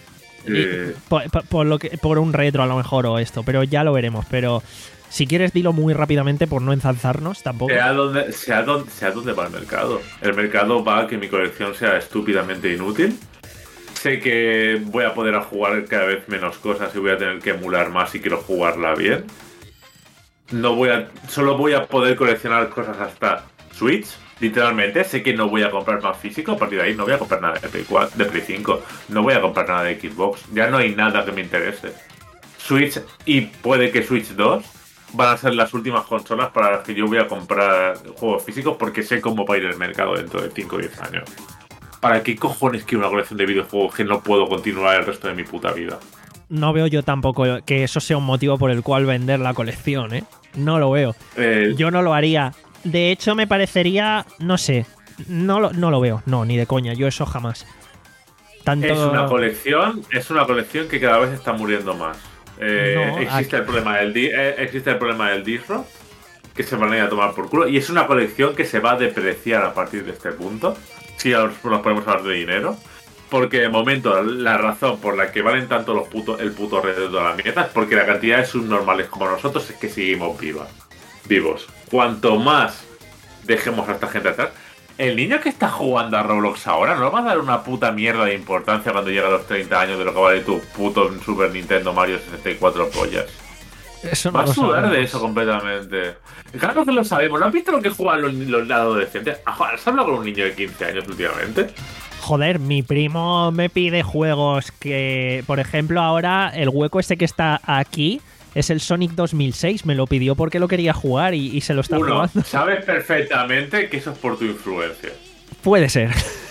Speaker 2: Eh,
Speaker 1: por, por- por lo que, por un retro a lo mejor o esto, pero ya lo veremos. Pero si quieres, dilo muy rápidamente por no ensalzarnos tampoco.
Speaker 2: Sea donde, sea, donde, sea donde va el mercado. El mercado va a que mi colección sea estúpidamente inútil. Sé que voy a poder jugar cada vez menos cosas y voy a tener que emular más si quiero jugarla bien. No voy a, solo voy a poder coleccionar cosas hasta Switch. Literalmente, sé que no voy a comprar más físico. A partir de ahí no voy a comprar nada de Play cuatro, de Play cinco. No voy a comprar nada de Xbox. Ya no hay nada que me interese. Switch y puede que Switch dos van a ser las últimas consolas para las que yo voy a comprar juegos físicos porque sé cómo va a ir el mercado dentro de cinco o diez años. ¿Para qué cojones quiero una colección de videojuegos que no puedo continuar el resto de mi puta vida?
Speaker 1: No veo yo tampoco que eso sea un motivo por el cual vender la colección, ¿eh? No lo veo.
Speaker 2: Eh,
Speaker 1: Yo no lo haría. De hecho, me parecería, no sé, no lo, no lo veo, no, ni de coña, yo eso jamás. Tanto...
Speaker 2: Es una colección, es una colección que cada vez está muriendo más. Eh,
Speaker 1: No,
Speaker 2: existe
Speaker 1: aquí-
Speaker 2: el problema del di- eh, existe el problema del disro, que se van a ir a tomar por culo, y es una colección que se va a depreciar a partir de este punto, si nos, nos podemos hablar de dinero. Porque de momento la razón por la que valen tanto los putos, el puto red de toda la mierda es porque la cantidad de subnormales como nosotros es que seguimos vivas, vivos. Cuanto más dejemos a esta gente atrás, el niño que está jugando a Roblox ahora no va a dar una puta mierda de importancia cuando llegue a los treinta años de lo que vale tu puto Super Nintendo Mario sesenta y cuatro pollas.
Speaker 1: Eso no
Speaker 2: Va a
Speaker 1: lo
Speaker 2: sudar de
Speaker 1: sabemos.
Speaker 2: eso completamente. Claro que lo sabemos. ¿No has visto lo que juegan los, los adolescentes? ¿Has hablado con un niño de quince años últimamente?
Speaker 1: Joder, mi primo me pide juegos que, por ejemplo, ahora el hueco ese que está aquí es el Sonic dos mil seis. Me lo pidió porque lo quería jugar y, y se lo está
Speaker 2: Uno,
Speaker 1: jugando.
Speaker 2: sabes perfectamente que eso es por tu influencia.
Speaker 1: Puede ser.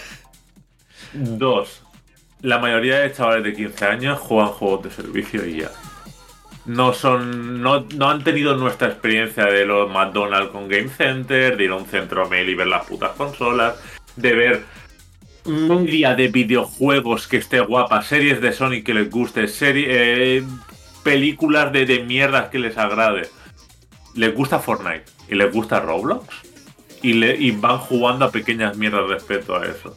Speaker 2: Dos, la mayoría de chavales de quince años juegan juegos de servicio y ya. No son, no, no han tenido nuestra experiencia de los McDonald's con Game Center, de ir a un centro mail y ver las putas consolas, de ver un día de videojuegos que esté guapa, series de Sonic que les guste, serie, eh, películas de, de mierdas que les agrade. Les gusta Fortnite y les gusta Roblox y, le, y van jugando a pequeñas mierdas respecto a eso.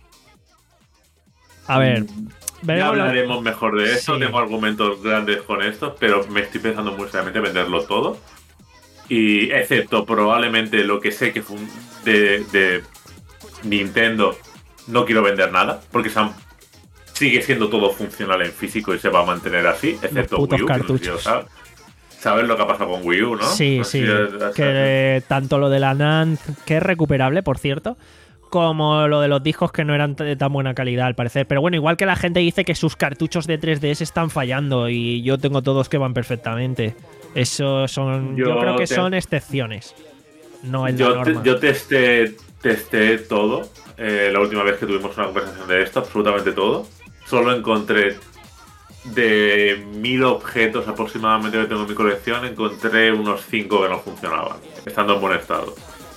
Speaker 1: A ver,
Speaker 2: Ya
Speaker 1: veremos lo-
Speaker 2: hablaremos mejor de esto,
Speaker 1: Sí.
Speaker 2: tengo argumentos grandes con esto, pero me estoy pensando muy seriamente venderlo todo. Y excepto probablemente lo que sé que fue un- de, de Nintendo, no quiero vender nada, porque se han- sigue siendo todo funcional en físico y se va a mantener así, excepto
Speaker 1: putos
Speaker 2: Wii U, que no sé si lo
Speaker 1: cartuchos.
Speaker 2: sabes. Sabes lo que ha pasado con Wii U, ¿no?
Speaker 1: Sí,
Speaker 2: No
Speaker 1: sí.
Speaker 2: sé si has-
Speaker 1: Que eh, tanto lo de la N A N D, que es recuperable, por cierto, como lo de los discos que no eran de tan buena calidad, al parecer. Pero bueno, igual que la gente dice que sus cartuchos de tres D S están fallando y yo tengo todos que van perfectamente. Eso son. Yo,
Speaker 2: Yo
Speaker 1: creo que
Speaker 2: te-
Speaker 1: son excepciones. No es la
Speaker 2: Yo, te-
Speaker 1: norma.
Speaker 2: yo testé, testé todo. eh, la última vez que tuvimos una conversación de esto, absolutamente todo. Solo encontré de mil objetos aproximadamente que tengo en mi colección, encontré unos cinco que no funcionaban, estando en buen estado.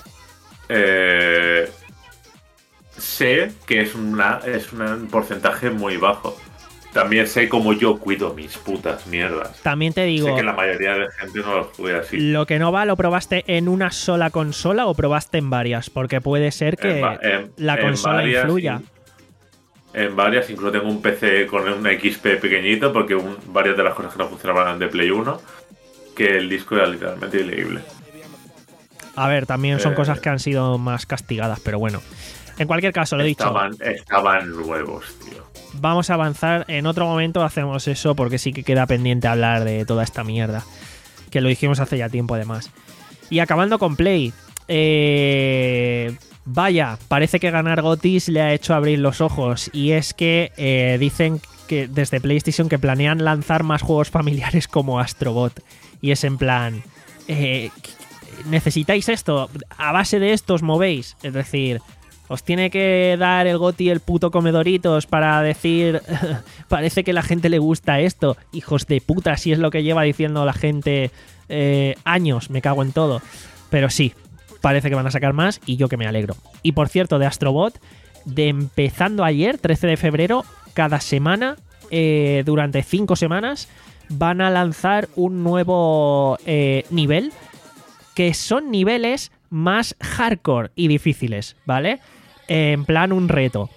Speaker 2: Eh, sé que es, una, es un porcentaje muy bajo. También sé cómo yo cuido mis putas mierdas.
Speaker 1: También te digo,
Speaker 2: Sé que la mayoría de gente no los cuida así.
Speaker 1: lo que no va, ¿lo probaste en una sola consola o probaste en varias? Porque puede ser que
Speaker 2: En va- en-
Speaker 1: la
Speaker 2: en
Speaker 1: consola
Speaker 2: varias,
Speaker 1: influya.
Speaker 2: En varias, incluso tengo un P C con un X P pequeñito, porque un- varias de las cosas que no funcionaban eran de Play uno, que el disco era literalmente ilegible.
Speaker 1: A ver, también son
Speaker 2: Eh,
Speaker 1: cosas que han sido más castigadas, pero bueno. En cualquier caso, lo he dicho.
Speaker 2: Estaban, estaban nuevos, tío.
Speaker 1: Vamos a avanzar. En otro momento hacemos eso porque sí que queda pendiente hablar de toda esta mierda. Que lo dijimos hace ya tiempo, además. Y acabando con Play. Eh, vaya, parece que ganar G O T Ys le ha hecho abrir los ojos. Y es que eh, dicen que desde PlayStation que planean lanzar más juegos familiares como Astrobot. Y es en plan... eh, ¿necesitáis esto? A base de esto os movéis. Es decir... Os tiene que dar el G O T Y el puto comedoritos para decir parece que a la gente le gusta esto. Hijos de puta, si es lo que lleva diciendo la gente eh, años, me cago en todo. Pero sí, parece que van a sacar más y yo que me alegro. Y por cierto, de Astrobot, de empezando ayer, trece de febrero, cada semana, eh, durante cinco semanas, van a lanzar un nuevo eh, nivel, que son niveles más hardcore y difíciles, ¿vale? En plan un reto.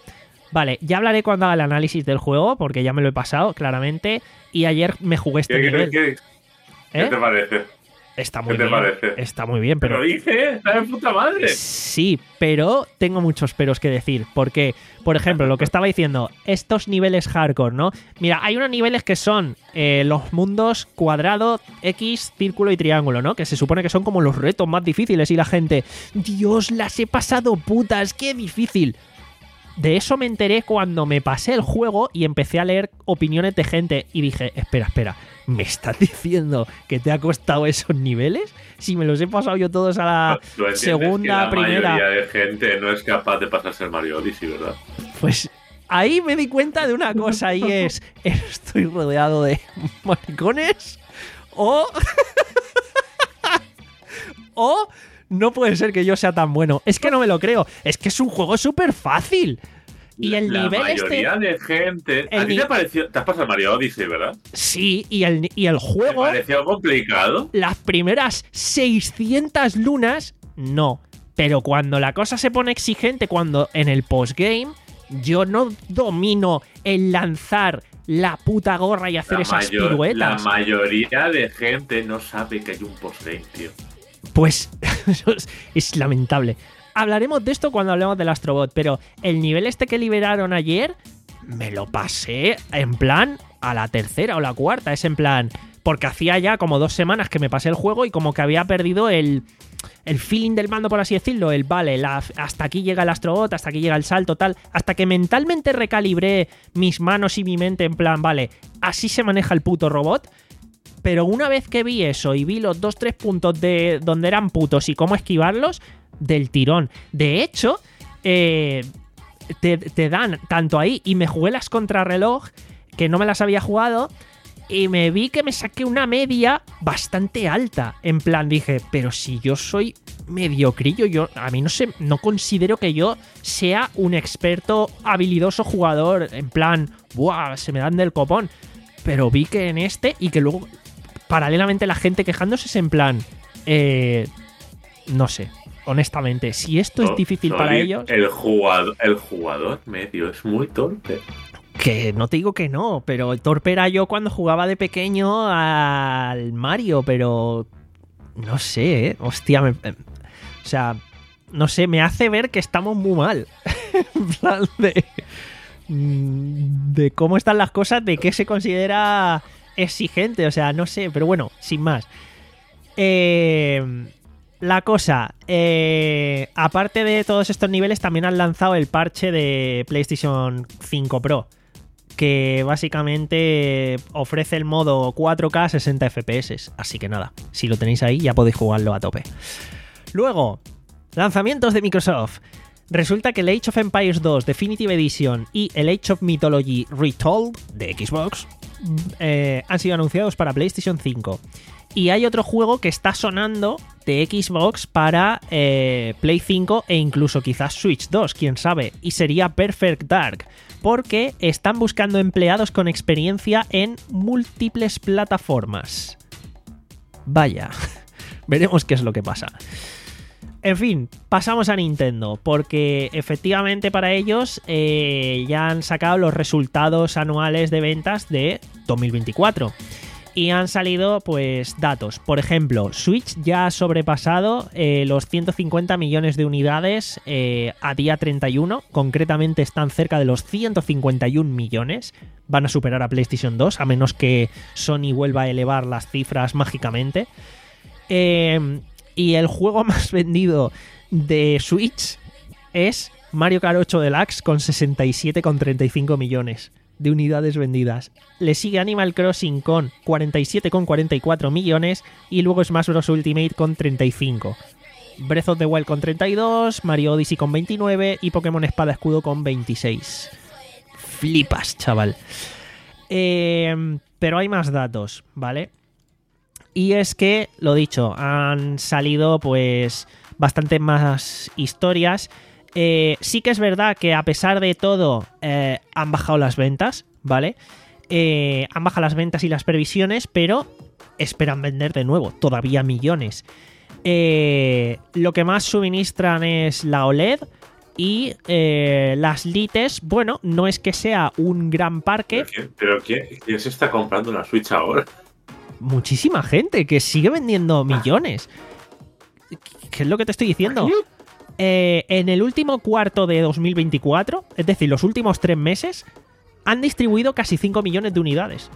Speaker 1: Vale, ya hablaré cuando haga el análisis del juego, porque ya me lo he pasado, claramente. Y ayer me jugué este
Speaker 2: ¿Qué,
Speaker 1: nivel.
Speaker 2: qué, qué, ¿Qué
Speaker 1: ¿Eh?
Speaker 2: te parece?
Speaker 1: Está muy
Speaker 2: ¿Qué te
Speaker 1: bien.
Speaker 2: parece?
Speaker 1: Está muy bien, pero...
Speaker 2: Pero dice, está de puta madre.
Speaker 1: Sí, pero tengo muchos peros que decir. Porque, por ejemplo, lo que estaba diciendo, estos niveles hardcore, ¿no? Mira, hay unos niveles que son eh, los mundos cuadrado, X, círculo y triángulo, ¿no? Que se supone que son como los retos más difíciles y la gente, Dios, las he pasado putas, qué difícil. De eso me enteré cuando me pasé el juego y empecé a leer opiniones de gente y dije, espera, espera, ¿me estás diciendo que te ha costado esos niveles? Si me los he pasado yo todos a la segunda,
Speaker 2: la
Speaker 1: primera...
Speaker 2: La mayoría de gente no es capaz de pasarse el Mario Odyssey, ¿verdad?
Speaker 1: Pues ahí me di cuenta de una cosa y es, estoy rodeado de maricones o... o... no puede ser que yo sea tan bueno. Es que no me lo creo. Es que es un juego súper fácil. Y el
Speaker 2: la
Speaker 1: nivel
Speaker 2: mayoría
Speaker 1: este...
Speaker 2: de gente...
Speaker 1: el
Speaker 2: ¿A ti
Speaker 1: ni-
Speaker 2: te pareció...? Te has pasado el Mario Odyssey, ¿verdad?
Speaker 1: Sí, y el, y el
Speaker 2: ¿Te
Speaker 1: juego...
Speaker 2: pareció complicado?
Speaker 1: Las primeras seiscientas lunas, no. Pero cuando la cosa se pone exigente, cuando en el postgame, yo no domino el lanzar la puta gorra y hacer
Speaker 2: La
Speaker 1: esas
Speaker 2: mayor-
Speaker 1: piruetas.
Speaker 2: La mayoría de gente no sabe que hay un postgame, tío.
Speaker 1: Pues eso es, es lamentable. Hablaremos de esto cuando hablemos del Astrobot, pero el nivel este que liberaron ayer me lo pasé en plan a la tercera o la cuarta. Es en plan, porque hacía ya como dos semanas que me pasé el juego y como que había perdido el, el feeling del mando, por así decirlo. El vale, la, hasta aquí llega el Astrobot, hasta aquí llega el salto, tal. Hasta que mentalmente recalibré mis manos y mi mente en plan, vale, así se maneja el puto robot. Pero una vez que vi eso y vi los dos, tres puntos de donde eran putos y cómo esquivarlos, del tirón. De hecho, eh, te, te dan tanto ahí, y me jugué las contrarreloj, que no me las había jugado, y me vi que me saqué una media bastante alta. En plan, dije, pero si yo soy mediocrillo, yo a mí no sé, no considero que yo sea un experto, habilidoso jugador, en plan, ¡buah! Se me dan del copón. Pero vi que en este, y que luego paralelamente la gente quejándose es en plan, eh, no sé, honestamente, si esto es
Speaker 2: No,
Speaker 1: difícil
Speaker 2: no,
Speaker 1: para
Speaker 2: el-
Speaker 1: ellos,
Speaker 2: El jugador, el jugador medio es muy torpe.
Speaker 1: que no te digo que no, pero torpe era yo cuando jugaba de pequeño al Mario, pero no sé, ¿eh? Hostia, me- eh, o sea, no sé, me hace ver que estamos muy mal. En plan de, mm, de cómo están las cosas, de qué se considera exigente, o sea, no sé, pero bueno, sin más. Eh, la cosa, eh, aparte de todos estos niveles, también han lanzado el parche de PlayStation cinco Pro, que básicamente ofrece el modo cuatro K sesenta F P S. Así que nada, si lo tenéis ahí ya podéis jugarlo a tope. Luego, lanzamientos de Microsoft. Resulta que el Age of Empires dos Definitive Edition y el Age of Mythology Retold de Xbox eh, han sido anunciados para PlayStation cinco. Y hay otro juego que está sonando de Xbox para eh, Play cinco e incluso quizás Switch dos, quién sabe. Y sería Perfect Dark, porque están buscando empleados con experiencia en múltiples plataformas. Vaya, veremos qué es lo que pasa. En fin, pasamos a Nintendo, porque efectivamente para ellos eh, ya han sacado los resultados anuales de ventas de dos mil veinticuatro. Y han salido, pues, datos. Por ejemplo, Switch ya ha sobrepasado eh, los ciento cincuenta millones de unidades eh, a día treinta y uno. Concretamente están cerca de los ciento cincuenta y un millones. Van a superar a PlayStation dos, a menos que Sony vuelva a elevar las cifras mágicamente. Eh, y el juego más vendido de Switch es Mario Kart ocho Deluxe con sesenta y siete coma treinta y cinco millones de unidades vendidas. Le sigue Animal Crossing con cuarenta y siete coma cuarenta y cuatro millones y luego Smash Bros. Ultimate con treinta y cinco. Breath of the Wild con treinta y dos, Mario Odyssey con veintinueve y Pokémon Espada Escudo con veintiséis. Flipas, chaval. Eh, pero hay más datos, ¿vale? Y es que, lo dicho, han salido pues bastante más historias. Eh, sí que es verdad que a pesar de todo eh, han bajado las ventas, ¿vale? Eh, han bajado las ventas y las previsiones, pero esperan vender de nuevo, todavía millones. Eh, lo que más suministran es la O L E D Y eh, las Lites, bueno, no es que sea un gran parque.
Speaker 2: ¿Pero, quién, pero quién, quién se está comprando una Switch ahora?
Speaker 1: Muchísima gente que sigue vendiendo millones. ¿Qué es lo que te estoy diciendo? Eh, en el último cuarto de dos mil veinticuatro, es decir, los últimos tres meses, han distribuido casi cinco millones de unidades.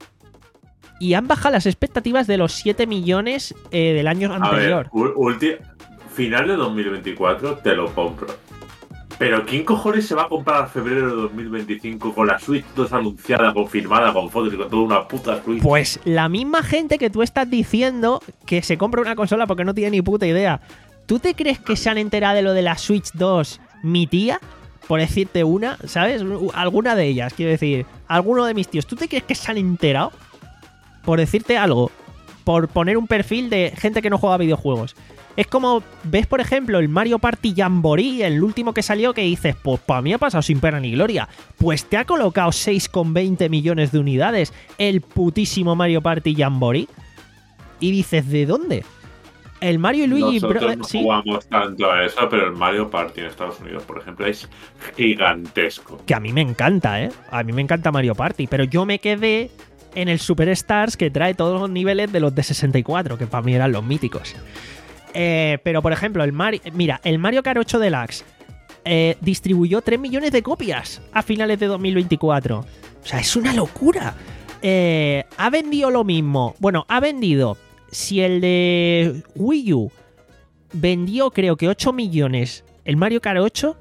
Speaker 1: Y han bajado las expectativas de los siete millones eh, del año anterior.
Speaker 2: A ver, ulti- final de dos mil veinticuatro te lo compro. Pero ¿quién cojones se va a comprar a febrero de dos mil veinticinco con la Switch dos anunciada, confirmada, con fotos y con toda una puta Switch?
Speaker 1: Pues la misma gente que tú estás diciendo que se compra una consola porque no tiene ni puta idea. ¿Tú te crees que se han enterado de lo de la Switch dos mi tía? Por decirte una, ¿sabes? Alguna de ellas, quiero decir. Alguno de mis tíos. ¿Tú te crees que se han enterado? Por decirte algo. Por poner un perfil de gente que no juega videojuegos. Es como, ves por ejemplo el Mario Party Jamboree, el último que salió, que dices, pues para mí ha pasado sin pena ni gloria. Pues te ha colocado seis coma veinte millones de unidades el putísimo Mario Party Jamboree. Y dices, ¿de dónde? El Mario y Luigi...
Speaker 2: Nosotros
Speaker 1: Bro-
Speaker 2: no
Speaker 1: ¿sí?
Speaker 2: jugamos tanto a eso, pero el Mario Party en Estados Unidos, por ejemplo, es gigantesco.
Speaker 1: Que a mí me encanta, ¿eh? A mí me encanta Mario Party, pero yo me quedé en el Superstars, que trae todos los niveles de los de sesenta y cuatro, que para mí eran los míticos. Eh, pero, por ejemplo, el Mario... Mira, el Mario Kart ocho Deluxe eh, distribuyó tres millones de copias a finales de dos mil veinticuatro. O sea, es una locura. Eh, ha vendido lo mismo. Bueno, ha vendido... Si el de Wii U vendió, creo que ocho millones, el Mario Kart ocho,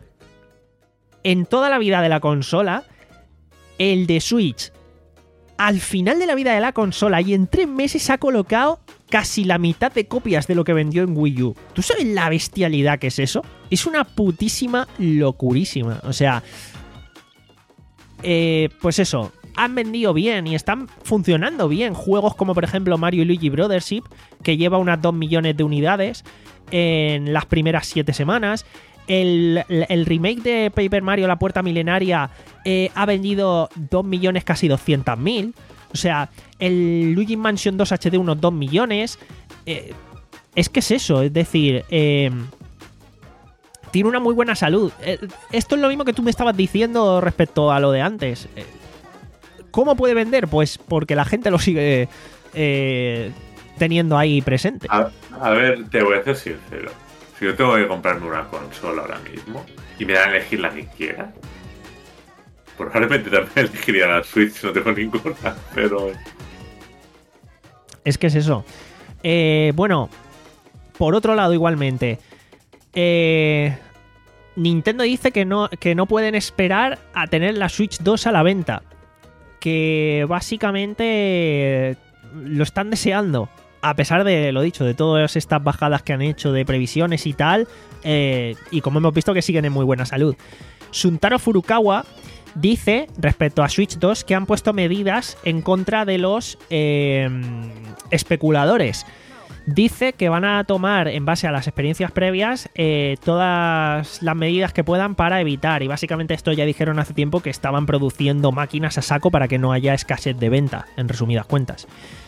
Speaker 1: en toda la vida de la consola, el de Switch, al final de la vida de la consola y en tres meses ha colocado casi la mitad de copias de lo que vendió en Wii U. ¿Tú sabes la bestialidad que es eso? Es una putísima locurísima. O sea, eh, pues eso, han vendido bien y están funcionando bien. Juegos como por ejemplo Mario y Luigi Brothership, que lleva unas dos millones de unidades en las primeras siete semanas. El, el remake de Paper Mario La Puerta Milenaria eh, ha vendido dos millones, casi doscientos mil. O sea, el Luigi Mansion dos H D unos dos millones. Eh, es que es eso, es decir, eh, tiene una muy buena salud. Eh, esto es lo mismo que tú me estabas diciendo respecto a lo de antes. Eh, ¿Cómo puede vender? Pues porque la gente lo sigue eh, teniendo ahí presente.
Speaker 2: A, a ver, te voy a ser sincero. Si yo tengo que comprarme una consola ahora mismo y me dan a elegir la que quiera, probablemente también elegiría la Switch, no tengo ninguna, pero...
Speaker 1: Es que es eso. Eh, bueno, por otro lado igualmente, eh, Nintendo dice que no, que no pueden esperar a tener la Switch dos a la venta. Que básicamente lo están deseando. A pesar de, lo dicho, de todas estas bajadas que han hecho de previsiones y tal. Eh, y como hemos visto que siguen en muy buena salud. Shuntaro Furukawa dice, respecto a Switch dos, que han puesto medidas en contra de los eh, especuladores. Dice que van a tomar, en base a las experiencias previas, eh, todas las medidas que puedan para evitar. Y básicamente esto ya dijeron hace tiempo, que estaban produciendo máquinas a saco para que no haya escasez de venta, en resumidas cuentas.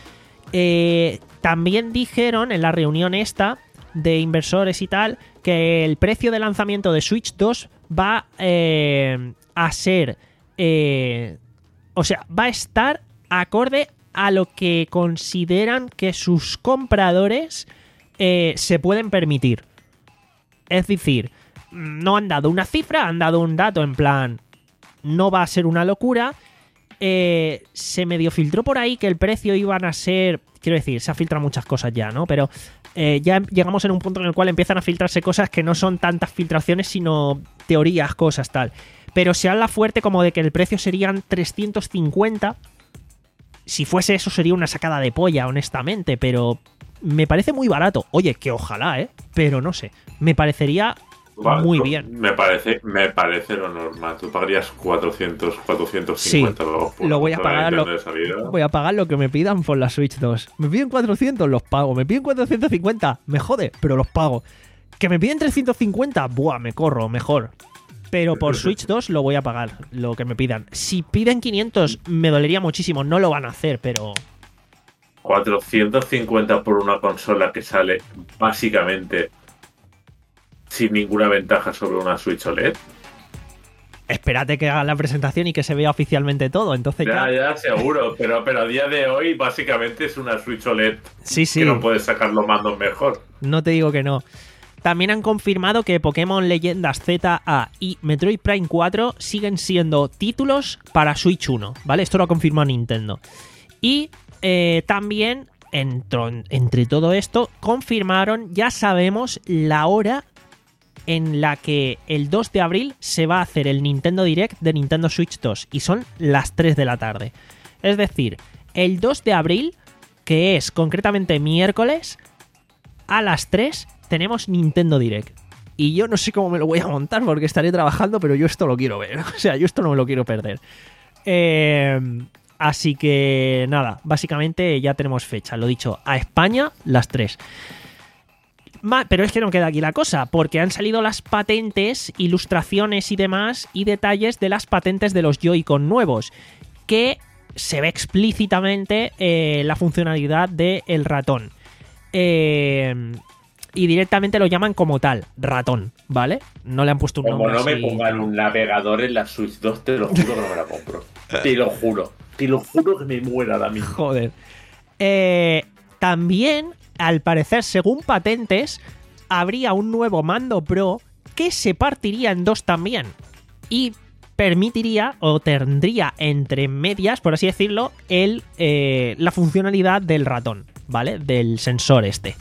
Speaker 1: Eh, también dijeron en la reunión esta de inversores y tal, que el precio de lanzamiento de Switch dos va eh, a ser... Eh, o sea, va a estar acorde a lo que consideran que sus compradores eh, se pueden permitir. Es decir, no han dado una cifra, han dado un dato en plan, no va a ser una locura. Eh, se medio filtró por ahí que el precio iban a ser... Quiero decir, se han filtrado muchas cosas ya, ¿no? Pero eh, ya llegamos en un punto en el cual empiezan a filtrarse cosas que no son tantas filtraciones, sino teorías, cosas, tal. Pero se habla fuerte como de que el precio serían trescientos cincuenta. Si fuese eso sería una sacada de polla, honestamente, pero me parece muy barato. Oye, que ojalá, ¿eh? Pero no sé, me parecería
Speaker 2: Vale,
Speaker 1: muy bien.
Speaker 2: Me parece, me parece lo normal. Tú pagarías cuatrocientos, cuatrocientos cincuenta
Speaker 1: Sí,
Speaker 2: luego por
Speaker 1: lo voy a pagar lo,
Speaker 2: de salida.
Speaker 1: voy a pagar lo que me pidan por la Switch dos. Me piden cuatrocientos, los pago. Me piden cuatrocientos cincuenta, me jode, pero los pago. Que me piden trescientos cincuenta, buah, me corro, mejor. Pero por Switch dos lo voy a pagar, lo que me pidan. Si piden quinientos, me dolería muchísimo. No lo van a hacer, pero...
Speaker 2: cuatrocientos cincuenta por una consola que sale básicamente sin ninguna ventaja sobre una Switch O L E D.
Speaker 1: Espérate que hagan la presentación y que se vea oficialmente todo, entonces
Speaker 2: Ya,
Speaker 1: ya...
Speaker 2: ya, seguro, pero, pero a día de hoy básicamente es una Switch O L E D
Speaker 1: Sí, sí.
Speaker 2: que no puedes sacar los mandos mejor.
Speaker 1: No te digo que no. También han confirmado que Pokémon Leyendas Z A y Metroid Prime cuatro siguen siendo títulos para Switch uno, ¿vale? Esto lo ha confirmado Nintendo. Y eh, también, entre, entre todo esto, confirmaron, ya sabemos, la hora en la que el dos de abril se va a hacer el Nintendo Direct de Nintendo Switch dos. Y son las tres de la tarde. Es decir, el dos de abril, que es concretamente miércoles, a las tres tenemos Nintendo Direct. Y yo no sé cómo me lo voy a montar porque estaré trabajando, pero yo esto lo quiero ver. O sea, yo esto no me lo quiero perder. Eh, así que nada, básicamente ya tenemos fecha. Lo dicho, a España las tres. Pero es que no queda aquí la cosa, porque han salido las patentes, ilustraciones y demás, y detalles de las patentes de los Joy-Con nuevos, que se ve explícitamente eh, la funcionalidad del ratón. Eh, y directamente lo llaman como tal, ratón, ¿vale? No le han puesto un
Speaker 2: Como
Speaker 1: nombre
Speaker 2: no me
Speaker 1: así.
Speaker 2: pongan un navegador en la Switch dos, te lo juro que no me la compro. Te lo juro. Te lo juro que me muera la misma.
Speaker 1: Joder. Eh, también, al parecer, según patentes, habría un nuevo mando Pro que se partiría en dos también. Y permitiría, o tendría entre medias, por así decirlo, el, eh, la funcionalidad del ratón, ¿vale? Del sensor este.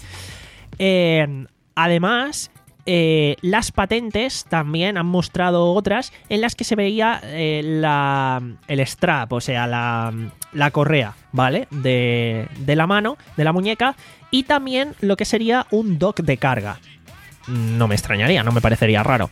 Speaker 1: Eh, además, eh, las patentes también han mostrado otras en las que se veía eh, la, el strap, o sea, la, la correa, ¿vale? De, de la mano, de la muñeca, y también lo que sería un dock de carga. No me extrañaría, no me parecería raro.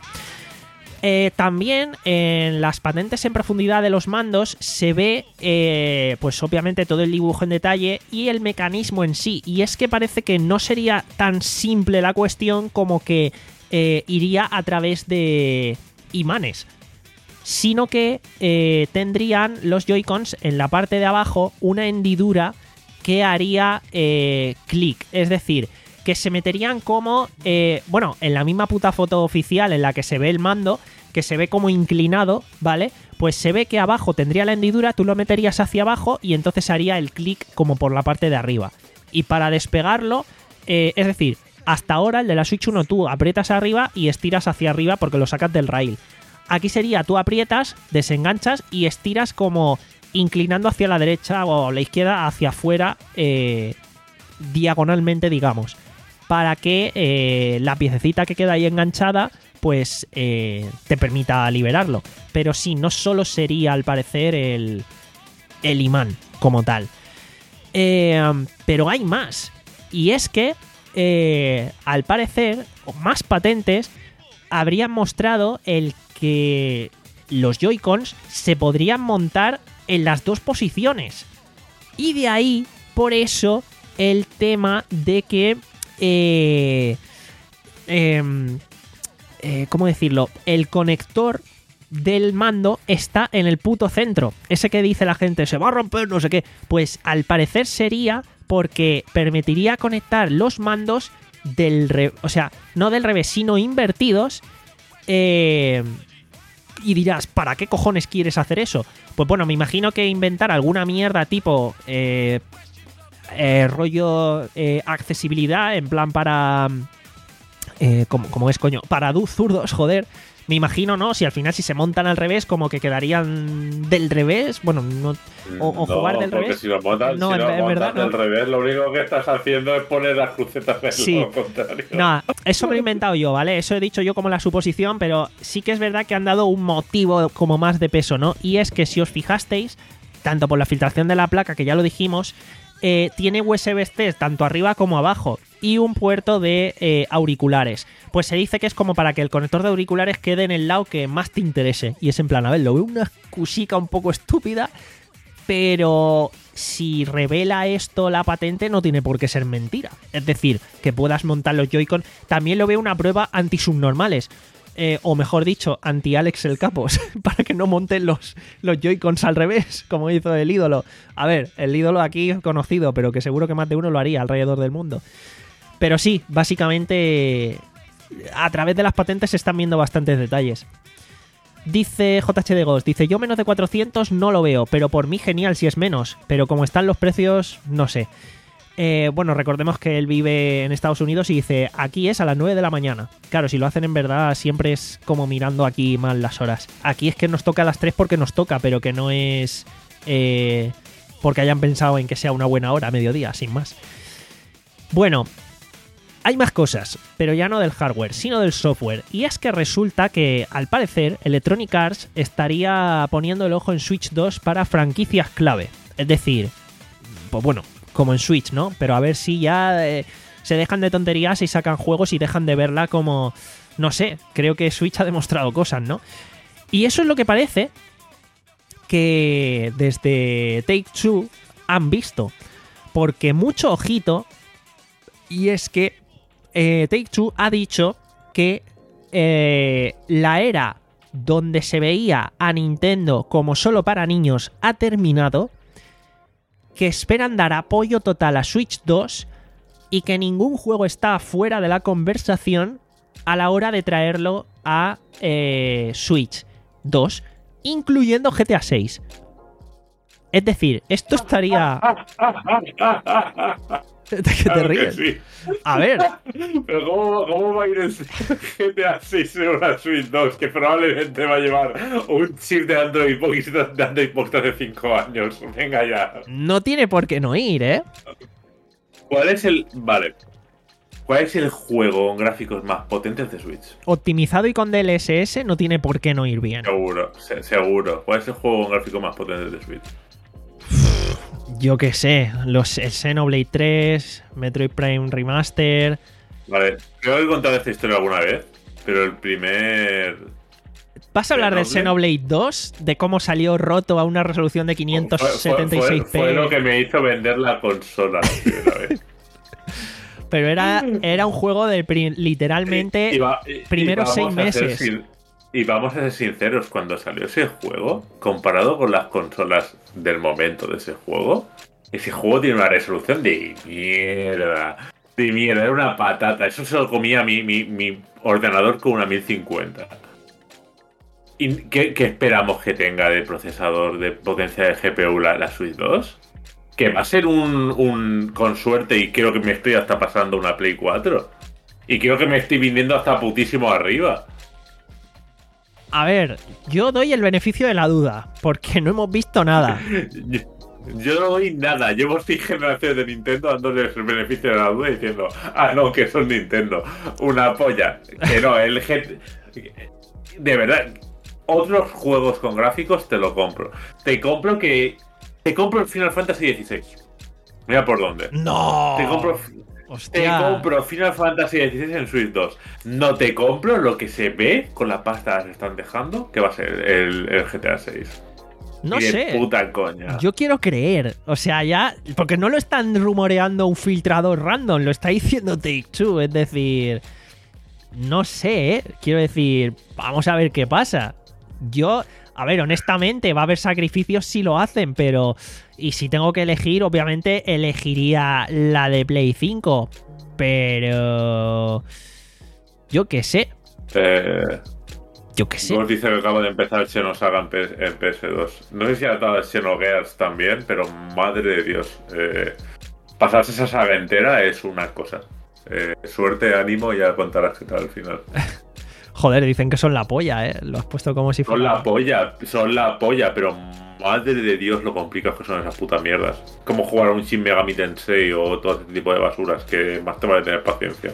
Speaker 1: Eh, también en las patentes en profundidad de los mandos se ve, eh, pues obviamente todo el dibujo en detalle y el mecanismo en sí. Y es que parece que no sería tan simple la cuestión como que eh, iría a través de imanes, sino que eh, tendrían los Joy-Cons en la parte de abajo una hendidura que haría eh, clic, es decir, que se meterían como, eh, bueno, en la misma puta foto oficial en la que se ve el mando, que se ve como inclinado, ¿vale? Pues se ve que abajo tendría la hendidura, tú lo meterías hacia abajo y entonces haría el clic como por la parte de arriba. Y para despegarlo, eh, es decir, hasta ahora el de la Switch uno tú aprietas arriba y estiras hacia arriba porque lo sacas del rail. Aquí sería tú aprietas, desenganchas y estiras como inclinando hacia la derecha o la izquierda hacia afuera, eh, diagonalmente, digamos, para que eh, la piececita que queda ahí enganchada pues eh, te permita liberarlo. Pero sí, no solo sería al parecer el, el imán como tal. Eh, pero hay más. Y es que eh, al parecer más patentes habrían mostrado el que los Joy-Cons se podrían montar en las dos posiciones. Y de ahí, por eso, el tema de que Eh, eh, eh, ¿cómo decirlo? El conector del mando está en el puto centro. Ese que dice la gente, se va a romper, no sé qué. Pues al parecer sería porque permitiría conectar los mandos del revés, o sea, no del revés, sino invertidos. Eh, y dirás, ¿para qué cojones quieres hacer eso? Pues bueno, me imagino que inventar alguna mierda tipo... Eh, Eh, rollo eh, accesibilidad, en plan para... Eh, como, como es, coño? Para du zurdos, joder. Me imagino, ¿no? Si al final si se montan al revés, como que quedarían del revés. Bueno, no... O, o
Speaker 2: no,
Speaker 1: jugar del
Speaker 2: porque
Speaker 1: revés.
Speaker 2: Si lo montas,
Speaker 1: no,
Speaker 2: si
Speaker 1: en,
Speaker 2: lo
Speaker 1: en
Speaker 2: montas
Speaker 1: verdad,
Speaker 2: del
Speaker 1: no.
Speaker 2: revés, lo único que estás haciendo es poner las crucetas en
Speaker 1: Sí.
Speaker 2: lo contrario.
Speaker 1: No, eso me lo he inventado yo, ¿vale? Eso he dicho yo como la suposición, pero sí que es verdad que han dado un motivo como más de peso, ¿no? Y es que si os fijasteis, tanto por la filtración de la placa, que ya lo dijimos... Eh, tiene U S B-C tanto arriba como abajo y un puerto de eh, auriculares. Pues se dice que es como para que el conector de auriculares quede en el lado que más te interese. Y es en plan, a ver, lo veo una excusica un poco estúpida, pero si revela esto la patente no tiene por qué ser mentira. Es decir, que puedas montar los Joy-Con. También lo veo una prueba anti-subnormales. Eh, o mejor dicho, anti-Alex el Capos, para que no monten los, los Joy-Cons al revés, como hizo el ídolo. A ver, el ídolo aquí es conocido, pero que seguro que más de uno lo haría alrededor del mundo. Pero sí, básicamente a través de las patentes se están viendo bastantes detalles. Dice J H D Ghost, dice, yo menos de cuatrocientos no lo veo, pero por mí genial si es menos, pero como están los precios, no sé. Eh, bueno, recordemos que él vive en Estados Unidos y dice, aquí es a las nueve de la mañana. Claro, si lo hacen en verdad siempre es como mirando aquí mal las horas. Aquí es que nos toca a las tres porque nos toca, pero que no es eh, porque hayan pensado en que sea una buena hora, mediodía, sin más. Bueno, hay más cosas, pero ya no del hardware, sino del software. Y es que resulta que, al parecer, Electronic Arts estaría poniendo el ojo en Switch dos para franquicias clave. Es decir, pues bueno, como en Switch, ¿no? Pero a ver si ya eh, se dejan de tonterías y sacan juegos y dejan de verla como... No sé, creo que Switch ha demostrado cosas, ¿no? Y eso es lo que parece que desde Take-Two han visto. Porque mucho ojito, y es que eh, Take-Two ha dicho que eh, la era donde se veía a Nintendo como solo para niños ha terminado, que esperan dar apoyo total a Switch dos y que ningún juego está fuera de la conversación a la hora de traerlo a eh, Switch dos, incluyendo G T A seis. Es decir, esto estaría... ¿De qué te ríes? Sí. A ver.
Speaker 2: Pero ¿cómo, cómo va a ir el G T A seis en una Switch dos? Que probablemente va a llevar un chip de Android Box de Android Box hace cinco años. Venga ya.
Speaker 1: No tiene por qué no ir, ¿eh?
Speaker 2: ¿Cuál es el... Vale. ¿Cuál es el juego con gráficos más potentes de Switch?
Speaker 1: Optimizado y con D L S S no tiene por qué no ir bien.
Speaker 2: Seguro, se, seguro. ¿Cuál es el juego con gráficos más potentes de Switch?
Speaker 1: Yo qué sé, los, el Xenoblade tres, Metroid Prime Remaster...
Speaker 2: Vale, creo que he contado esta historia alguna vez, pero el primer...
Speaker 1: ¿Vas a hablar del Xenoblade dos? ¿De cómo salió roto a una resolución de quinientos setenta y seis p?
Speaker 2: Fue, fue, fue lo que me hizo vender la consola la primera vez.
Speaker 1: Pero era, era un juego de pri- literalmente y, y va, y, primeros y seis meses.
Speaker 2: Sin, y vamos a ser sinceros, cuando salió ese juego, comparado con las consolas del momento de ese juego, ese juego tiene una resolución de mierda. De mierda, era una patata. Eso se lo comía mi, mi, mi ordenador con una mil cincuenta. ¿Y qué, qué esperamos que tenga de procesador de potencia de G P U la, la Switch dos? Que va a ser un, un... con suerte, y creo que me estoy hasta pasando una Play cuatro. Y creo que me estoy viniendo hasta putísimo arriba.
Speaker 1: A ver, yo doy el beneficio de la duda, porque no hemos visto nada.
Speaker 2: yo, yo no doy nada. Llevo seis generaciones de Nintendo dándoles el beneficio de la duda y diciendo, ah, no, que son Nintendo. Una polla. Que no, el G... De verdad, otros juegos con gráficos te lo compro. Te compro que... Te compro el Final Fantasy dieciséis. Mira por dónde.
Speaker 1: ¡No!
Speaker 2: Te compro...
Speaker 1: Hostia.
Speaker 2: Te compro Final Fantasy dieciséis en Switch dos. No te compro lo que se ve con la pasta que están dejando, que va a ser el, el G T A seis.
Speaker 1: No
Speaker 2: y de
Speaker 1: sé.
Speaker 2: Puta coña.
Speaker 1: Yo quiero creer. O sea, ya... Porque no lo están rumoreando un filtrador random, lo está diciendo Take-Two. Es decir... No sé, ¿eh? Quiero decir... Vamos a ver qué pasa. Yo... A ver, honestamente, va a haber sacrificios si lo hacen, pero... Y si tengo que elegir, obviamente elegiría la de Play cinco. Pero... Yo qué sé.
Speaker 2: Eh...
Speaker 1: Yo qué sé.
Speaker 2: Nos dice que acaba de empezar el Xenosaga en, P- en P S dos. No sé si ha estado el Xenogears también, pero madre de Dios. Eh... Pasarse esa saga entera es una cosa. Eh... Suerte, ánimo y ya contarás qué tal al final.
Speaker 1: Joder, dicen que son la polla, ¿eh? Lo has puesto como si fuera...
Speaker 2: Son la polla, son la polla, pero madre de Dios lo complicadas que son esas putas mierdas. Como jugar a un Shin Megami Tensei o todo este tipo de basuras, que más te vale tener paciencia.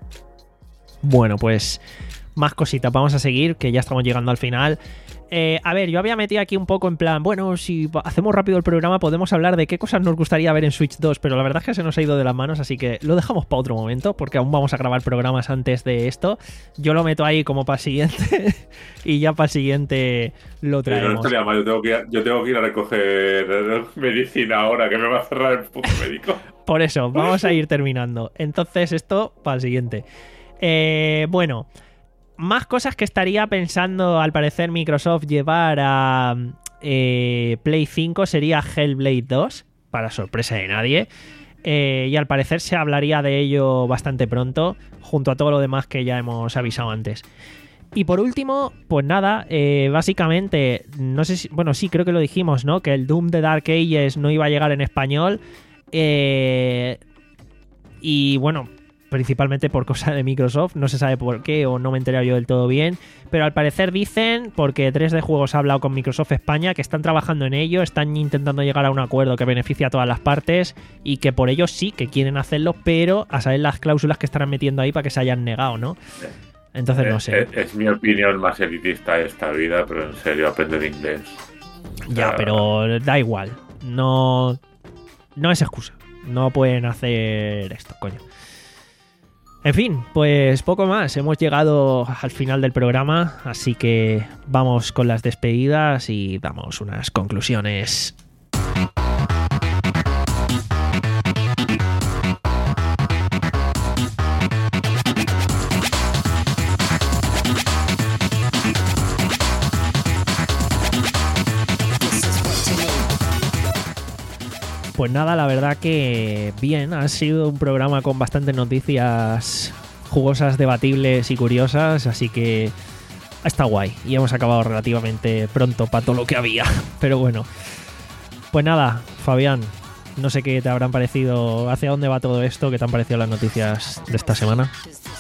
Speaker 1: Bueno, pues más cositas, vamos a seguir, que ya estamos llegando al final. Eh, a ver, yo había metido aquí un poco en plan, bueno, si hacemos rápido el programa podemos hablar de qué cosas nos gustaría ver en Switch dos, pero la verdad es que se nos ha ido de las manos, así que lo dejamos para otro momento, porque aún vamos a grabar programas antes de esto. Yo lo meto ahí como para el siguiente y ya para el siguiente lo traemos.
Speaker 2: No estaría mal, yo tengo, que ir, yo tengo que ir a recoger medicina ahora, que me va a cerrar el puto médico.
Speaker 1: Por eso, vamos a ir terminando. Entonces esto para el siguiente. Eh, bueno... Más cosas que estaría pensando, al parecer, Microsoft llevar a eh, Play cinco sería Hellblade dos, para sorpresa de nadie. eh, y al parecer se hablaría de ello bastante pronto, junto a todo lo demás que ya hemos avisado antes. Y por último, pues nada, eh, básicamente, no sé si, bueno, sí, creo que lo dijimos, ¿no? Que el Doom de Dark Ages no iba a llegar en español. Eh, y bueno, principalmente por cosa de Microsoft, no se sabe por qué o no me he enterado yo del todo bien, pero al parecer dicen, porque tres D Juegos ha hablado con Microsoft España, que están trabajando en ello, están intentando llegar a un acuerdo que beneficie a todas las partes y que por ello sí que quieren hacerlo, pero a saber las cláusulas que estarán metiendo ahí para que se hayan negado, ¿no? Entonces no sé.
Speaker 2: Es, es mi opinión más elitista de esta vida, pero en serio, aprender inglés.
Speaker 1: Ya, pero da igual. No, no es excusa. No pueden hacer esto, coño. En fin, pues poco más. Hemos llegado al final del programa, así que vamos con las despedidas y damos unas conclusiones. Pues nada, la verdad que bien, ha sido un programa con bastantes noticias jugosas, debatibles y curiosas, así que ha estado guay y hemos acabado relativamente pronto para todo lo que había, pero bueno. Pues nada, Fabián, no sé qué te habrán parecido, hacia dónde va todo esto, qué te han parecido las noticias de esta semana.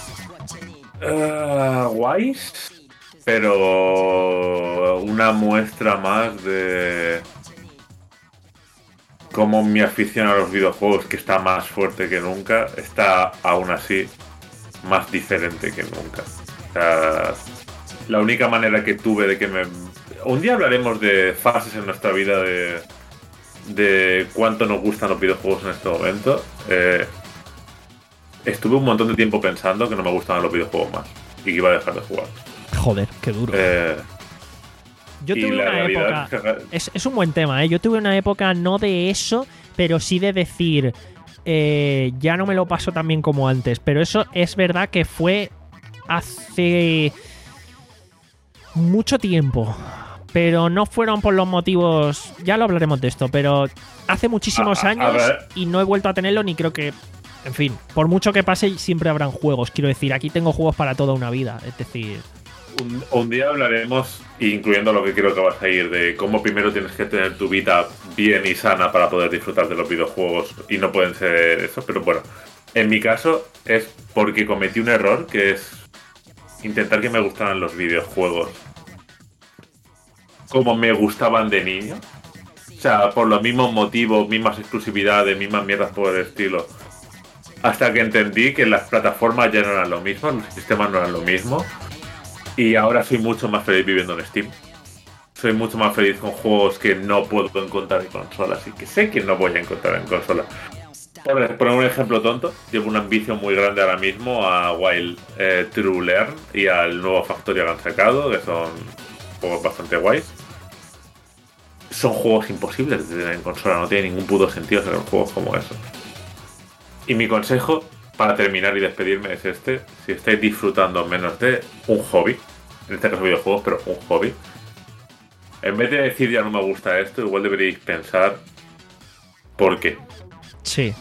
Speaker 2: Uh, guays, pero una muestra más de cómo mi afición a los videojuegos, que está más fuerte que nunca, está aún así más diferente que nunca. O sea, la única manera que tuve de que me... Un día hablaremos de fases en nuestra vida, de, de cuánto nos gustan los videojuegos en este momento. Eh, estuve un montón de tiempo pensando que no me gustaban los videojuegos más y que iba a dejar de jugar.
Speaker 1: Joder, qué duro.
Speaker 2: Eh,
Speaker 1: Yo tuve una
Speaker 2: realidad...
Speaker 1: época... Es, es un buen tema, ¿eh? Yo tuve una época no de eso, pero sí de decir... Eh, ya no me lo paso tan bien como antes. Pero eso es verdad que fue hace... mucho tiempo. Pero no fueron por los motivos... Ya lo hablaremos de esto, pero... Hace muchísimos
Speaker 2: a,
Speaker 1: años
Speaker 2: a
Speaker 1: y no he vuelto a tenerlo ni creo que... En fin, por mucho que pase siempre habrán juegos. Quiero decir, aquí tengo juegos para toda una vida. Es decir...
Speaker 2: Un, un día hablaremos, incluyendo lo que creo que vas a ir, de cómo primero tienes que tener tu vida bien y sana para poder disfrutar de los videojuegos y no pueden ser eso, pero bueno, en mi caso es porque cometí un error que es intentar que me gustaran los videojuegos como me gustaban de niño. O sea, por los mismos motivos, mismas exclusividades, mismas mierdas por el estilo. Hasta que entendí que las plataformas ya no eran lo mismo, los sistemas no eran lo mismo. Y ahora soy mucho más feliz viviendo en Steam. Soy mucho más feliz con juegos que no puedo encontrar en consolas y que sé que no voy a encontrar en consola. Por poner un ejemplo tonto, llevo una ambición muy grande ahora mismo a Wild eh, True Learn y al nuevo Factorio que han sacado, que son juegos bastante guays. Son juegos imposibles de tener en consola, no tiene ningún puto sentido hacer juegos como eso. Y mi consejo para terminar y despedirme es este: si estáis disfrutando menos de un hobby, en este caso videojuegos, pero un hobby, en vez de decir ya no me gusta esto, igual deberíais pensar por qué.
Speaker 1: Sí.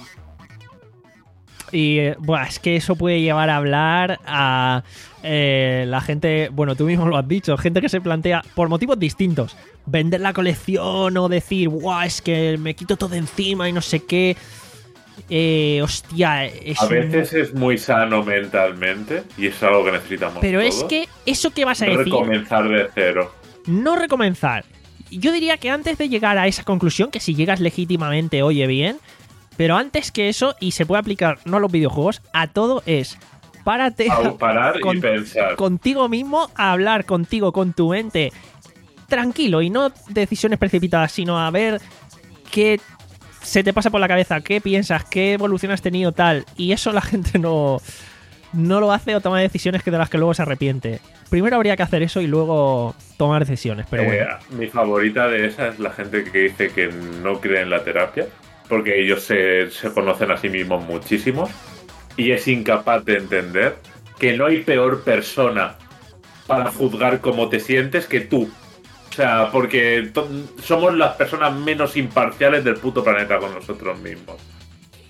Speaker 1: Y eh, buah, es que eso puede llevar a hablar a eh, la gente, bueno, tú mismo lo has dicho, gente que se plantea por motivos distintos vender la colección o decir, guau, es que me quito todo encima y no sé qué. Eh, hostia, es
Speaker 2: a veces un... es muy sano mentalmente y es algo que necesitamos.
Speaker 1: Pero
Speaker 2: todos.
Speaker 1: Es que eso que vas a
Speaker 2: no
Speaker 1: decir,
Speaker 2: recomenzar de cero.
Speaker 1: No recomenzar. Yo diría que antes de llegar a esa conclusión, que si llegas legítimamente, oye bien, pero antes que eso, y se puede aplicar no a los videojuegos, a todo, es párate
Speaker 2: a parar
Speaker 1: con,
Speaker 2: y pensar
Speaker 1: contigo mismo, a hablar contigo, con tu mente, tranquilo, y no decisiones precipitadas, sino a ver qué se te pasa por la cabeza, qué piensas, qué evolución has tenido, tal. Y eso la gente no, no lo hace o toma decisiones que de las que luego se arrepiente. Primero habría que hacer eso y luego tomar decisiones, pero
Speaker 2: eh,
Speaker 1: bueno.
Speaker 2: Mi favorita de esa es la gente que dice que no cree en la terapia, porque ellos se, se conocen a sí mismos muchísimo y es incapaz de entender que no hay peor persona para juzgar cómo te sientes que tú. O sea, porque somos las personas menos imparciales del puto planeta con nosotros mismos.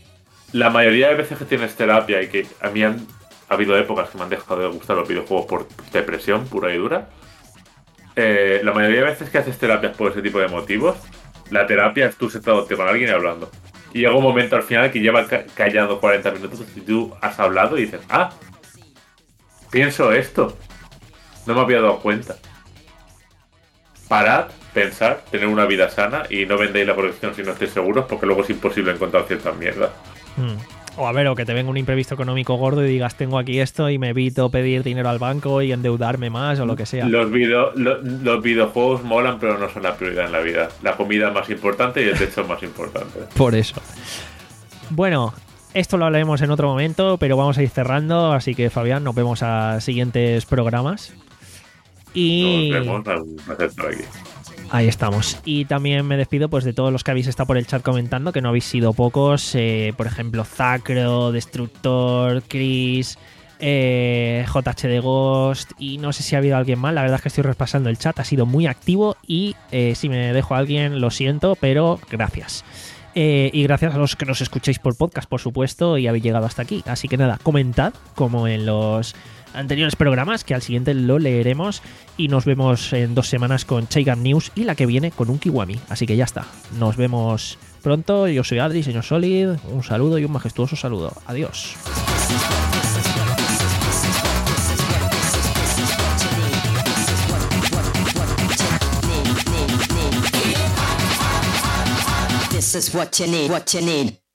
Speaker 2: la mayoría de veces que tienes terapia y que a mí han ha habido épocas que me han dejado de gustar los videojuegos por depresión pura y dura, eh, la mayoría de veces que haces terapias por ese tipo de motivos, la terapia es tú sentándote con alguien y hablando. Y llega un momento al final que lleva ca- callado cuarenta minutos y tú has hablado y dices, ah, pienso esto. No me había dado cuenta. Parad, pensar, tener una vida sana y no vendéis la colección si no estéis seguros, porque luego es imposible encontrar ciertas mierdas.
Speaker 1: Mm. O a ver, o que te venga un imprevisto económico gordo y digas, tengo aquí esto y me evito pedir dinero al banco y endeudarme más o lo que sea.
Speaker 2: Los, video, lo, los videojuegos molan, pero no son la prioridad en la vida. La comida es más importante y el techo es más importante.
Speaker 1: Por eso. Bueno, esto lo hablaremos en otro momento, pero vamos a ir cerrando, así que Fabián, nos vemos a siguientes programas. Y
Speaker 2: Nos vemos al placer por aquí.
Speaker 1: Ahí estamos. Y también me despido pues de todos los que habéis estado por el chat comentando, que no habéis sido pocos. Eh, por ejemplo, Zacro, Destructor, Chris, eh, J H de Ghost. Y no sé si ha habido alguien más. La verdad es que estoy repasando el chat. Ha sido muy activo. Y eh, si me dejo a alguien, lo siento, pero gracias. Eh, y gracias a los que nos escuchéis por podcast, por supuesto, y habéis llegado hasta aquí. Así que nada, comentad como en los anteriores programas, que al siguiente lo leeremos, y nos vemos en dos semanas con Chaigan News y la que viene con un Kiwami. Así que ya está, nos vemos pronto. Yo soy Adri, señor Solid, un saludo y un majestuoso saludo. Adiós.
Speaker 9: This is what you need, what you need.